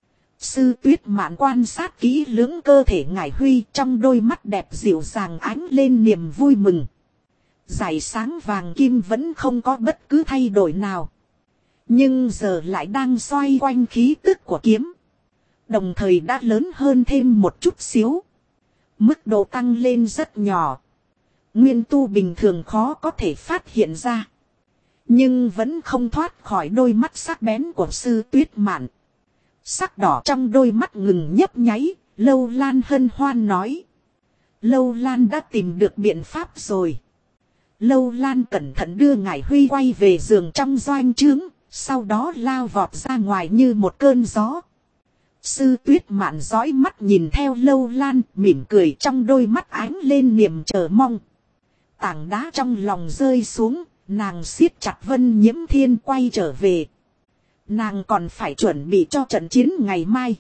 Sư Tuyết Mạn quan sát kỹ lưỡng cơ thể Ngải Huy, trong đôi mắt đẹp dịu dàng ánh lên niềm vui mừng. Dải sáng vàng kim vẫn không có bất cứ thay đổi nào. Nhưng giờ lại đang xoay quanh khí tức của kiếm. Đồng thời đã lớn hơn thêm một chút xíu. Mức độ tăng lên rất nhỏ. Nguyên tu bình thường khó có thể phát hiện ra. Nhưng vẫn không thoát khỏi đôi mắt sắc bén của Sư Tuyết Mạn. Sắc đỏ trong đôi mắt ngừng nhấp nháy, Lâu Lan hân hoan nói. Lâu Lan đã tìm được biện pháp rồi. Lâu Lan cẩn thận đưa Ngải Huy quay về giường trong doanh trướng, sau đó lao vọt ra ngoài như một cơn gió. Sư Tuyết Mạn dõi mắt nhìn theo Lâu Lan, mỉm cười trong đôi mắt ánh lên niềm chờ mong. Tảng đá trong lòng rơi xuống, nàng siết chặt Vân Nhiễm Thiên quay trở về. Nàng còn phải chuẩn bị cho trận chiến ngày mai.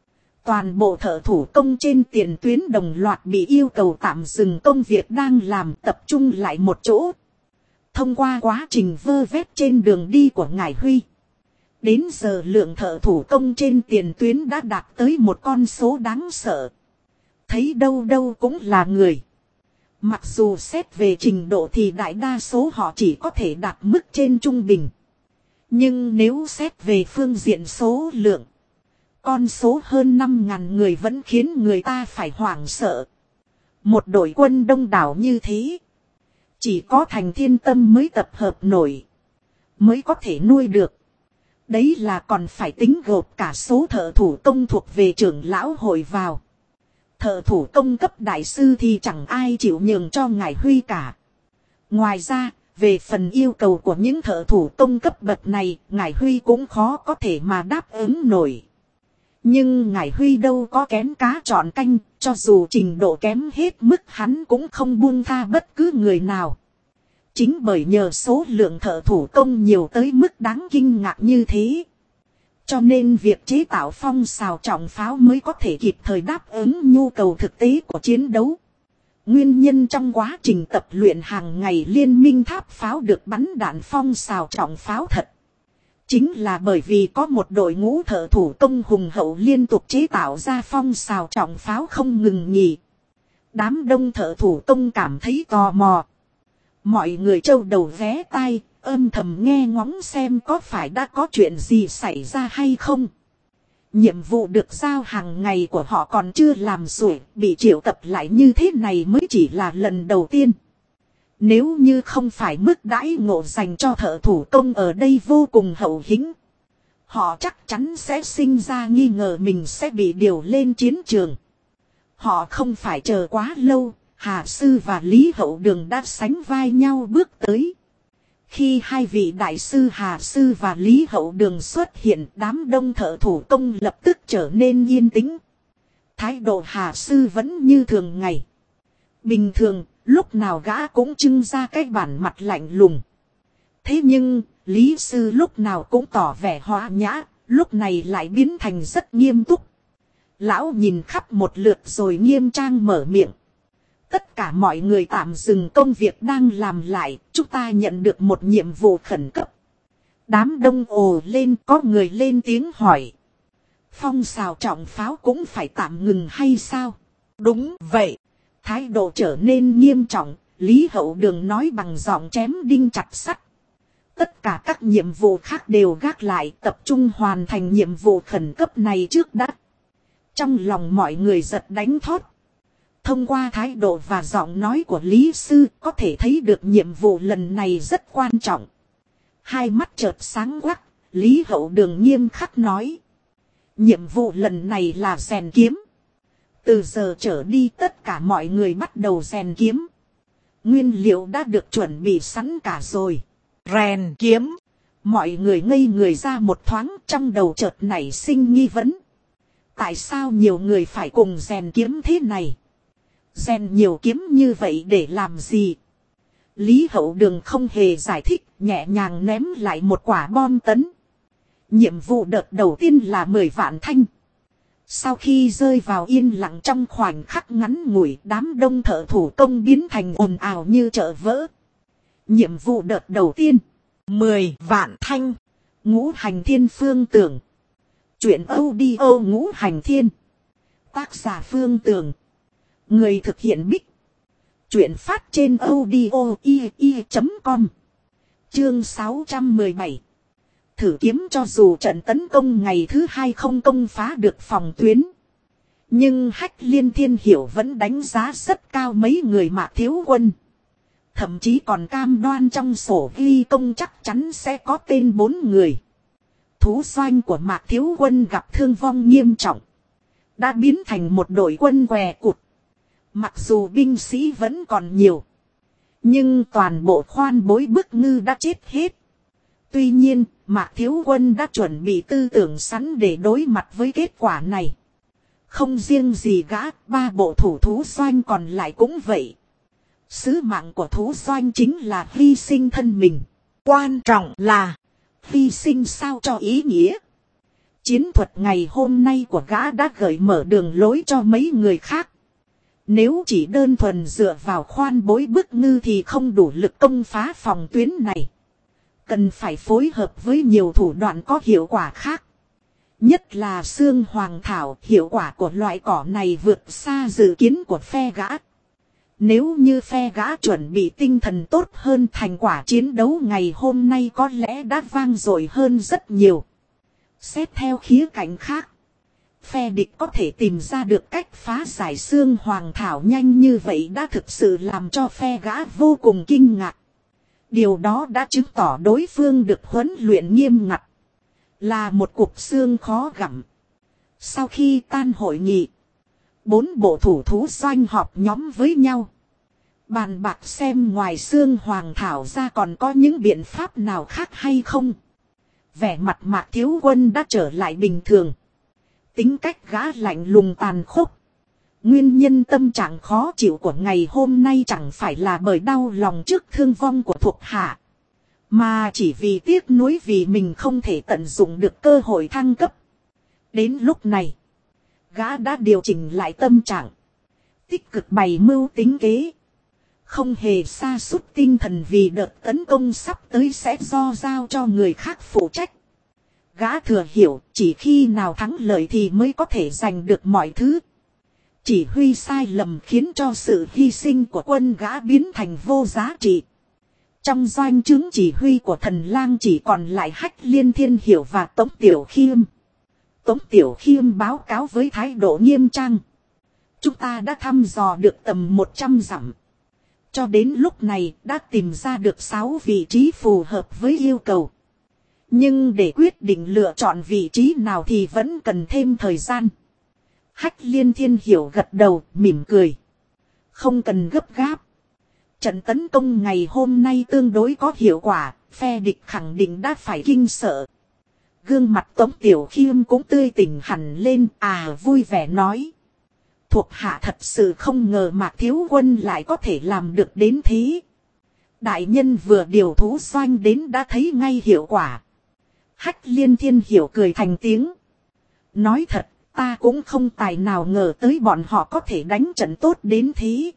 Toàn bộ thợ thủ công trên tiền tuyến đồng loạt bị yêu cầu tạm dừng công việc đang làm, tập trung lại một chỗ. Thông qua quá trình vơ vét trên đường đi của Ngải Huy. Đến giờ lượng thợ thủ công trên tiền tuyến đã đạt tới một con số đáng sợ. Thấy đâu đâu cũng là người. Mặc dù xét về trình độ thì đại đa số họ chỉ có thể đạt mức trên trung bình. Nhưng nếu xét về phương diện số lượng, con số hơn 5.000 người vẫn khiến người ta phải hoảng sợ. Một đội quân đông đảo như thế, chỉ có Thành Thiên Tâm mới tập hợp nổi, mới có thể nuôi được. Đấy là còn phải tính gộp cả số thợ thủ công thuộc về trưởng lão hội vào. Thợ thủ công cấp đại sư thì chẳng ai chịu nhường cho Ngải Huy cả. Ngoài ra, về phần yêu cầu của những thợ thủ công cấp bậc này, Ngải Huy cũng khó có thể mà đáp ứng nổi. Nhưng Ngải Huy đâu có kén cá chọn canh, cho dù trình độ kém hết mức hắn cũng không buông tha bất cứ người nào. Chính bởi nhờ số lượng thợ thủ công nhiều tới mức đáng kinh ngạc như thế, cho nên việc chế tạo phong sào trọng pháo mới có thể kịp thời đáp ứng nhu cầu thực tế của chiến đấu. Nguyên nhân trong quá trình tập luyện hàng ngày liên minh tháp pháo được bắn đạn phong sào trọng pháo thật. Chính là bởi vì có một đội ngũ thợ thủ công hùng hậu liên tục chế tạo ra phong sào trọng pháo không ngừng nghỉ. Đám đông thợ thủ công cảm thấy tò mò. Mọi người trâu đầu ghé tai, âm thầm nghe ngóng xem có phải đã có chuyện gì xảy ra hay không. Nhiệm vụ được giao hàng ngày của họ còn chưa làm xuể, bị triệu tập lại như thế này mới chỉ là lần đầu tiên. Nếu như không phải mức đãi ngộ dành cho thợ thủ công ở đây vô cùng hậu hĩnh, họ chắc chắn sẽ sinh ra nghi ngờ mình sẽ bị điều lên chiến trường. Họ không phải chờ quá lâu, Hà Sư và Lý Hậu Đường đã sánh vai nhau bước tới. Khi hai vị đại sư Hà Sư và Lý Hậu Đường xuất hiện, đám đông thợ thủ công lập tức trở nên yên tĩnh. Thái độ Hà Sư vẫn như thường ngày. Bình thường, lúc nào gã cũng trưng ra cái bản mặt lạnh lùng. Thế nhưng, Lý Sư lúc nào cũng tỏ vẻ hòa nhã, lúc này lại biến thành rất nghiêm túc. Lão nhìn khắp một lượt rồi nghiêm trang mở miệng. Tất cả mọi người tạm dừng công việc đang làm lại, chúng ta nhận được một nhiệm vụ khẩn cấp. Đám đông ồ lên, có người lên tiếng hỏi. Phong xào trọng pháo cũng phải tạm ngừng hay sao? Đúng vậy. Thái độ trở nên nghiêm trọng, Lý Hậu Đường nói bằng giọng chém đinh chặt sắt. Tất cả các nhiệm vụ khác đều gác lại, tập trung hoàn thành nhiệm vụ khẩn cấp này trước đã. Trong lòng mọi người giật đánh thót. Thông qua thái độ và giọng nói của Lý Sư có thể thấy được nhiệm vụ lần này rất quan trọng. Hai mắt chợt sáng quắc, Lý Hậu Đường nghiêm khắc nói. Nhiệm vụ lần này là rèn kiếm. Từ giờ trở đi tất cả mọi người bắt đầu rèn kiếm. Nguyên liệu đã được chuẩn bị sẵn cả rồi. Rèn kiếm. Mọi người ngây người ra một thoáng, trong đầu chợt nảy sinh nghi vấn. Tại sao nhiều người phải cùng rèn kiếm thế này? Rèn nhiều kiếm như vậy để làm gì? Lý Hậu Đường không hề giải thích, nhẹ nhàng ném lại một quả bom tấn. Nhiệm vụ đợt đầu tiên là 10 vạn thanh. Sau khi rơi vào yên lặng trong khoảnh khắc ngắn ngủi, đám đông thợ thủ công biến thành ồn ào như chợ vỡ. Nhiệm vụ đợt đầu tiên, 10 vạn thanh. Ngũ Hành Thiên Phương Tưởng. Chuyện audio Ngũ Hành Thiên. Tác giả Phương Tưởng. Người thực hiện Bích. Chuyện phát trên audio.com. Chương 617. Thử kiếm. Cho dù trận tấn công ngày thứ 2 không công phá được phòng tuyến, nhưng Hách Liên Thiên Hiểu vẫn đánh giá rất cao mấy người Mạc Thiếu Quân. Thậm chí còn cam đoan trong sổ ghi công chắc chắn sẽ có tên 4 người. Thú doanh của Mạc Thiếu Quân gặp thương vong nghiêm trọng, đã biến thành một đội quân què cụt. Mặc dù binh sĩ vẫn còn nhiều, nhưng toàn bộ khoan bối bức ngư đã chết hết. Tuy nhiên, Mạc Thiếu Quân đã chuẩn bị tư tưởng sẵn để đối mặt với kết quả này. Không riêng gì gã, 3 bộ thủ thú doanh còn lại cũng vậy. Sứ mạng của thú doanh chính là hy sinh thân mình. Quan trọng là hy sinh sao cho ý nghĩa. Chiến thuật ngày hôm nay của gã đã gợi mở đường lối cho mấy người khác. Nếu chỉ đơn thuần dựa vào khoan bối bức ngư thì không đủ lực công phá phòng tuyến này. Cần phải phối hợp với nhiều thủ đoạn có hiệu quả khác. Nhất là xương hoàng thảo, hiệu quả của loại cỏ này vượt xa dự kiến của phe gã. Nếu như phe gã chuẩn bị tinh thần tốt hơn, thành quả chiến đấu ngày hôm nay có lẽ đã vang dội hơn rất nhiều. Xét theo khía cạnh khác, phe địch có thể tìm ra được cách phá giải xương hoàng thảo nhanh như vậy đã thực sự làm cho phe gã vô cùng kinh ngạc. Điều đó đã chứng tỏ đối phương được huấn luyện nghiêm ngặt, là một cục xương khó gặm. Sau khi tan hội nghị, 4 bộ thủ thú doanh họp nhóm với nhau, bàn bạc xem ngoài xương hoàng thảo ra còn có những biện pháp nào khác hay không. Vẻ mặt Mạc Thiếu Quân đã trở lại bình thường. Tính cách gã lạnh lùng tàn khốc. Nguyên nhân tâm trạng khó chịu của ngày hôm nay chẳng phải là bởi đau lòng trước thương vong của thuộc hạ, mà chỉ vì tiếc nuối vì mình không thể tận dụng được cơ hội thăng cấp. Đến lúc này, gã đã điều chỉnh lại tâm trạng, tích cực bày mưu tính kế, không hề sa sút tinh thần vì đợt tấn công sắp tới sẽ do giao cho người khác phụ trách. Gã thừa hiểu chỉ khi nào thắng lợi thì mới có thể giành được mọi thứ. Chỉ huy sai lầm khiến cho sự hy sinh của quân gã biến thành vô giá trị. Trong doanh trướng chỉ huy của Thần Lang chỉ còn lại Hách Liên Thiên Hiểu và Tống Tiểu Khiêm. Tống Tiểu Khiêm báo cáo với thái độ nghiêm trang. Chúng ta đã thăm dò được tầm 100 dặm. Cho đến lúc này đã tìm ra được 6 vị trí phù hợp với yêu cầu. Nhưng để quyết định lựa chọn vị trí nào thì vẫn cần thêm thời gian. Hách Liên Thiên Hiểu gật đầu, mỉm cười. Không cần gấp gáp. Trận tấn công ngày hôm nay tương đối có hiệu quả, phe địch khẳng định đã phải kinh sợ. Gương mặt Tống Tiểu Khiêm cũng tươi tỉnh hẳn lên, vui vẻ nói. Thuộc hạ thật sự không ngờ Mạc Thiếu Quân lại có thể làm được đến thế. Đại nhân vừa điều thú doanh đến đã thấy ngay hiệu quả. Hách Liên Thiên Hiểu cười thành tiếng. Nói thật, ta cũng không tài nào ngờ tới bọn họ có thể đánh trận tốt đến thế.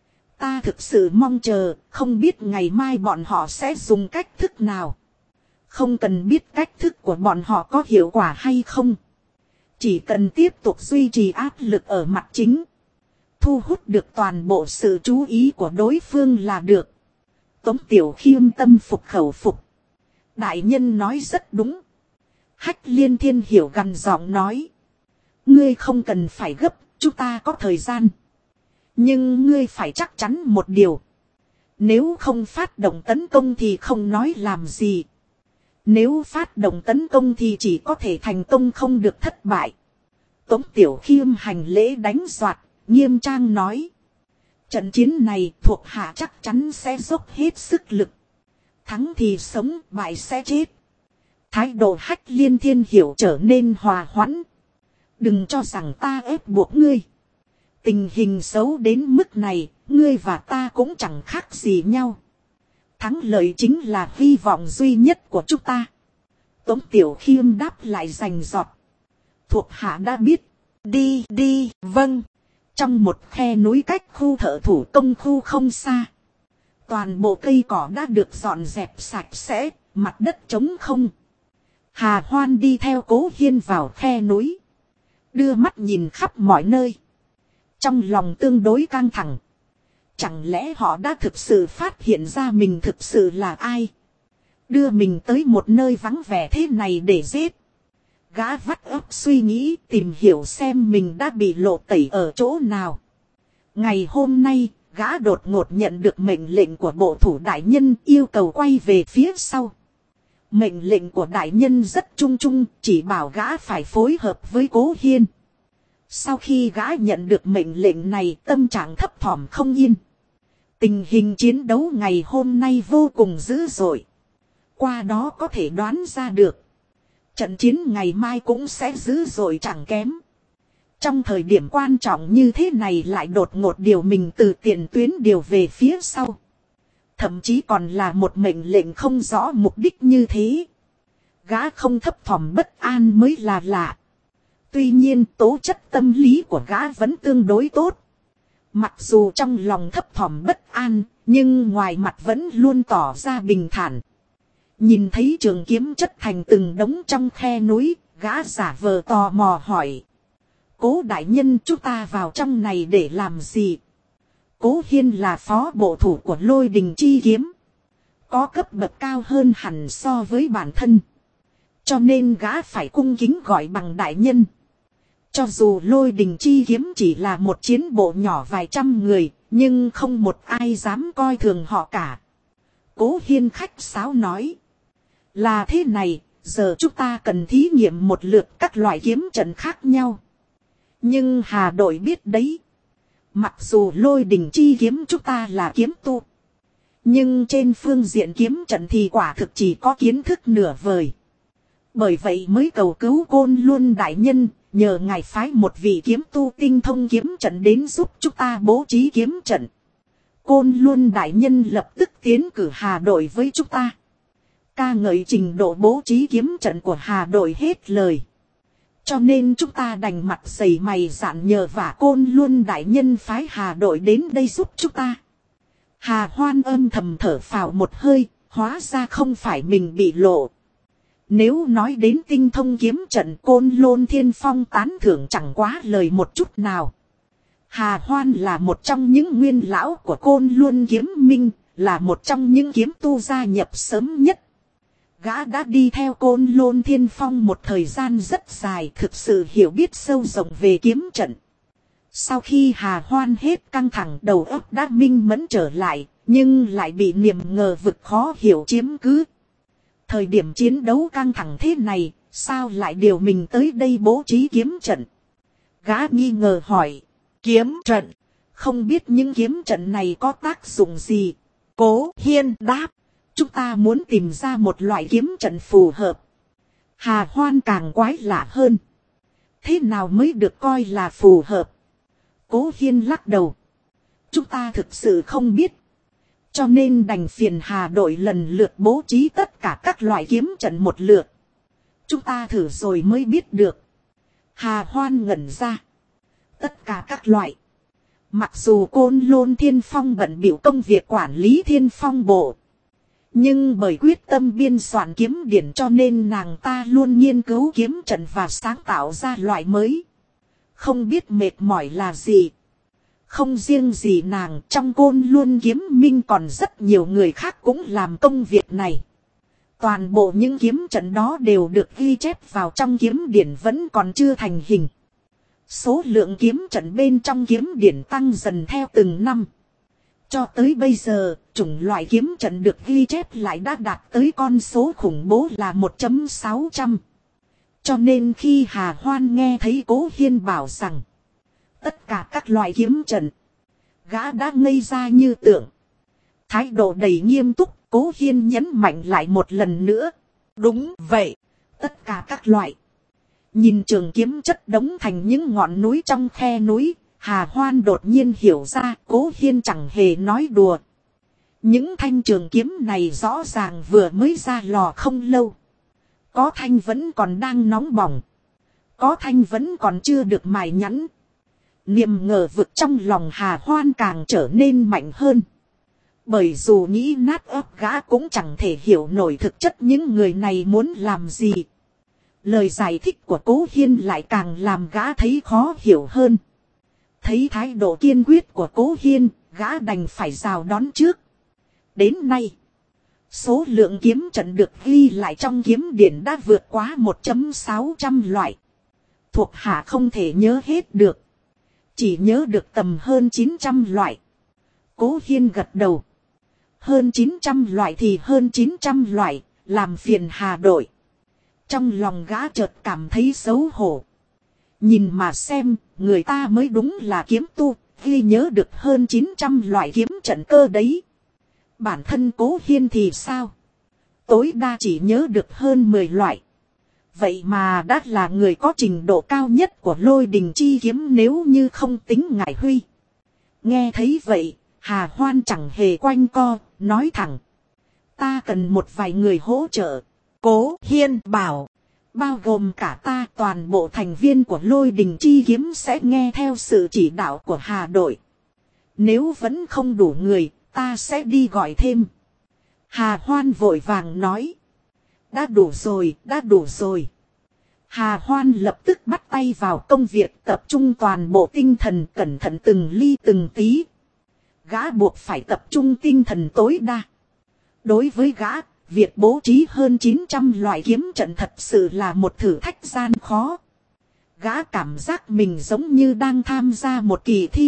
Ta thực sự mong chờ, không biết ngày mai bọn họ sẽ dùng cách thức nào. Không cần biết cách thức của bọn họ có hiệu quả hay không. Chỉ cần tiếp tục duy trì áp lực ở mặt chính. Thu hút được toàn bộ sự chú ý của đối phương là được. Tống Tiểu Khiêm tâm phục khẩu phục. Đại nhân nói rất đúng. Hách Liên Thiên Hiểu gằn giọng nói. Ngươi không cần phải gấp, chúng ta có thời gian. Nhưng ngươi phải chắc chắn một điều. Nếu không phát động tấn công thì không nói làm gì. Nếu phát động tấn công thì chỉ có thể thành công không được thất bại. Tống Tiểu Khiêm hành lễ đánh doạt, nghiêm trang nói. Trận chiến này thuộc hạ chắc chắn sẽ dốc hết sức lực. Thắng thì sống, bại sẽ chết. Thái độ Hách Liên Thiên Hiểu trở nên hòa hoãn. Đừng cho rằng ta ép buộc ngươi. Tình hình xấu đến mức này, ngươi và ta cũng chẳng khác gì nhau. Thắng lợi chính là hy vọng duy nhất của chúng ta. Tống Tiểu Khiêm đáp lại rành rọt. Thuộc hạ đã biết. Đi, vâng. Trong một khe núi cách khu thợ thủ công khu không xa. Toàn bộ cây cỏ đã được dọn dẹp sạch sẽ, mặt đất trống không. Hà Hoan đi theo Cố Hiên vào khe núi. Đưa mắt nhìn khắp mọi nơi. Trong lòng tương đối căng thẳng. Chẳng lẽ họ đã thực sự phát hiện ra mình thực sự là ai? Đưa mình tới một nơi vắng vẻ thế này để giết. Gã vắt óc suy nghĩ tìm hiểu xem mình đã bị lộ tẩy ở chỗ nào. Ngày hôm nay, gã đột ngột nhận được mệnh lệnh của bộ thủ đại nhân yêu cầu quay về phía sau. Mệnh lệnh của đại nhân rất chung chung, chỉ bảo gã phải phối hợp với Cố Hiên. Sau khi gã nhận được mệnh lệnh này, tâm trạng thấp thỏm không yên. Tình hình chiến đấu ngày hôm nay vô cùng dữ dội. Qua đó có thể đoán ra được. Trận chiến ngày mai cũng sẽ dữ dội chẳng kém. Trong thời điểm quan trọng như thế này lại đột ngột điều mình từ tiền tuyến điều về phía sau. Thậm chí còn là một mệnh lệnh không rõ mục đích như thế. Gã không thấp thỏm bất an mới là lạ. Tuy nhiên tố chất tâm lý của gã vẫn tương đối tốt. Mặc dù trong lòng thấp thỏm bất an, nhưng ngoài mặt vẫn luôn tỏ ra bình thản. Nhìn thấy trường kiếm chất thành từng đống trong khe núi, gã giả vờ tò mò hỏi. Cố đại nhân, chúng ta vào trong này để làm gì? Cố Hiên là phó bộ thủ của Lôi Đình Chi Kiếm. Có cấp bậc cao hơn hẳn so với bản thân. Cho nên gã phải cung kính gọi bằng đại nhân. Cho dù Lôi Đình Chi Kiếm chỉ là một chiến bộ nhỏ vài trăm người, nhưng không một ai dám coi thường họ cả. Cố Hiên khách sáo nói. Là thế này, giờ chúng ta cần thí nghiệm một lượt các loại kiếm trận khác nhau. Nhưng Hà đội biết đấy. Mặc dù Lôi Đình Chi Kiếm chúng ta là kiếm tu. Nhưng trên phương diện kiếm trận thì quả thực chỉ có kiến thức nửa vời. Bởi vậy mới cầu cứu Côn Luân đại nhân, nhờ ngài phái một vị kiếm tu tinh thông kiếm trận đến giúp chúng ta bố trí kiếm trận. Côn Luân đại nhân lập tức tiến cử Hà đội với chúng ta. Ca ngợi trình độ bố trí kiếm trận của Hà đội hết lời. Cho nên chúng ta đành mặt dày mày dạn nhờ vả Côn Luân đại nhân phái Hà đội đến đây giúp chúng ta. Hà Hoan âm thầm thở phào một hơi, hóa ra không phải mình bị lộ. Nếu nói đến tinh thông kiếm trận, Côn Lôn Thiên Phong tán thưởng chẳng quá lời một chút nào. Hà Hoan là một trong những nguyên lão của Côn Luân Kiếm Minh, là một trong những kiếm tu gia nhập sớm nhất. Gã đã đi theo Côn Lôn Thiên Phong một thời gian rất dài, thực sự hiểu biết sâu rộng về kiếm trận. Sau khi Hà Hoan hết căng thẳng, đầu óc đã minh mẫn trở lại, nhưng lại bị niềm ngờ vực khó hiểu chiếm cứ. Thời điểm chiến đấu căng thẳng thế này, sao lại điều mình tới đây bố trí kiếm trận? Gã nghi ngờ hỏi. Kiếm trận? Không biết những kiếm trận này có tác dụng gì? Cố Hiên đáp. Chúng ta muốn tìm ra một loại kiếm trận phù hợp. Hà Hoan càng quái lạ hơn. Thế nào mới được coi là phù hợp? Cố Hiên lắc đầu. Chúng ta thực sự không biết. Cho nên đành phiền Hà đội lần lượt bố trí tất cả các loại kiếm trận một lượt. Chúng ta thử rồi mới biết được. Hà Hoan ngẩn ra. Tất cả các loại. Mặc dù Côn Lôn Thiên Phong bận bịu công việc quản lý Thiên Phong bộ. Nhưng bởi quyết tâm biên soạn kiếm điển cho nên nàng ta luôn nghiên cứu kiếm trận và sáng tạo ra loại mới. Không biết mệt mỏi là gì. Không riêng gì nàng, trong Côn Luân kiếm minh còn rất nhiều người khác cũng làm công việc này. Toàn bộ những kiếm trận đó đều được ghi chép vào trong kiếm điển vẫn còn chưa thành hình. Số lượng kiếm trận bên trong kiếm điển tăng dần theo từng năm. Cho tới bây giờ, chủng loại kiếm trận được ghi chép lại đã đạt tới con số khủng bố là 1.600. Cho nên khi Hà Hoan nghe thấy Cố Hiên bảo rằng tất cả các loại kiếm trận, gã đã ngây ra như tượng. Thái độ đầy nghiêm túc, Cố Hiên nhấn mạnh lại một lần nữa. Đúng vậy, tất cả các loại. Nhìn trường kiếm chất đống thành những ngọn núi trong khe núi, Hà Hoan đột nhiên hiểu ra Cố Hiên chẳng hề nói đùa. Những thanh trường kiếm này rõ ràng vừa mới ra lò không lâu. Có thanh vẫn còn đang nóng bỏng. Có thanh vẫn còn chưa được mài nhẵn. Niềm ngờ vực trong lòng Hà Hoan càng trở nên mạnh hơn. Bởi dù nghĩ nát óc gã cũng chẳng thể hiểu nổi thực chất những người này muốn làm gì. Lời giải thích của Cố Hiên lại càng làm gã thấy khó hiểu hơn. Thấy thái độ kiên quyết của Cố Hiên, gã đành phải rào đón trước. Đến nay, số lượng kiếm trận được ghi lại trong kiếm điển đã vượt quá 1.600 loại. Thuộc hạ không thể nhớ hết được. Chỉ nhớ được tầm hơn 900 loại. Cố Hiên gật đầu. Hơn 900 loại thì hơn 900 loại, làm phiền Hà đội. Trong lòng gã chợt cảm thấy xấu hổ. Nhìn mà xem, người ta mới đúng là kiếm tu, ghi nhớ được hơn 900 loại kiếm trận cơ đấy. Bản thân Cố Hiên thì sao? Tối đa chỉ nhớ được hơn 10 loại. Vậy mà đã là người có trình độ cao nhất của Lôi Đình chi kiếm nếu như không tính Ngải Huy. Nghe thấy vậy, Hà Hoan chẳng hề quanh co, nói thẳng. Ta cần một vài người hỗ trợ. Cố Hiên bảo. Bao gồm cả ta, toàn bộ thành viên của Lôi Đình chi kiếm sẽ nghe theo sự chỉ đạo của Hà đội. Nếu vẫn không đủ người, ta sẽ đi gọi thêm. Hà Hoan vội vàng nói. Đã đủ rồi, đã đủ rồi. Hà Hoan lập tức bắt tay vào công việc, tập trung toàn bộ tinh thần, cẩn thận từng ly từng tí. Gã buộc phải tập trung tinh thần tối đa. Đối với gã, việc bố trí hơn 900 loại kiếm trận thật sự là một thử thách gian khó. Gã cảm giác mình giống như đang tham gia một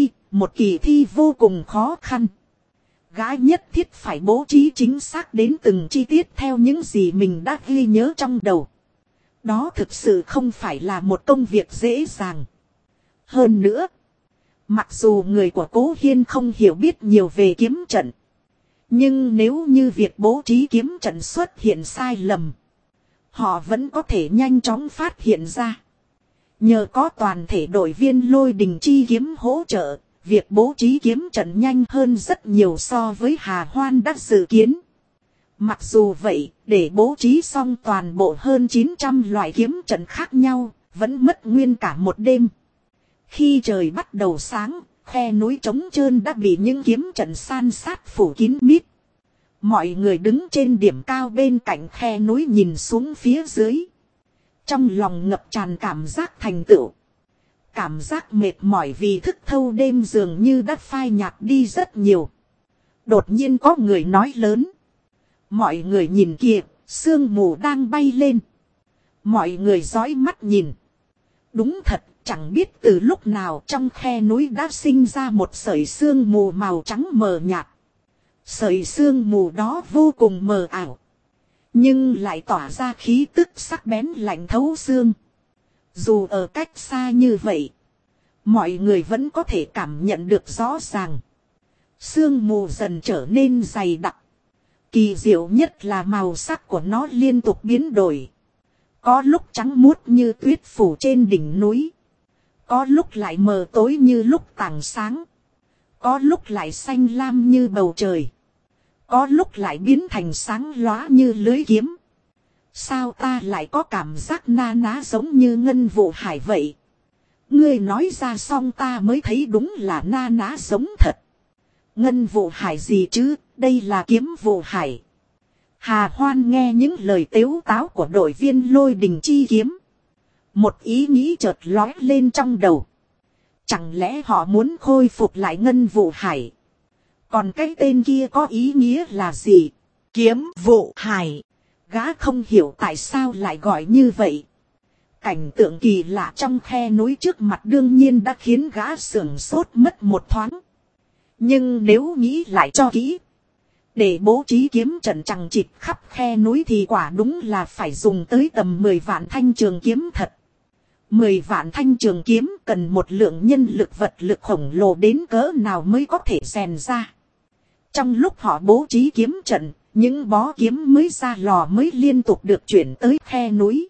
kỳ thi vô cùng khó khăn. Gã nhất thiết phải bố trí chính xác đến từng chi tiết theo những gì mình đã ghi nhớ trong đầu. Đó thực sự không phải là một công việc dễ dàng. Hơn nữa, mặc dù người của Cố Hiên không hiểu biết nhiều về kiếm trận, nhưng nếu như việc bố trí kiếm trận xuất hiện sai lầm, họ vẫn có thể nhanh chóng phát hiện ra. Nhờ có toàn thể đội viên Lôi Đình chi kiếm hỗ trợ, việc bố trí kiếm trận nhanh hơn rất nhiều so với Hà Hoan đã dự kiến. Mặc dù vậy, để bố trí xong toàn bộ hơn 900 loại kiếm trận khác nhau, vẫn mất nguyên cả một đêm. Khi trời bắt đầu sáng, khe núi trống trơn đã bị những kiếm trận san sát phủ kín mít. Mọi người đứng trên điểm cao bên cạnh khe núi nhìn xuống phía dưới. Trong lòng ngập tràn cảm giác thành tựu. Cảm giác mệt mỏi vì thức thâu đêm dường như đã phai nhạt đi rất nhiều. Đột nhiên có người nói lớn. Mọi người nhìn kìa, Sương mù đang bay lên. Mọi người dõi mắt nhìn. Đúng thật, chẳng biết từ lúc nào trong khe núi đã sinh ra một sợi sương mù màu trắng mờ nhạt. Sợi sương mù đó vô cùng mờ ảo. Nhưng lại tỏa ra khí tức sắc bén lạnh thấu xương. Dù ở cách xa như vậy, mọi người vẫn có thể cảm nhận được rõ ràng. Sương mù dần trở nên dày đặc. Kỳ diệu nhất là màu sắc của nó liên tục biến đổi. Có lúc trắng muốt như tuyết phủ trên đỉnh núi. Có lúc lại mờ tối như lúc tảng sáng. Có lúc lại xanh lam như bầu trời. Có lúc lại biến thành sáng lóa như lưới kiếm. Sao ta lại có cảm giác na ná giống như Ngân Vụ Hải vậy? Ngươi nói ra xong ta mới thấy đúng là na ná giống thật. Ngân Vụ Hải gì chứ, đây là Kiếm Vụ Hải. Hà Hoan nghe những lời tếu táo của đội viên Lôi Đình Chi Kiếm. Một ý nghĩ chợt lóe lên trong đầu. Chẳng lẽ họ muốn khôi phục lại Ngân Vụ Hải? Còn cái tên kia có ý nghĩa là gì? Kiếm Vụ Hải. Gã không hiểu tại sao lại gọi như vậy. Cảnh tượng kỳ lạ trong khe núi trước mặt đương nhiên đã khiến gã sửng sốt mất một thoáng. Nhưng nếu nghĩ lại cho kỹ, để bố trí kiếm trận chằng chịt khắp khe núi thì quả đúng là phải dùng tới tầm 10 vạn thanh trường kiếm thật. 10 vạn thanh trường kiếm cần một lượng nhân lực vật lực khổng lồ đến cỡ nào mới có thể rèn ra. Trong lúc họ bố trí kiếm trận, những bó kiếm mới ra lò mới liên tục được chuyển tới khe núi.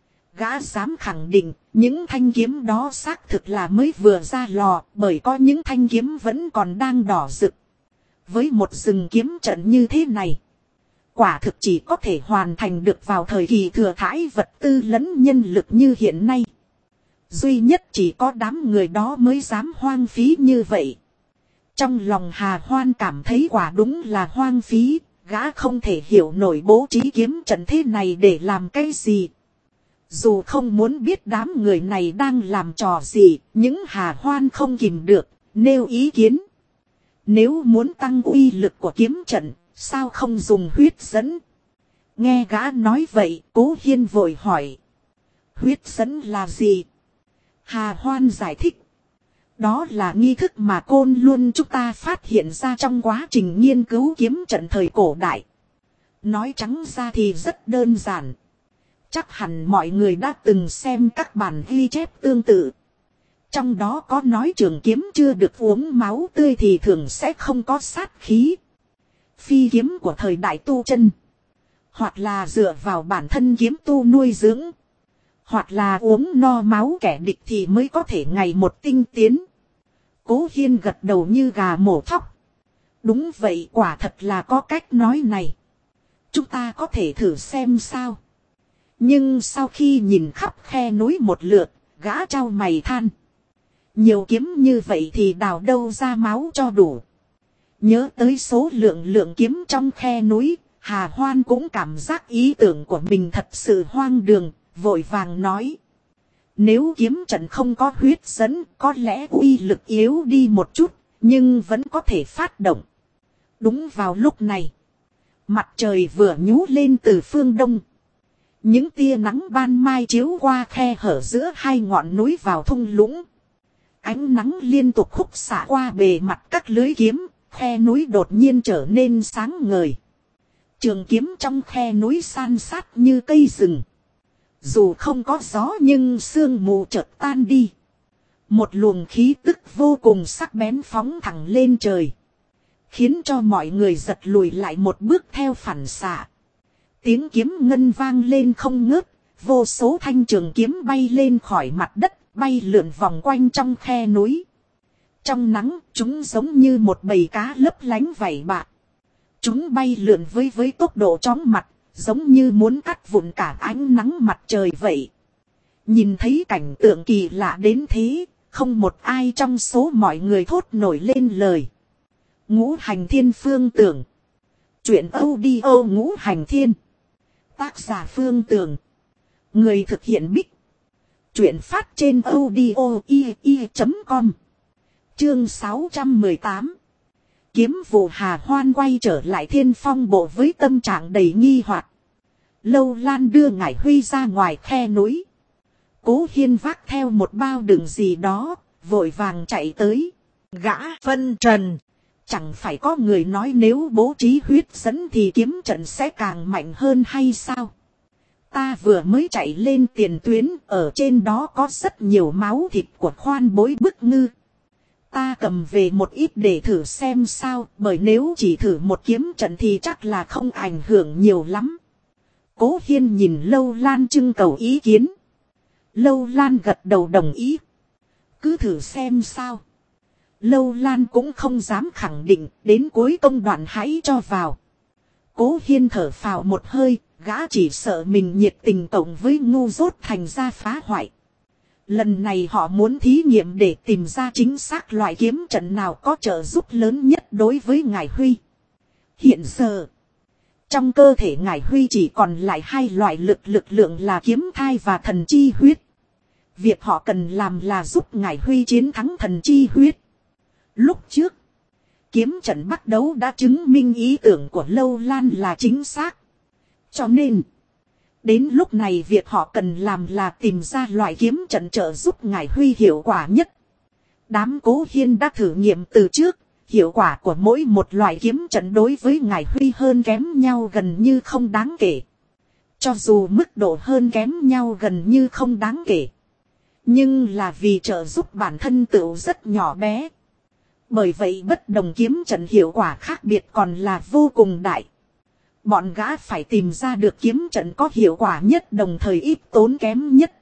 Gã dám khẳng định, những thanh kiếm đó xác thực là mới vừa ra lò, bởi có những thanh kiếm vẫn còn đang đỏ rực. Với một rừng kiếm trận như thế này, quả thực chỉ có thể hoàn thành được vào thời kỳ thừa thãi vật tư lẫn nhân lực như hiện nay. Duy nhất chỉ có đám người đó mới dám hoang phí như vậy. Trong lòng Hà Hoan cảm thấy quả đúng là hoang phí, gã không thể hiểu nổi bố trí kiếm trận thế này để làm cái gì. Dù không muốn biết đám người này đang làm trò gì, những Hà Hoan không kìm được, nêu ý kiến. Nếu muốn tăng uy lực của kiếm trận, sao không dùng huyết dẫn? Nghe gã nói vậy, Cố Hiên vội hỏi. Huyết dẫn là gì? Hà Hoan giải thích. Đó là nghi thức mà Côn Luân chúng ta phát hiện ra trong quá trình nghiên cứu kiếm trận thời cổ đại. Nói trắng ra thì rất đơn giản. Chắc hẳn mọi người đã từng xem các bản ghi chép tương tự. Trong đó có nói trường kiếm chưa được uống máu tươi thì thường sẽ không có sát khí. Phi kiếm của thời đại tu chân, hoặc là dựa vào bản thân kiếm tu nuôi dưỡng, hoặc là uống no máu kẻ địch thì mới có thể ngày một tinh tiến. Cố Hiên gật đầu như gà mổ thóc. Đúng vậy, quả thật là có cách nói này. Chúng ta có thể thử xem sao. Nhưng sau khi nhìn khắp khe núi một lượt, gã trao mày than. Nhiều kiếm như vậy thì đào đâu ra máu cho đủ. Nhớ tới số lượng kiếm trong khe núi, Hà Hoan cũng cảm giác ý tưởng của mình thật sự hoang đường, vội vàng nói. Nếu kiếm trận không có huyết dẫn, có lẽ uy lực yếu đi một chút, nhưng vẫn có thể phát động. Đúng vào lúc này, mặt trời vừa nhú lên từ phương đông. Những tia nắng ban mai chiếu qua khe hở giữa hai ngọn núi vào thung lũng. Ánh nắng liên tục khúc xạ qua bề mặt các lưới kiếm, khe núi đột nhiên trở nên sáng ngời. Trường kiếm trong khe núi san sát như cây rừng. Dù không có gió nhưng sương mù chợt tan đi. Một luồng khí tức vô cùng sắc bén phóng thẳng lên trời, khiến cho mọi người giật lùi lại một bước theo phản xạ. Tiếng kiếm ngân vang lên không ngớt, vô số thanh trường kiếm bay lên khỏi mặt đất, bay lượn vòng quanh trong khe núi. Trong nắng, chúng giống như một bầy cá lấp lánh vảy bạc. Chúng bay lượn với tốc độ chóng mặt, giống như muốn cắt vụn cả ánh nắng mặt trời vậy. Nhìn thấy cảnh tượng kỳ lạ đến thế, không một ai trong số mọi người thốt nổi lên lời. Ngũ Hành Thiên Phương Tưởng. Chuyện audio Ngũ Hành Thiên. Tác giả Phương Tưởng. Người thực hiện Bích. Chuyện phát trên audio.com. Chương 618. Kiếm Vụ Hà Hoan quay trở lại Thiên Phong Bộ với tâm trạng đầy nghi hoặc. Lâu Lan đưa Ngải Huy ra ngoài khe núi. Cố Hiên vác theo một bao đựng gì đó, vội vàng chạy tới. Gã phân trần. Chẳng phải có người nói nếu bố trí huyết dẫn thì kiếm trận sẽ càng mạnh hơn hay sao? Ta vừa mới chạy lên tiền tuyến, ở trên đó có rất nhiều máu thịt của khoan bối bức ngư. Ta cầm về một ít để thử xem sao, bởi nếu chỉ thử một kiếm trận thì chắc là không ảnh hưởng nhiều lắm. Cố Hiên nhìn Lâu Lan trưng cầu ý kiến. Lâu Lan gật đầu đồng ý. Cứ thử xem sao. Lâu Lan cũng không dám khẳng định, đến cuối công đoạn hãy cho vào. Cố Hiên thở phào một hơi, gã chỉ sợ mình nhiệt tình cộng với ngu dốt thành ra phá hoại. Lần này họ muốn thí nghiệm để tìm ra chính xác loại kiếm trận nào có trợ giúp lớn nhất đối với Ngải Huy. Hiện giờ, trong cơ thể Ngải Huy chỉ còn lại hai loại lực lượng là kiếm thai và thần chi huyết. Việc họ cần làm là giúp Ngải Huy chiến thắng thần chi huyết. Lúc trước, kiếm trận bắt đấu đã chứng minh ý tưởng của Lâu Lan là chính xác. Cho nên, đến lúc này việc họ cần làm là tìm ra loại kiếm trận trợ giúp Ngải Huy hiệu quả nhất. Đám Cố Hiên đã thử nghiệm từ trước, hiệu quả của mỗi một loại kiếm trận đối với Ngải Huy hơn kém nhau gần như không đáng kể. Cho dù mức độ hơn kém nhau gần như không đáng kể, nhưng là vì trợ giúp bản thân tựu rất nhỏ bé. Bởi vậy bất đồng kiếm trận hiệu quả khác biệt còn là vô cùng đại. Bọn gã phải tìm ra được kiếm trận có hiệu quả nhất đồng thời ít tốn kém nhất.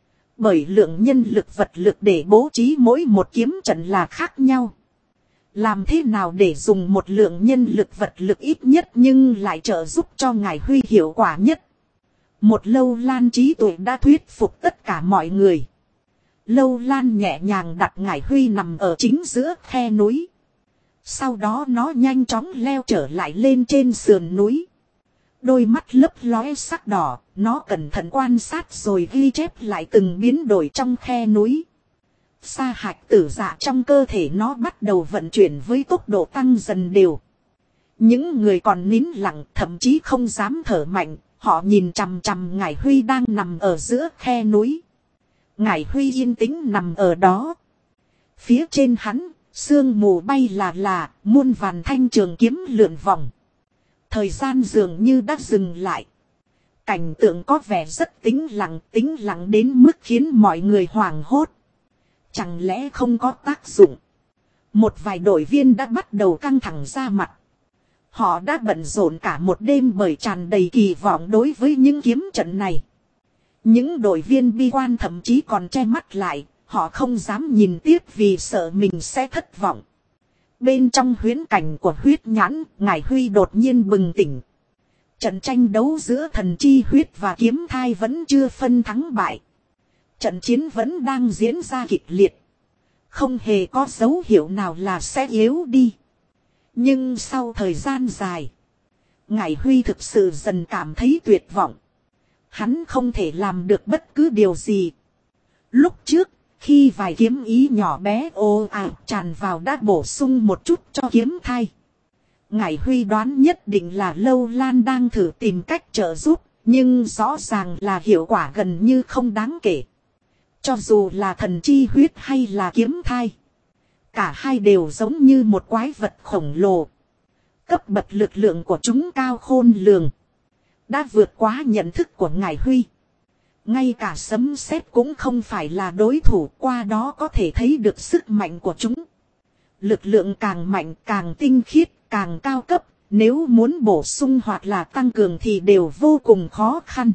Bởi lượng nhân lực vật lực để bố trí mỗi một kiếm trận là khác nhau. Làm thế nào để dùng một lượng nhân lực vật lực ít nhất nhưng lại trợ giúp cho Ngải Huy hiệu quả nhất. Một Lâu Lan trí tuệ đã thuyết phục tất cả mọi người. Lâu Lan nhẹ nhàng đặt Ngải Huy nằm ở chính giữa khe núi. Sau đó nó nhanh chóng leo trở lại lên trên sườn núi. Đôi mắt lấp lóe sắc đỏ, nó cẩn thận quan sát rồi ghi chép lại từng biến đổi trong khe núi. Sa hạch tử dạ trong cơ thể nó bắt đầu vận chuyển với tốc độ tăng dần đều. Những người còn nín lặng thậm chí không dám thở mạnh, họ nhìn chằm chằm Ngải Huy đang nằm ở giữa khe núi. Ngải Huy yên tĩnh nằm ở đó. Phía trên hắn, sương mù bay là, muôn vàn thanh trường kiếm lượn vòng. Thời gian dường như đã dừng lại. Cảnh tượng có vẻ rất tĩnh lặng đến mức khiến mọi người hoảng hốt. Chẳng lẽ không có tác dụng? Một vài đội viên đã bắt đầu căng thẳng ra mặt. Họ đã bận rộn cả một đêm bởi tràn đầy kỳ vọng đối với những kiếm trận này. Những đội viên bi quan thậm chí còn che mắt lại, họ không dám nhìn tiếp vì sợ mình sẽ thất vọng. Bên trong huyễn cảnh của huyết nhãn, Ngải Huy đột nhiên bừng tỉnh. Trận tranh đấu giữa thần chi huyết và kiếm thai vẫn chưa phân thắng bại. Trận chiến vẫn đang diễn ra kịch liệt. Không hề có dấu hiệu nào là sẽ yếu đi. Nhưng sau thời gian dài, Ngải Huy thực sự dần cảm thấy tuyệt vọng. Hắn không thể làm được bất cứ điều gì. Lúc trước, khi vài kiếm ý nhỏ bé ồ ạt tràn vào đã bổ sung một chút cho kiếm thai. Ngải Huy đoán nhất định là Lâu Lan đang thử tìm cách trợ giúp, nhưng rõ ràng là hiệu quả gần như không đáng kể. Cho dù là thần chi huyết hay là kiếm thai, cả hai đều giống như một quái vật khổng lồ. Cấp bậc lực lượng của chúng cao khôn lường, đã vượt quá nhận thức của Ngải Huy. Ngay cả sấm sét cũng không phải là đối thủ, qua đó có thể thấy được sức mạnh của chúng. Lực lượng càng mạnh, càng tinh khiết, càng cao cấp, nếu muốn bổ sung hoặc là tăng cường thì đều vô cùng khó khăn.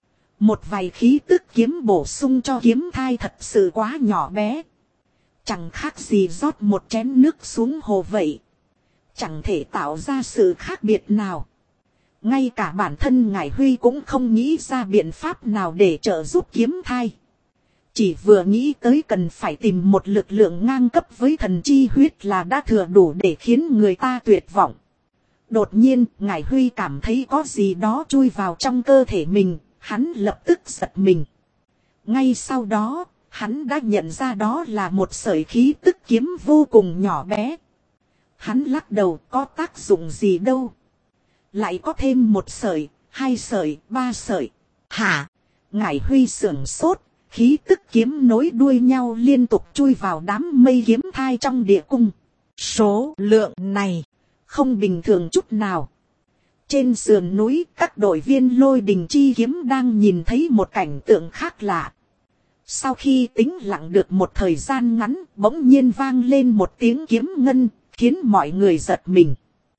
Một vài khí tức kiếm bổ sung cho kiếm thai thật sự quá nhỏ bé. Chẳng khác gì rót một chén nước xuống hồ vậy. Chẳng thể tạo ra sự khác biệt nào. Ngay cả bản thân Ngải Huy cũng không nghĩ ra biện pháp nào để trợ giúp kiếm thai. Chỉ vừa nghĩ tới cần phải tìm một lực lượng ngang cấp với thần chi huyết là đã thừa đủ để khiến người ta tuyệt vọng. Đột nhiên, Ngải Huy cảm thấy có gì đó chui vào trong cơ thể mình, hắn lập tức giật mình. Ngay sau đó, hắn đã nhận ra đó là một sợi khí tức kiếm vô cùng nhỏ bé. Hắn lắc đầu, có tác dụng gì đâu. Lại có thêm một sợi, 2 sợi, 3 sợi. Hả? Ngải Huy sưởng sốt, khí tức kiếm nối đuôi nhau liên tục chui vào đám mây kiếm thai trong địa cung. Số lượng này không bình thường chút nào. Trên sườn núi, các đội viên Lôi Đình chi kiếm đang nhìn thấy một cảnh tượng khác lạ. Sau khi tĩnh lặng được một thời gian ngắn, bỗng nhiên vang lên một tiếng kiếm ngân, khiến mọi người giật mình.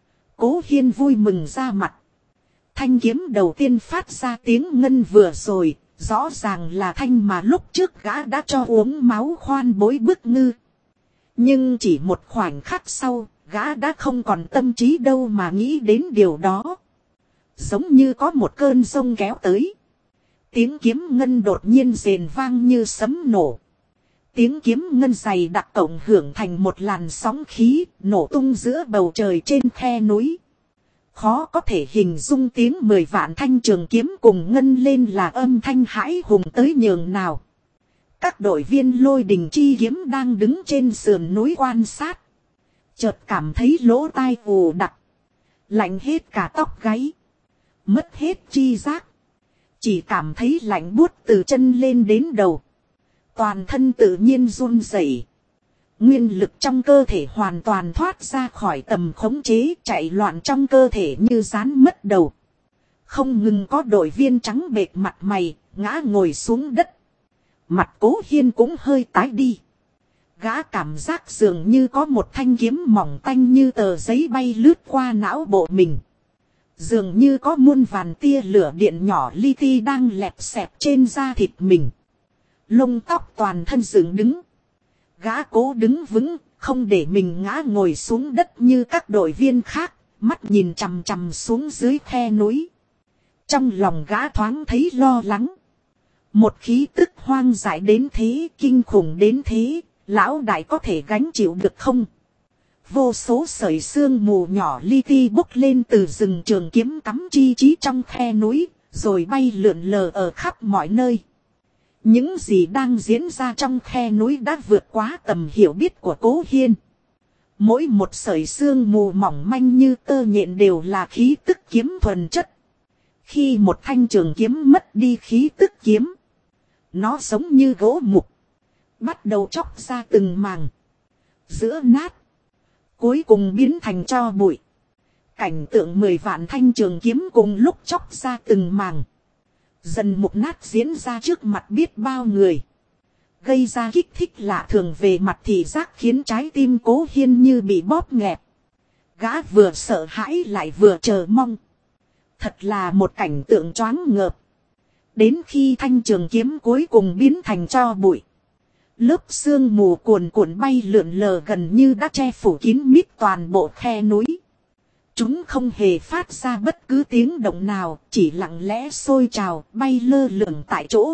Cố Hiên vui mừng ra mặt. Thanh kiếm đầu tiên phát ra tiếng ngân vừa rồi, rõ ràng là thanh mà lúc trước gã đã cho uống máu khoan bối bức ngư. Nhưng chỉ một khoảnh khắc sau, gã đã không còn tâm trí đâu mà nghĩ đến điều đó. Giống như có một cơn giông kéo tới. Tiếng kiếm ngân đột nhiên rền vang như sấm nổ. Tiếng kiếm ngân dày đặc cộng hưởng thành một làn sóng khí, nổ tung giữa bầu trời trên khe núi. Khó có thể hình dung tiếng 10 vạn thanh trường kiếm cùng ngân lên là âm thanh hãi hùng tới nhường nào. Các đội viên Lôi Đình chi kiếm đang đứng trên sườn núi quan sát. Chợt cảm thấy lỗ tai ù đặc. Lạnh hết cả tóc gáy. Mất hết chi giác. Chỉ cảm thấy lạnh buốt từ chân lên đến đầu. Toàn thân tự nhiên run rẩy. Nguyên lực trong cơ thể hoàn toàn thoát ra khỏi tầm khống chế, chạy loạn trong cơ thể như rán mất đầu. Không ngừng có đội viên trắng bệch mặt mày, ngã ngồi xuống đất. Mặt Cố Hiên cũng hơi tái đi. Gã cảm giác dường như có một thanh kiếm mỏng tanh như tờ giấy bay lướt qua não bộ mình. Dường như có muôn vàn tia lửa điện nhỏ li ti đang lẹp xẹp trên da thịt mình. Lông tóc toàn thân dựng đứng. Gã cố đứng vững, không để mình ngã ngồi xuống đất như các đội viên khác, mắt nhìn chằm chằm xuống dưới khe núi. Trong lòng gã thoáng thấy lo lắng. Một khí tức hoang dại đến thế, kinh khủng đến thế, lão đại có thể gánh chịu được không? Vô số sợi sương mù nhỏ li ti bốc lên từ rừng trường kiếm cắm chi trí trong khe núi, rồi bay lượn lờ ở khắp mọi nơi. Những gì đang diễn ra trong khe núi đã vượt quá tầm hiểu biết của Cố Hiên. Mỗi một sợi sương mù mỏng manh như tơ nhện đều là khí tức kiếm thuần chất. Khi một thanh trường kiếm mất đi khí tức kiếm, nó giống như gỗ mục, bắt đầu chóc ra từng màng, giữa nát, cuối cùng biến thành tro bụi. Cảnh tượng 10 vạn thanh trường kiếm cùng lúc chóc ra từng màng, dần mục nát diễn ra trước mặt biết bao người. Gây ra kích thích lạ thường về mặt thị giác khiến trái tim Cố Hiên như bị bóp nghẹt. Gã vừa sợ hãi lại vừa chờ mong. Thật là một cảnh tượng choáng ngợp. Đến khi thanh trường kiếm cuối cùng biến thành tro bụi, lớp sương mù cuồn cuộn bay lượn lờ gần như đã che phủ kín mít toàn bộ khe núi. Chúng không hề phát ra bất cứ tiếng động nào, chỉ lặng lẽ sôi trào, bay lơ lửng tại chỗ.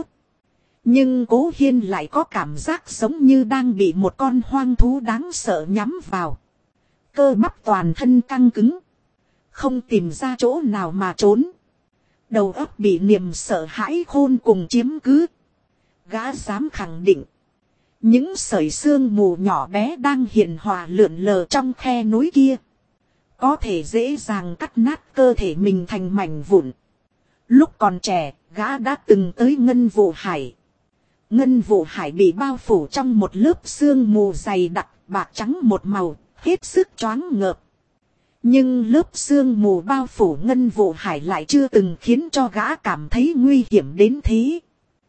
Nhưng Cố Hiên lại có cảm giác giống như đang bị một con hoang thú đáng sợ nhắm vào. Cơ bắp toàn thân căng cứng, không tìm ra chỗ nào mà trốn. Đầu óc bị niềm sợ hãi khôn cùng chiếm cứ. Gã dám khẳng định, những sợi sương mù nhỏ bé đang hiền hòa lượn lờ trong khe núi kia, có thể dễ dàng cắt nát cơ thể mình thành mảnh vụn. Lúc còn trẻ, gã đã từng tới Ngân Vụ Hải. Ngân Vụ Hải bị bao phủ trong một lớp sương mù dày đặc, bạc trắng một màu, hết sức choáng ngợp. Nhưng lớp sương mù bao phủ Ngân Vụ Hải lại chưa từng khiến cho gã cảm thấy nguy hiểm đến thế.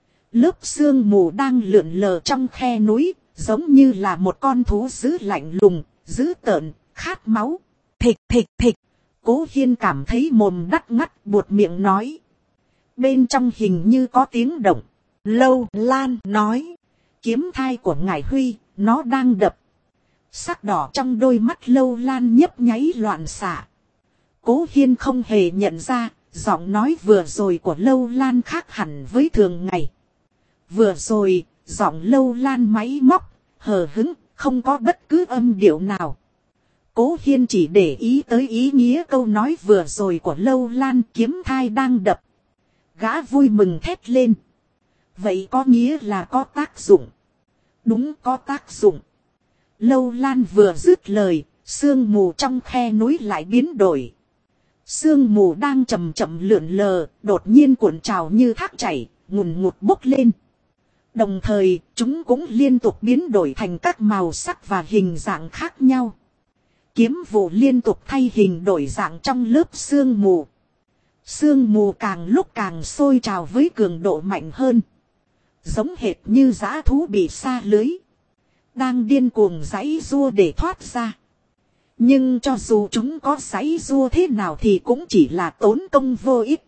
Lớp sương mù đang lượn lờ trong khe núi, giống như là một con thú dữ lạnh lùng, dữ tợn, khát máu. Thịch thịch thịch. Cố Hiên cảm thấy mồm đắc ngắt, buột miệng nói. Bên trong hình như có tiếng động. Lâu Lan nói. Kiếm thai của Ngải Huy, nó đang đập. Sắc đỏ trong đôi mắt Lâu Lan nhấp nháy loạn xạ. Cố Hiên không hề nhận ra, giọng nói vừa rồi của Lâu Lan khác hẳn với thường ngày. Vừa rồi, giọng Lâu Lan máy móc, hờ hững, không có bất cứ âm điệu nào. Cố Hiên chỉ để ý tới ý nghĩa câu nói vừa rồi của Lâu Lan, kiếm thai đang đập. Gã vui mừng thét lên. Vậy có nghĩa là có tác dụng. Đúng, có tác dụng. Lâu Lan vừa dứt lời, sương mù trong khe núi lại biến đổi. Sương mù đang chậm chậm lượn lờ, đột nhiên cuộn trào như thác chảy, ngùn ngụt bốc lên. Đồng thời, chúng cũng liên tục biến đổi thành các màu sắc và hình dạng khác nhau. Kiếm vụ liên tục thay hình đổi dạng trong lớp sương mù. Sương mù càng lúc càng sôi trào với cường độ mạnh hơn. Giống hệt như dã thú bị sa lưới. Đang điên cuồng giãy giụa để thoát ra. Nhưng cho dù chúng có giãy giụa thế nào thì cũng chỉ là tốn công vô ích.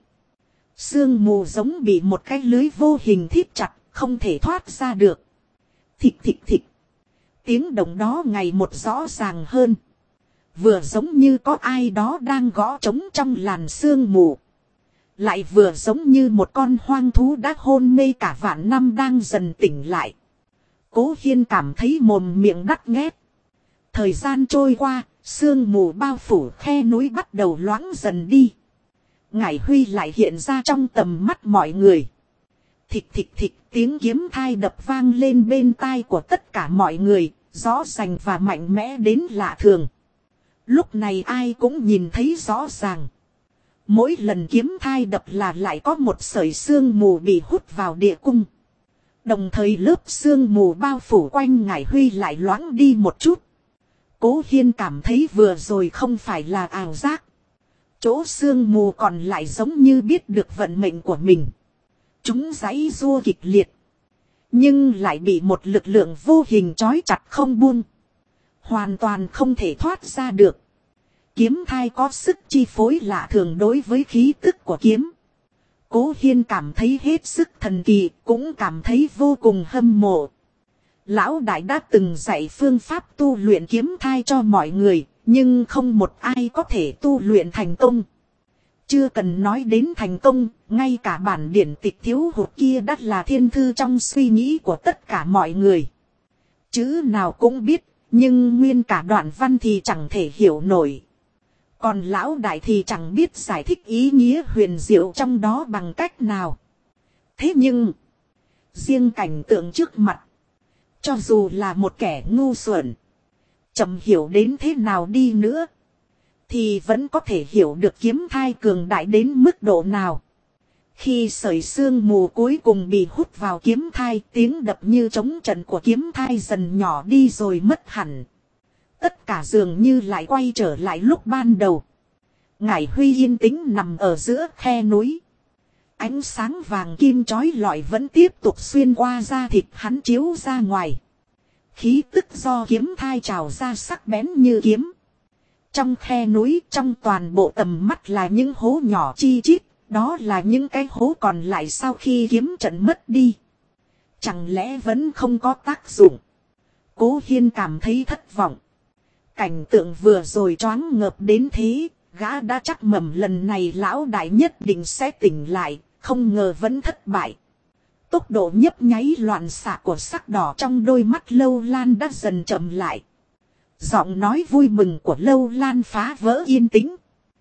Sương mù giống bị một cái lưới vô hình thít chặt, không thể thoát ra được. Thịch thịch thịch. Tiếng động đó ngày một rõ ràng hơn. Vừa giống như có ai đó đang gõ trống trong làn sương mù. Lại vừa giống như một con hoang thú đã hôn mê cả vạn năm đang dần tỉnh lại. Cố Hiên cảm thấy mồm miệng đắt nghét. Thời gian trôi qua, sương mù bao phủ khe núi bắt đầu loãng dần đi. Ngải Huy lại hiện ra trong tầm mắt mọi người. Thịch thịch thịch, tiếng kiếm thai đập vang lên bên tai của tất cả mọi người, rõ ràng và mạnh mẽ đến lạ thường. Lúc này ai cũng nhìn thấy rõ ràng. Mỗi lần kiếm thai đập là lại có một sợi sương mù bị hút vào địa cung. Đồng thời lớp sương mù bao phủ quanh Ngải Huy lại loãng đi một chút. Cố Hiên cảm thấy vừa rồi không phải là ảo giác. Chỗ sương mù còn lại giống như biết được vận mệnh của mình. Chúng giãy giụa kịch liệt. Nhưng lại bị một lực lượng vô hình trói chặt không buông. Hoàn toàn không thể thoát ra được. Kiếm thai có sức chi phối lạ thường đối với khí tức của kiếm. Cố Hiên cảm thấy hết sức thần kỳ, cũng cảm thấy vô cùng hâm mộ. Lão đại đã từng dạy phương pháp tu luyện kiếm thai cho mọi người, nhưng không một ai có thể tu luyện thành công. Chưa cần nói đến thành công, ngay cả bản điển tịch thiếu hụt kia đã là thiên thư trong suy nghĩ của tất cả mọi người. Chữ nào cũng biết, nhưng nguyên cả đoạn văn thì chẳng thể hiểu nổi. Còn lão đại thì chẳng biết giải thích ý nghĩa huyền diệu trong đó bằng cách nào. Thế nhưng, riêng cảnh tượng trước mặt, cho dù là một kẻ ngu xuẩn, chậm hiểu đến thế nào đi nữa, thì vẫn có thể hiểu được kiếm thai cường đại đến mức độ nào. Khi sợi sương mù cuối cùng bị hút vào kiếm thai, tiếng đập như trống trận của kiếm thai dần nhỏ đi rồi mất hẳn. Tất cả dường như lại quay trở lại lúc ban đầu. Ngải Huy yên tĩnh nằm ở giữa khe núi. Ánh sáng vàng kim chói lọi vẫn tiếp tục xuyên qua da thịt hắn chiếu ra ngoài. Khí tức do kiếm thai trào ra sắc bén như kiếm. Trong khe núi, trong toàn bộ tầm mắt là những hố nhỏ chi chít. Đó là những cái hố còn lại sau khi kiếm trận mất đi. Chẳng lẽ vẫn không có tác dụng? Cố Hiên cảm thấy thất vọng. Cảnh tượng vừa rồi choáng ngợp đến thế, gã đã chắc mẩm lần này lão đại nhất định sẽ tỉnh lại, không ngờ vẫn thất bại. Tốc độ nhấp nháy loạn xạ của sắc đỏ trong đôi mắt Lâu Lan đã dần chậm lại. Giọng nói vui mừng của Lâu Lan phá vỡ yên tĩnh.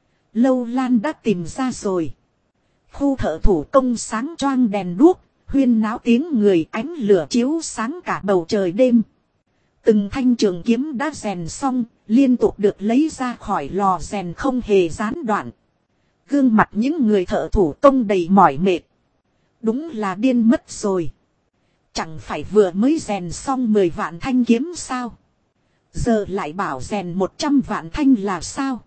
Lâu Lan đã tìm ra rồi. Khu thợ thủ công sáng choang đèn đuốc, huyên náo tiếng người, ánh lửa chiếu sáng cả bầu trời đêm. Từng thanh trường kiếm đã rèn xong, liên tục được lấy ra khỏi lò rèn không hề gián đoạn. Gương mặt những người thợ thủ công đầy mỏi mệt. Đúng là điên mất rồi. Chẳng phải vừa mới rèn xong 10 vạn thanh kiếm sao? Giờ lại bảo rèn 100 vạn thanh là sao?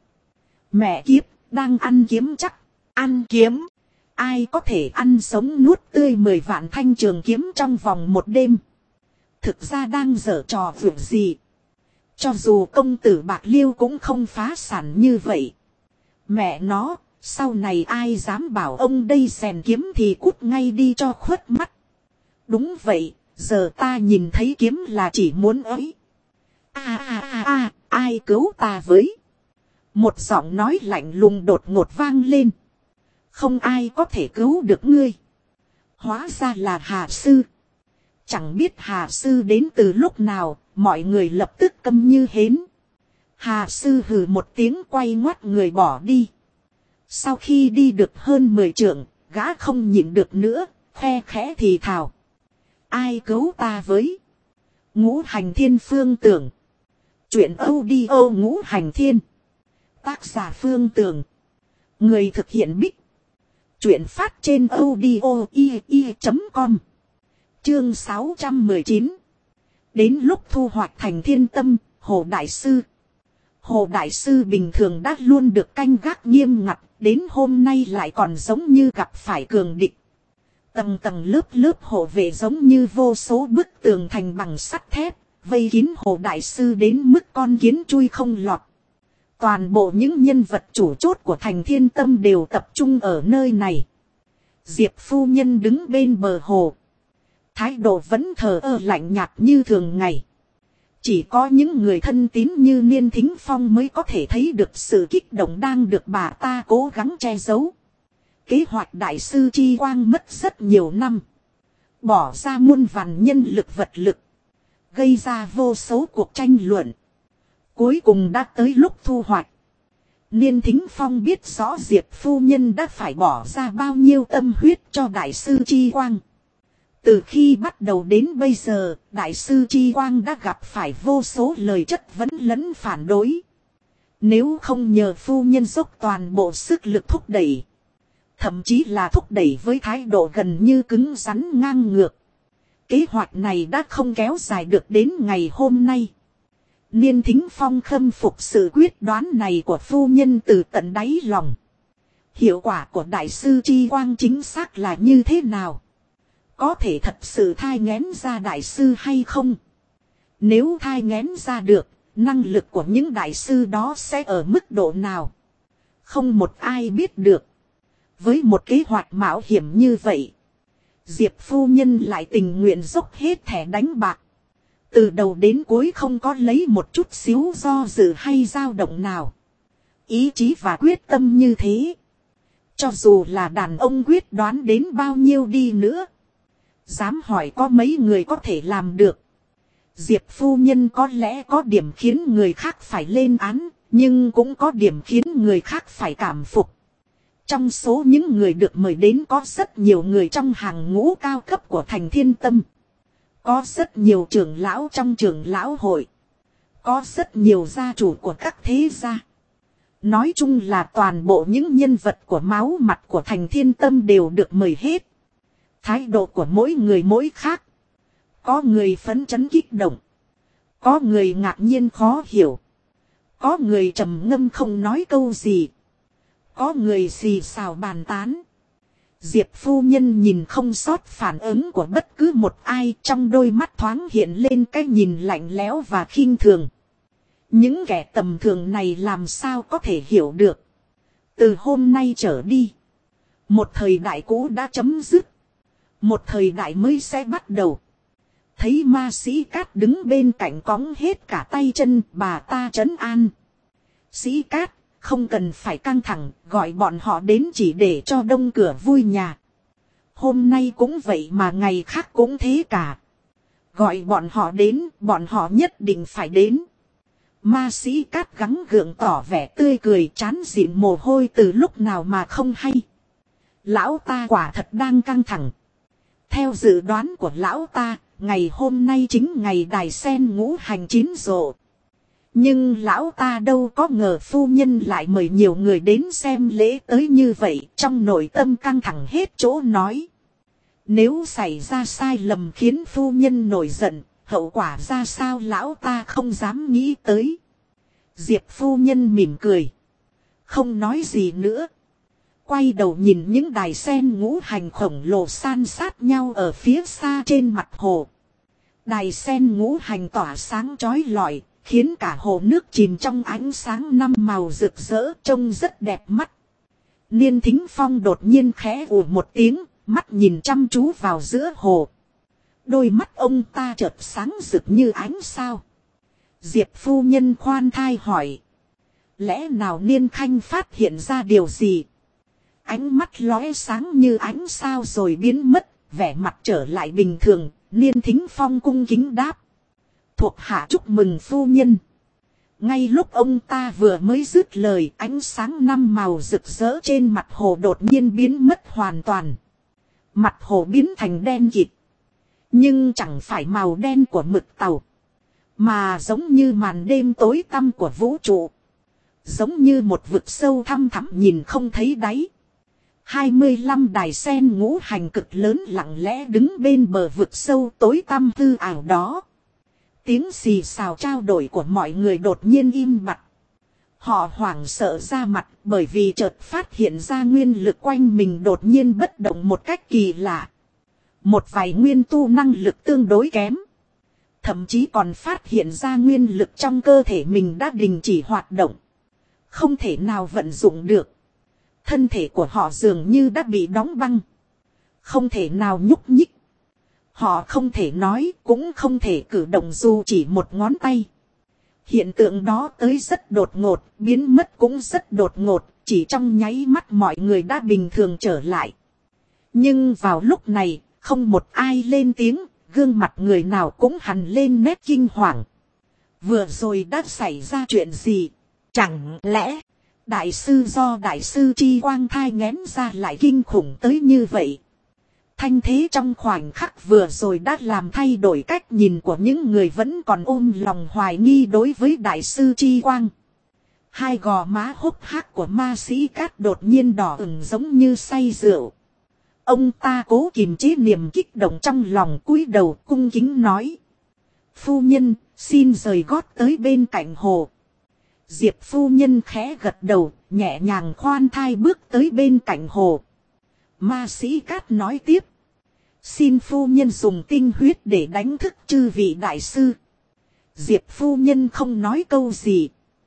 Mẹ kiếp, đang ăn kiếm chắc. Ăn kiếm. Ai có thể ăn sống nuốt tươi 10 vạn thanh trường kiếm trong vòng một đêm? Thực ra đang giở trò vượt gì. Cho dù công tử Bạc Liêu cũng không phá sản như vậy. Mẹ nó, sau này ai dám bảo ông đây rèn kiếm thì cút ngay đi cho khuất mắt. Đúng vậy, giờ ta nhìn thấy kiếm là chỉ muốn ấy. Ai cứu ta với? Một giọng nói lạnh lùng đột ngột vang lên. Không ai có thể cứu được ngươi. Hóa ra là Hà Sư. Chẳng biết Hà Sư đến từ lúc nào, mọi người lập tức câm như hến. Hà Sư hừ một tiếng quay ngoắt người bỏ đi. Sau khi đi được hơn 10 trượng, gã không nhịn được nữa, khe khẽ thì thào. Ai cứu ta với? Ngũ Hành Thiên Phương Tưởng. Chuyện audio Ngũ Hành Thiên. Tác giả Phương Tưởng. Người thực hiện Bích. Chuyện phát trên audio.com. Chương 619. Đến lúc thu hoạch thành thiên tâm, Hồ Đại Sư. Hồ Đại Sư bình thường đã luôn được canh gác nghiêm ngặt, đến hôm nay lại còn giống như gặp phải cường địch. Tầng tầng lớp lớp hộ vệ giống như vô số bức tường thành bằng sắt thép, vây kín Hồ Đại Sư đến mức con kiến chui không lọt. Toàn bộ những nhân vật chủ chốt của thành thiên tâm đều tập trung ở nơi này. Diệp phu nhân đứng bên bờ hồ. Thái độ vẫn thờ ơ lạnh nhạt như thường ngày. Chỉ có những người thân tín như Niên Thính Phong mới có thể thấy được sự kích động đang được bà ta cố gắng che giấu. Kế hoạch Đại sư Chi Quang mất rất nhiều năm. Bỏ ra muôn vàn nhân lực vật lực. Gây ra vô số cuộc tranh luận. Cuối cùng đã tới lúc thu hoạch. Niên Thính Phong biết rõ Diệp phu nhân đã phải bỏ ra bao nhiêu tâm huyết cho Đại sư Chi Quang. Từ khi bắt đầu đến bây giờ, Đại sư Chi Quang đã gặp phải vô số lời chất vấn lẫn phản đối. Nếu không nhờ phu nhân dốc toàn bộ sức lực thúc đẩy, thậm chí là thúc đẩy với thái độ gần như cứng rắn ngang ngược, kế hoạch này đã không kéo dài được đến ngày hôm nay. Niên Thính Phong khâm phục sự quyết đoán này của phu nhân từ tận đáy lòng. Hiệu quả của Đại sư Chi Quang chính xác là như thế nào? Có thể thật sự thai nghén ra đại sư hay không? Nếu thai nghén ra được, năng lực của những đại sư đó sẽ ở mức độ nào? Không một ai biết được. Với một kế hoạch mạo hiểm như vậy, Diệp phu nhân lại tình nguyện dốc hết thẻ đánh bạc. Từ đầu đến cuối không có lấy một chút xíu do dự hay dao động nào. Ý chí và quyết tâm như thế, cho dù là đàn ông quyết đoán đến bao nhiêu đi nữa, dám hỏi có mấy người có thể làm được. Diệp phu nhân có lẽ có điểm khiến người khác phải lên án, nhưng cũng có điểm khiến người khác phải cảm phục. Trong số những người được mời đến có rất nhiều người trong hàng ngũ cao cấp của thành thiên tâm. Có rất nhiều trưởng lão trong trưởng lão hội. Có rất nhiều gia chủ của các thế gia. Nói chung là toàn bộ những nhân vật của máu mặt của thành thiên tâm đều được mời hết. Thái độ của mỗi người mỗi khác. Có người phấn chấn kích động. Có người ngạc nhiên khó hiểu. Có người trầm ngâm không nói câu gì. Có người xì xào bàn tán. Diệp phu nhân nhìn không sót phản ứng của bất cứ một ai, trong đôi mắt thoáng hiện lên cái nhìn lạnh lẽo và khinh thường. Những kẻ tầm thường này làm sao có thể hiểu được. Từ hôm nay trở đi, một thời đại cũ đã chấm dứt. Một thời đại mới sẽ bắt đầu. Thấy Ma Sĩ Cát đứng bên cạnh cõng hết cả tay chân, bà ta trấn an. Sĩ Cát, không cần phải căng thẳng, gọi bọn họ đến chỉ để cho đông cửa vui nhà. Hôm nay cũng vậy mà ngày khác cũng thế cả. Gọi bọn họ đến, bọn họ nhất định phải đến. Ma Sĩ Cát gắng gượng tỏ vẻ tươi cười, trán dịn mồ hôi từ lúc nào mà không hay. Lão ta quả thật đang căng thẳng. Theo dự đoán của lão ta, ngày hôm nay chính ngày đài sen ngũ hành chín rộ. Nhưng lão ta đâu có ngờ phu nhân lại mời nhiều người đến xem lễ tới như vậy, trong nội tâm căng thẳng hết chỗ nói. Nếu xảy ra sai lầm khiến phu nhân nổi giận, hậu quả ra sao lão ta không dám nghĩ tới. Diệp phu nhân mỉm cười, không nói gì nữa. Quay đầu nhìn những đài sen ngũ hành khổng lồ san sát nhau ở phía xa trên mặt hồ. Đài sen ngũ hành tỏa sáng chói lọi, khiến cả hồ nước chìm trong ánh sáng năm màu rực rỡ, trông rất đẹp mắt. Niên Thính Phong đột nhiên khẽ ù một tiếng, mắt nhìn chăm chú vào giữa hồ. Đôi mắt ông ta chợt sáng rực như ánh sao. Diệp phu nhân khoan thai hỏi. Lẽ nào Niên Khanh phát hiện ra điều gì? Ánh mắt lóe sáng như ánh sao rồi biến mất, vẻ mặt trở lại bình thường. Niên Thính Phong cung kính đáp. Thuộc hạ chúc mừng phu nhân. Ngay lúc ông ta vừa mới dứt lời, ánh sáng năm màu rực rỡ trên mặt hồ đột nhiên biến mất hoàn toàn. Mặt hồ biến thành đen kịt. Nhưng chẳng phải màu đen của mực tàu, mà giống như màn đêm tối tăm của vũ trụ. Giống như một vực sâu thăm thẳm nhìn không thấy đáy. 25 đài sen ngũ hành cực lớn lặng lẽ đứng bên bờ vực sâu tối tăm hư ảo đó. Tiếng xì xào trao đổi của mọi người đột nhiên im bặt. Họ hoảng sợ ra mặt bởi vì chợt phát hiện ra nguyên lực quanh mình đột nhiên bất động một cách kỳ lạ. Một vài nguyên tu năng lực tương đối kém. Thậm chí còn phát hiện ra nguyên lực trong cơ thể mình đã đình chỉ hoạt động. Không thể nào vận dụng được. Thân thể của họ dường như đã bị đóng băng. Không thể nào nhúc nhích. Họ không thể nói cũng không thể cử động dù chỉ một ngón tay. Hiện tượng đó tới rất đột ngột, biến mất cũng rất đột ngột, chỉ trong nháy mắt mọi người đã bình thường trở lại. Nhưng vào lúc này, không một ai lên tiếng, gương mặt người nào cũng hằn lên nét kinh hoàng. Vừa rồi đã xảy ra chuyện gì? Chẳng lẽ đại sư do đại sư chi quang thai nghén ra lại kinh khủng tới như vậy? Thanh thế trong khoảnh khắc vừa rồi đã làm thay đổi cách nhìn của những người vẫn còn ôm lòng hoài nghi đối với đại sư chi quang. Hai gò má hốc hác của ma sĩ cát đột nhiên đỏ ửng giống như say rượu. Ông ta cố kiềm chế niềm kích động trong lòng, cúi đầu cung kính nói: phu nhân, xin rời gót tới bên cạnh hồ. Diệp phu nhân khẽ gật đầu, nhẹ nhàng khoan thai bước tới bên cạnh hồ. Ma sĩ cát nói tiếp: xin phu nhân dùng tinh huyết để đánh thức chư vị đại sư. Diệp phu nhân không nói câu gì.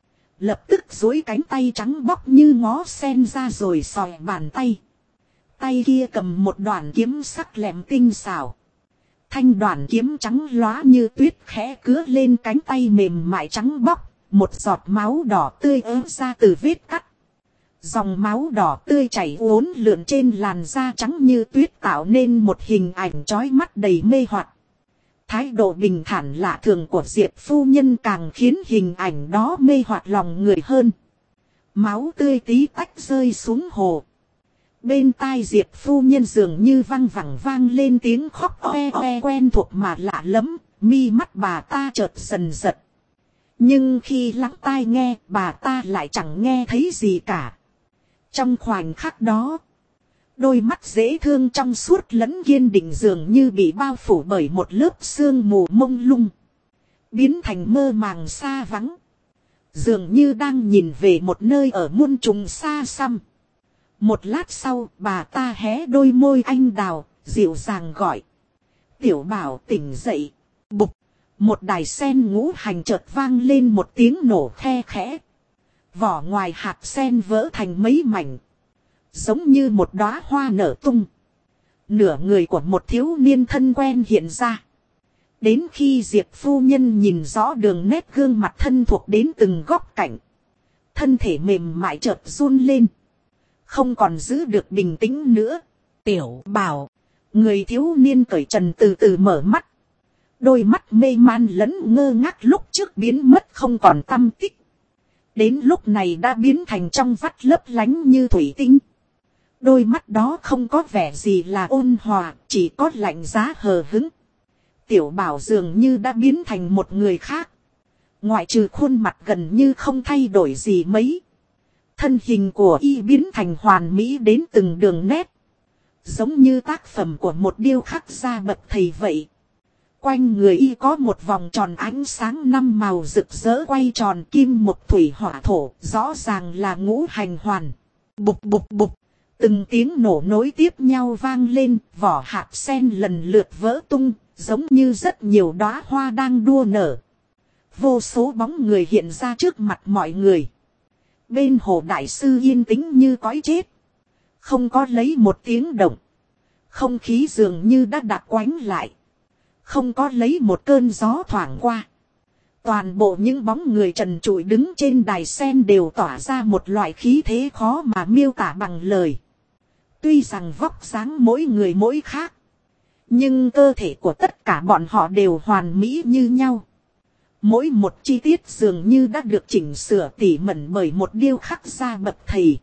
Lập tức duỗi cánh tay trắng bóc như ngó sen ra rồi xòe bàn tay. Tay kia cầm một đoạn kiếm sắc lẹm tinh xảo. Thanh đoạn kiếm trắng lóa như tuyết khẽ cứa lên cánh tay mềm mại trắng bóc. Một giọt máu đỏ tươi ứa ra từ vết cắt. Dòng máu đỏ tươi chảy uốn lượn trên làn da trắng như tuyết tạo nên một hình ảnh chói mắt đầy mê hoặc. Thái độ bình thản lạ thường của Diệp phu nhân càng khiến hình ảnh đó mê hoặc lòng người hơn. Máu tươi tí tách rơi xuống hồ. Bên tai Diệp phu nhân dường như văng vẳng vang lên tiếng khóc oe oe quen thuộc mà lạ lắm, mi mắt bà ta chợt dần giật. Nhưng khi lắng tai nghe, bà ta lại chẳng nghe thấy gì cả. Trong khoảnh khắc đó, đôi mắt dễ thương trong suốt lẫn kiên định dường như bị bao phủ bởi một lớp sương mù mông lung. Biến thành mơ màng xa vắng. Dường như đang nhìn về một nơi ở muôn trùng xa xăm. Một lát sau, bà ta hé đôi môi anh đào, dịu dàng gọi: tiểu bảo tỉnh dậy. Bụp. Một đài sen ngũ hành chợt vang lên một tiếng nổ khe khẽ. Vỏ ngoài hạt sen vỡ thành mấy mảnh. Giống như một đóa hoa nở tung. Nửa người của một thiếu niên thân quen hiện ra. Đến khi Diệp phu nhân nhìn rõ đường nét gương mặt thân thuộc đến từng góc cạnh. Thân thể mềm mại chợt run lên. Không còn giữ được bình tĩnh nữa. Tiểu bảo. Người thiếu niên cởi trần từ từ mở mắt. Đôi mắt mê man lẫn ngơ ngác lúc trước biến mất không còn tăm tích. Đến lúc này đã biến thành trong vắt lấp lánh như thủy tinh. Đôi mắt đó không có vẻ gì là ôn hòa, chỉ có lạnh giá hờ hững. Tiểu bảo dường như đã biến thành một người khác. Ngoại trừ khuôn mặt gần như không thay đổi gì mấy. Thân hình của y biến thành hoàn mỹ đến từng đường nét. Giống như tác phẩm của một điêu khắc gia bậc thầy vậy. Quanh người y có một vòng tròn ánh sáng 5 màu rực rỡ quay tròn kim mộc thủy hỏa thổ, rõ ràng là ngũ hành hoàn. Bụp bụp bụp, từng tiếng nổ nối tiếp nhau vang lên, vỏ hạt sen lần lượt vỡ tung, giống như rất nhiều đóa hoa đang đua nở. Vô số bóng người hiện ra trước mặt mọi người. Bên hồ đại sư yên tĩnh như cõi chết. Không có lấy một tiếng động. Không khí dường như đã đặc quánh lại. Không có lấy một cơn gió thoảng qua. Toàn bộ những bóng người trần trụi đứng trên đài sen đều tỏa ra một loại khí thế khó mà miêu tả bằng lời. Tuy rằng vóc dáng mỗi người mỗi khác. Nhưng cơ thể của tất cả bọn họ đều hoàn mỹ như nhau. Mỗi một chi tiết dường như đã được chỉnh sửa tỉ mẩn bởi một điêu khắc gia bậc thầy.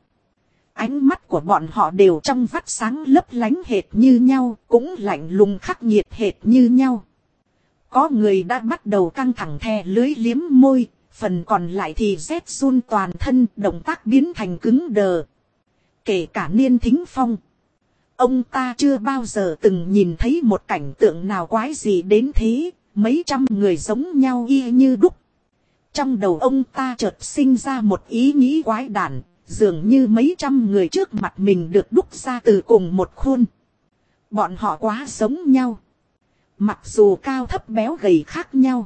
Ánh mắt của bọn họ đều trong vắt sáng lấp lánh hệt như nhau, cũng lạnh lùng khắc nghiệt hệt như nhau. Có người đã bắt đầu căng thẳng thè lưới liếm môi, phần còn lại thì rét run toàn thân, động tác biến thành cứng đờ. Kể cả Niên Thính Phong. Ông ta chưa bao giờ từng nhìn thấy một cảnh tượng nào quái gì đến thế, mấy trăm người giống nhau y như đúc. Trong đầu ông ta chợt sinh ra một ý nghĩ quái đản, dường như mấy trăm người trước mặt mình được đúc ra từ cùng một khuôn. Bọn họ quá giống nhau. Mặc dù cao thấp béo gầy khác nhau,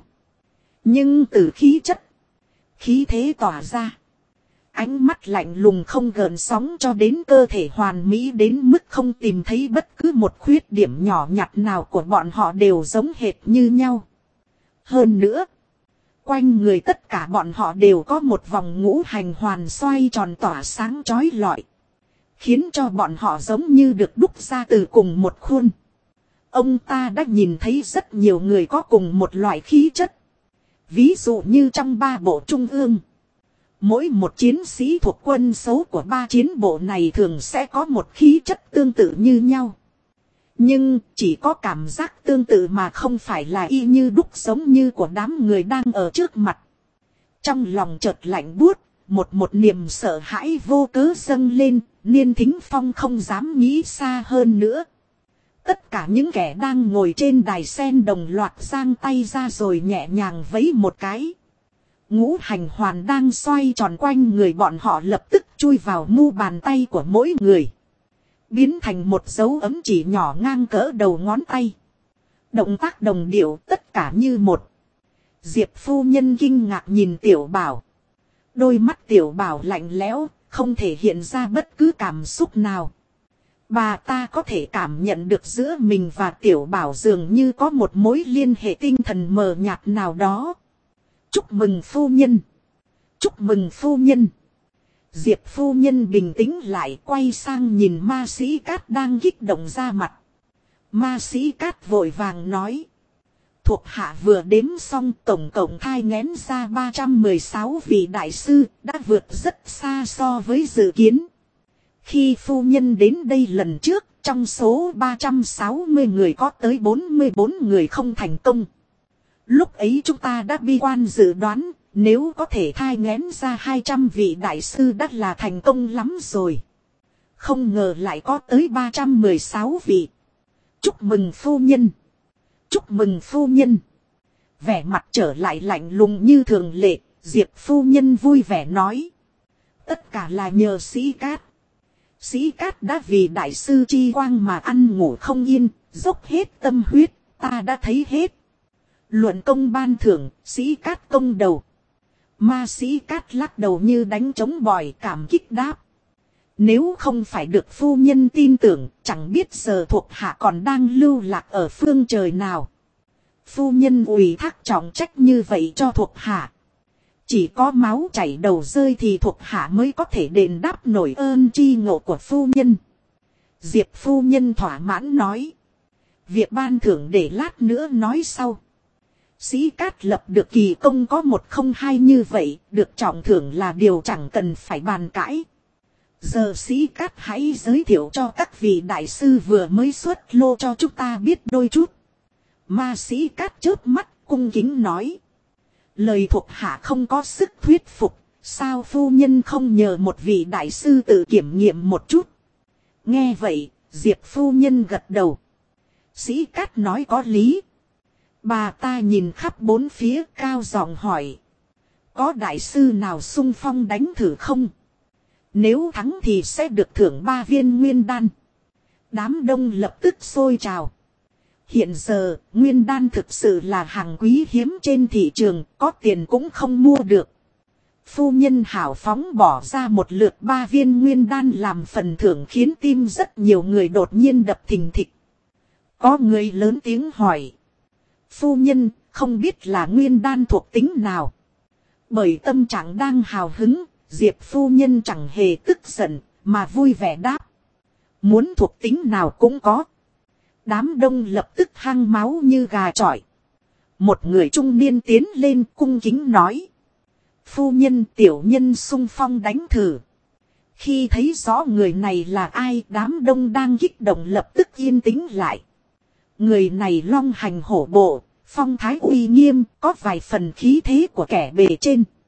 nhưng từ khí chất, khí thế tỏa ra, ánh mắt lạnh lùng không gợn sóng cho đến cơ thể hoàn mỹ đến mức không tìm thấy bất cứ một khuyết điểm nhỏ nhặt nào của bọn họ đều giống hệt như nhau. Hơn nữa, quanh người tất cả bọn họ đều có một vòng ngũ hành hoàn xoay tròn tỏa sáng chói lọi, khiến cho bọn họ giống như được đúc ra từ cùng một khuôn. Ông ta đã nhìn thấy rất nhiều người có cùng một loại khí chất. Ví dụ như trong 3 bộ trung ương, mỗi một chiến sĩ thuộc quân số của 3 chiến bộ này thường sẽ có một khí chất tương tự như nhau. Nhưng chỉ có cảm giác tương tự mà không phải là y như đúc giống như của đám người đang ở trước mặt. Trong lòng chợt lạnh buốt, một niềm sợ hãi vô cớ dâng lên, Niên Thính Phong không dám nghĩ xa hơn nữa. Tất cả những kẻ đang ngồi trên đài sen đồng loạt giang tay ra rồi nhẹ nhàng vẫy một cái. Ngũ hành hoàn đang xoay tròn quanh người bọn họ lập tức chui vào mu bàn tay của mỗi người, biến thành một dấu ấm chỉ nhỏ ngang cỡ đầu ngón tay. Động tác đồng điệu, tất cả như một. Diệp phu nhân kinh ngạc nhìn Tiểu Bảo. Đôi mắt Tiểu Bảo lạnh lẽo, không thể hiện ra bất cứ cảm xúc nào. Bà ta có thể cảm nhận được giữa mình và Tiểu Bảo dường như có một mối liên hệ tinh thần mờ nhạt nào đó. Chúc mừng phu nhân. Chúc mừng phu nhân. Diệp phu nhân bình tĩnh lại, quay sang nhìn Ma Sĩ Cát đang kích động ra mặt. Ma Sĩ Cát vội vàng nói. Thuộc hạ vừa đếm xong, tổng cộng thai nghén ra 316 vị đại sư, đã vượt rất xa so với dự kiến. Khi phu nhân đến đây lần trước, trong số 360 người có tới 44 người không thành công. Lúc ấy chúng ta đã bi quan dự đoán, nếu có thể thai nghén ra 200 vị đại sư đã là thành công lắm rồi. Không ngờ lại có tới 316 vị. Chúc mừng phu nhân. Chúc mừng phu nhân. Vẻ mặt trở lại lạnh lùng như thường lệ, Diệp phu nhân vui vẻ nói. Tất cả là nhờ Sĩ Cát. Sĩ Cát đã vì đại sư chi quang mà ăn ngủ không yên, dốc hết tâm huyết, ta đã thấy hết. Luận công ban thưởng, Sĩ Cát công đầu. Ma Sĩ Cát lắc đầu như đánh trống bòi, cảm kích đáp. Nếu không phải được phu nhân tin tưởng, chẳng biết giờ thuộc hạ còn đang lưu lạc ở phương trời nào. Phu nhân ủy thác trọng trách như vậy cho thuộc hạ. Chỉ có máu chảy đầu rơi thì thuộc hạ mới có thể đền đáp nổi ơn tri ngộ của phu nhân. Diệp phu nhân thỏa mãn nói. Việc ban thưởng để lát nữa nói sau. Sĩ Cát lập được kỳ công có 102 như vậy, được trọng thưởng là điều chẳng cần phải bàn cãi. Giờ Sĩ Cát hãy giới thiệu cho các vị đại sư vừa mới xuất lô cho chúng ta biết đôi chút. Ma Sĩ Cát chớp mắt cung kính nói. Lời thuộc hạ không có sức thuyết phục, sao phu nhân không nhờ một vị đại sư tự kiểm nghiệm một chút. Nghe vậy, Diệp phu nhân gật đầu. Sĩ Cát nói có lý. Bà ta nhìn khắp bốn phía cao giọng hỏi. Có đại sư nào xung phong đánh thử không? Nếu thắng thì sẽ được thưởng 3 viên nguyên đan. Đám đông lập tức sôi trào. Hiện giờ, nguyên đan thực sự là hàng quý hiếm trên thị trường, có tiền cũng không mua được. Phu nhân hảo phóng bỏ ra một lượt 3 viên nguyên đan làm phần thưởng khiến tim rất nhiều người đột nhiên đập thình thịch. Có người lớn tiếng hỏi. Phu nhân, không biết là nguyên đan thuộc tính nào? Bởi tâm trạng đang hào hứng, Diệp phu nhân chẳng hề tức giận, mà vui vẻ đáp. Muốn thuộc tính nào cũng có. Đám đông lập tức hăng máu như gà chọi. Một người trung niên tiến lên cung kính nói. Phu nhân tiểu nhân xung phong đánh thử. Khi thấy rõ người này là ai, đám đông đang kích động lập tức yên tĩnh lại. Người này long hành hổ bộ, phong thái uy nghiêm, có vài phần khí thế của kẻ bề trên.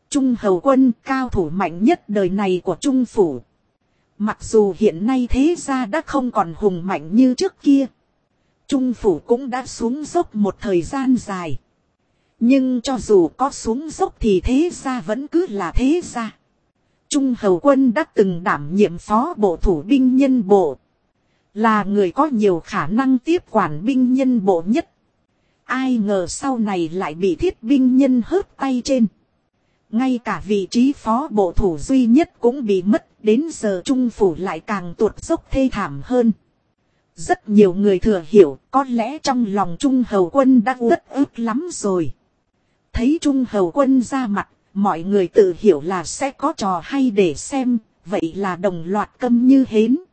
Trung hầu quân cao thủ mạnh nhất đời này của Trung phủ. Mặc dù hiện nay thế gia đã không còn hùng mạnh như trước kia. Trung phủ cũng đã xuống dốc một thời gian dài. Nhưng cho dù có xuống dốc thì thế gia vẫn cứ là thế gia. Trung hầu quân đã từng đảm nhiệm phó bộ thủ binh nhân bộ. Là người có nhiều khả năng tiếp quản binh nhân bộ nhất. Ai ngờ sau này lại bị thiết binh nhân hớp tay trên. Ngay cả vị trí phó bộ thủ duy nhất cũng bị mất. Đến giờ Trung phủ lại càng tuột dốc thê thảm hơn. Rất nhiều người thừa hiểu có lẽ trong lòng Trung hầu quân đã rất ức lắm rồi. Thấy Trung hầu quân ra mặt, mọi người tự hiểu là sẽ có trò hay để xem, vậy là đồng loạt câm như hến.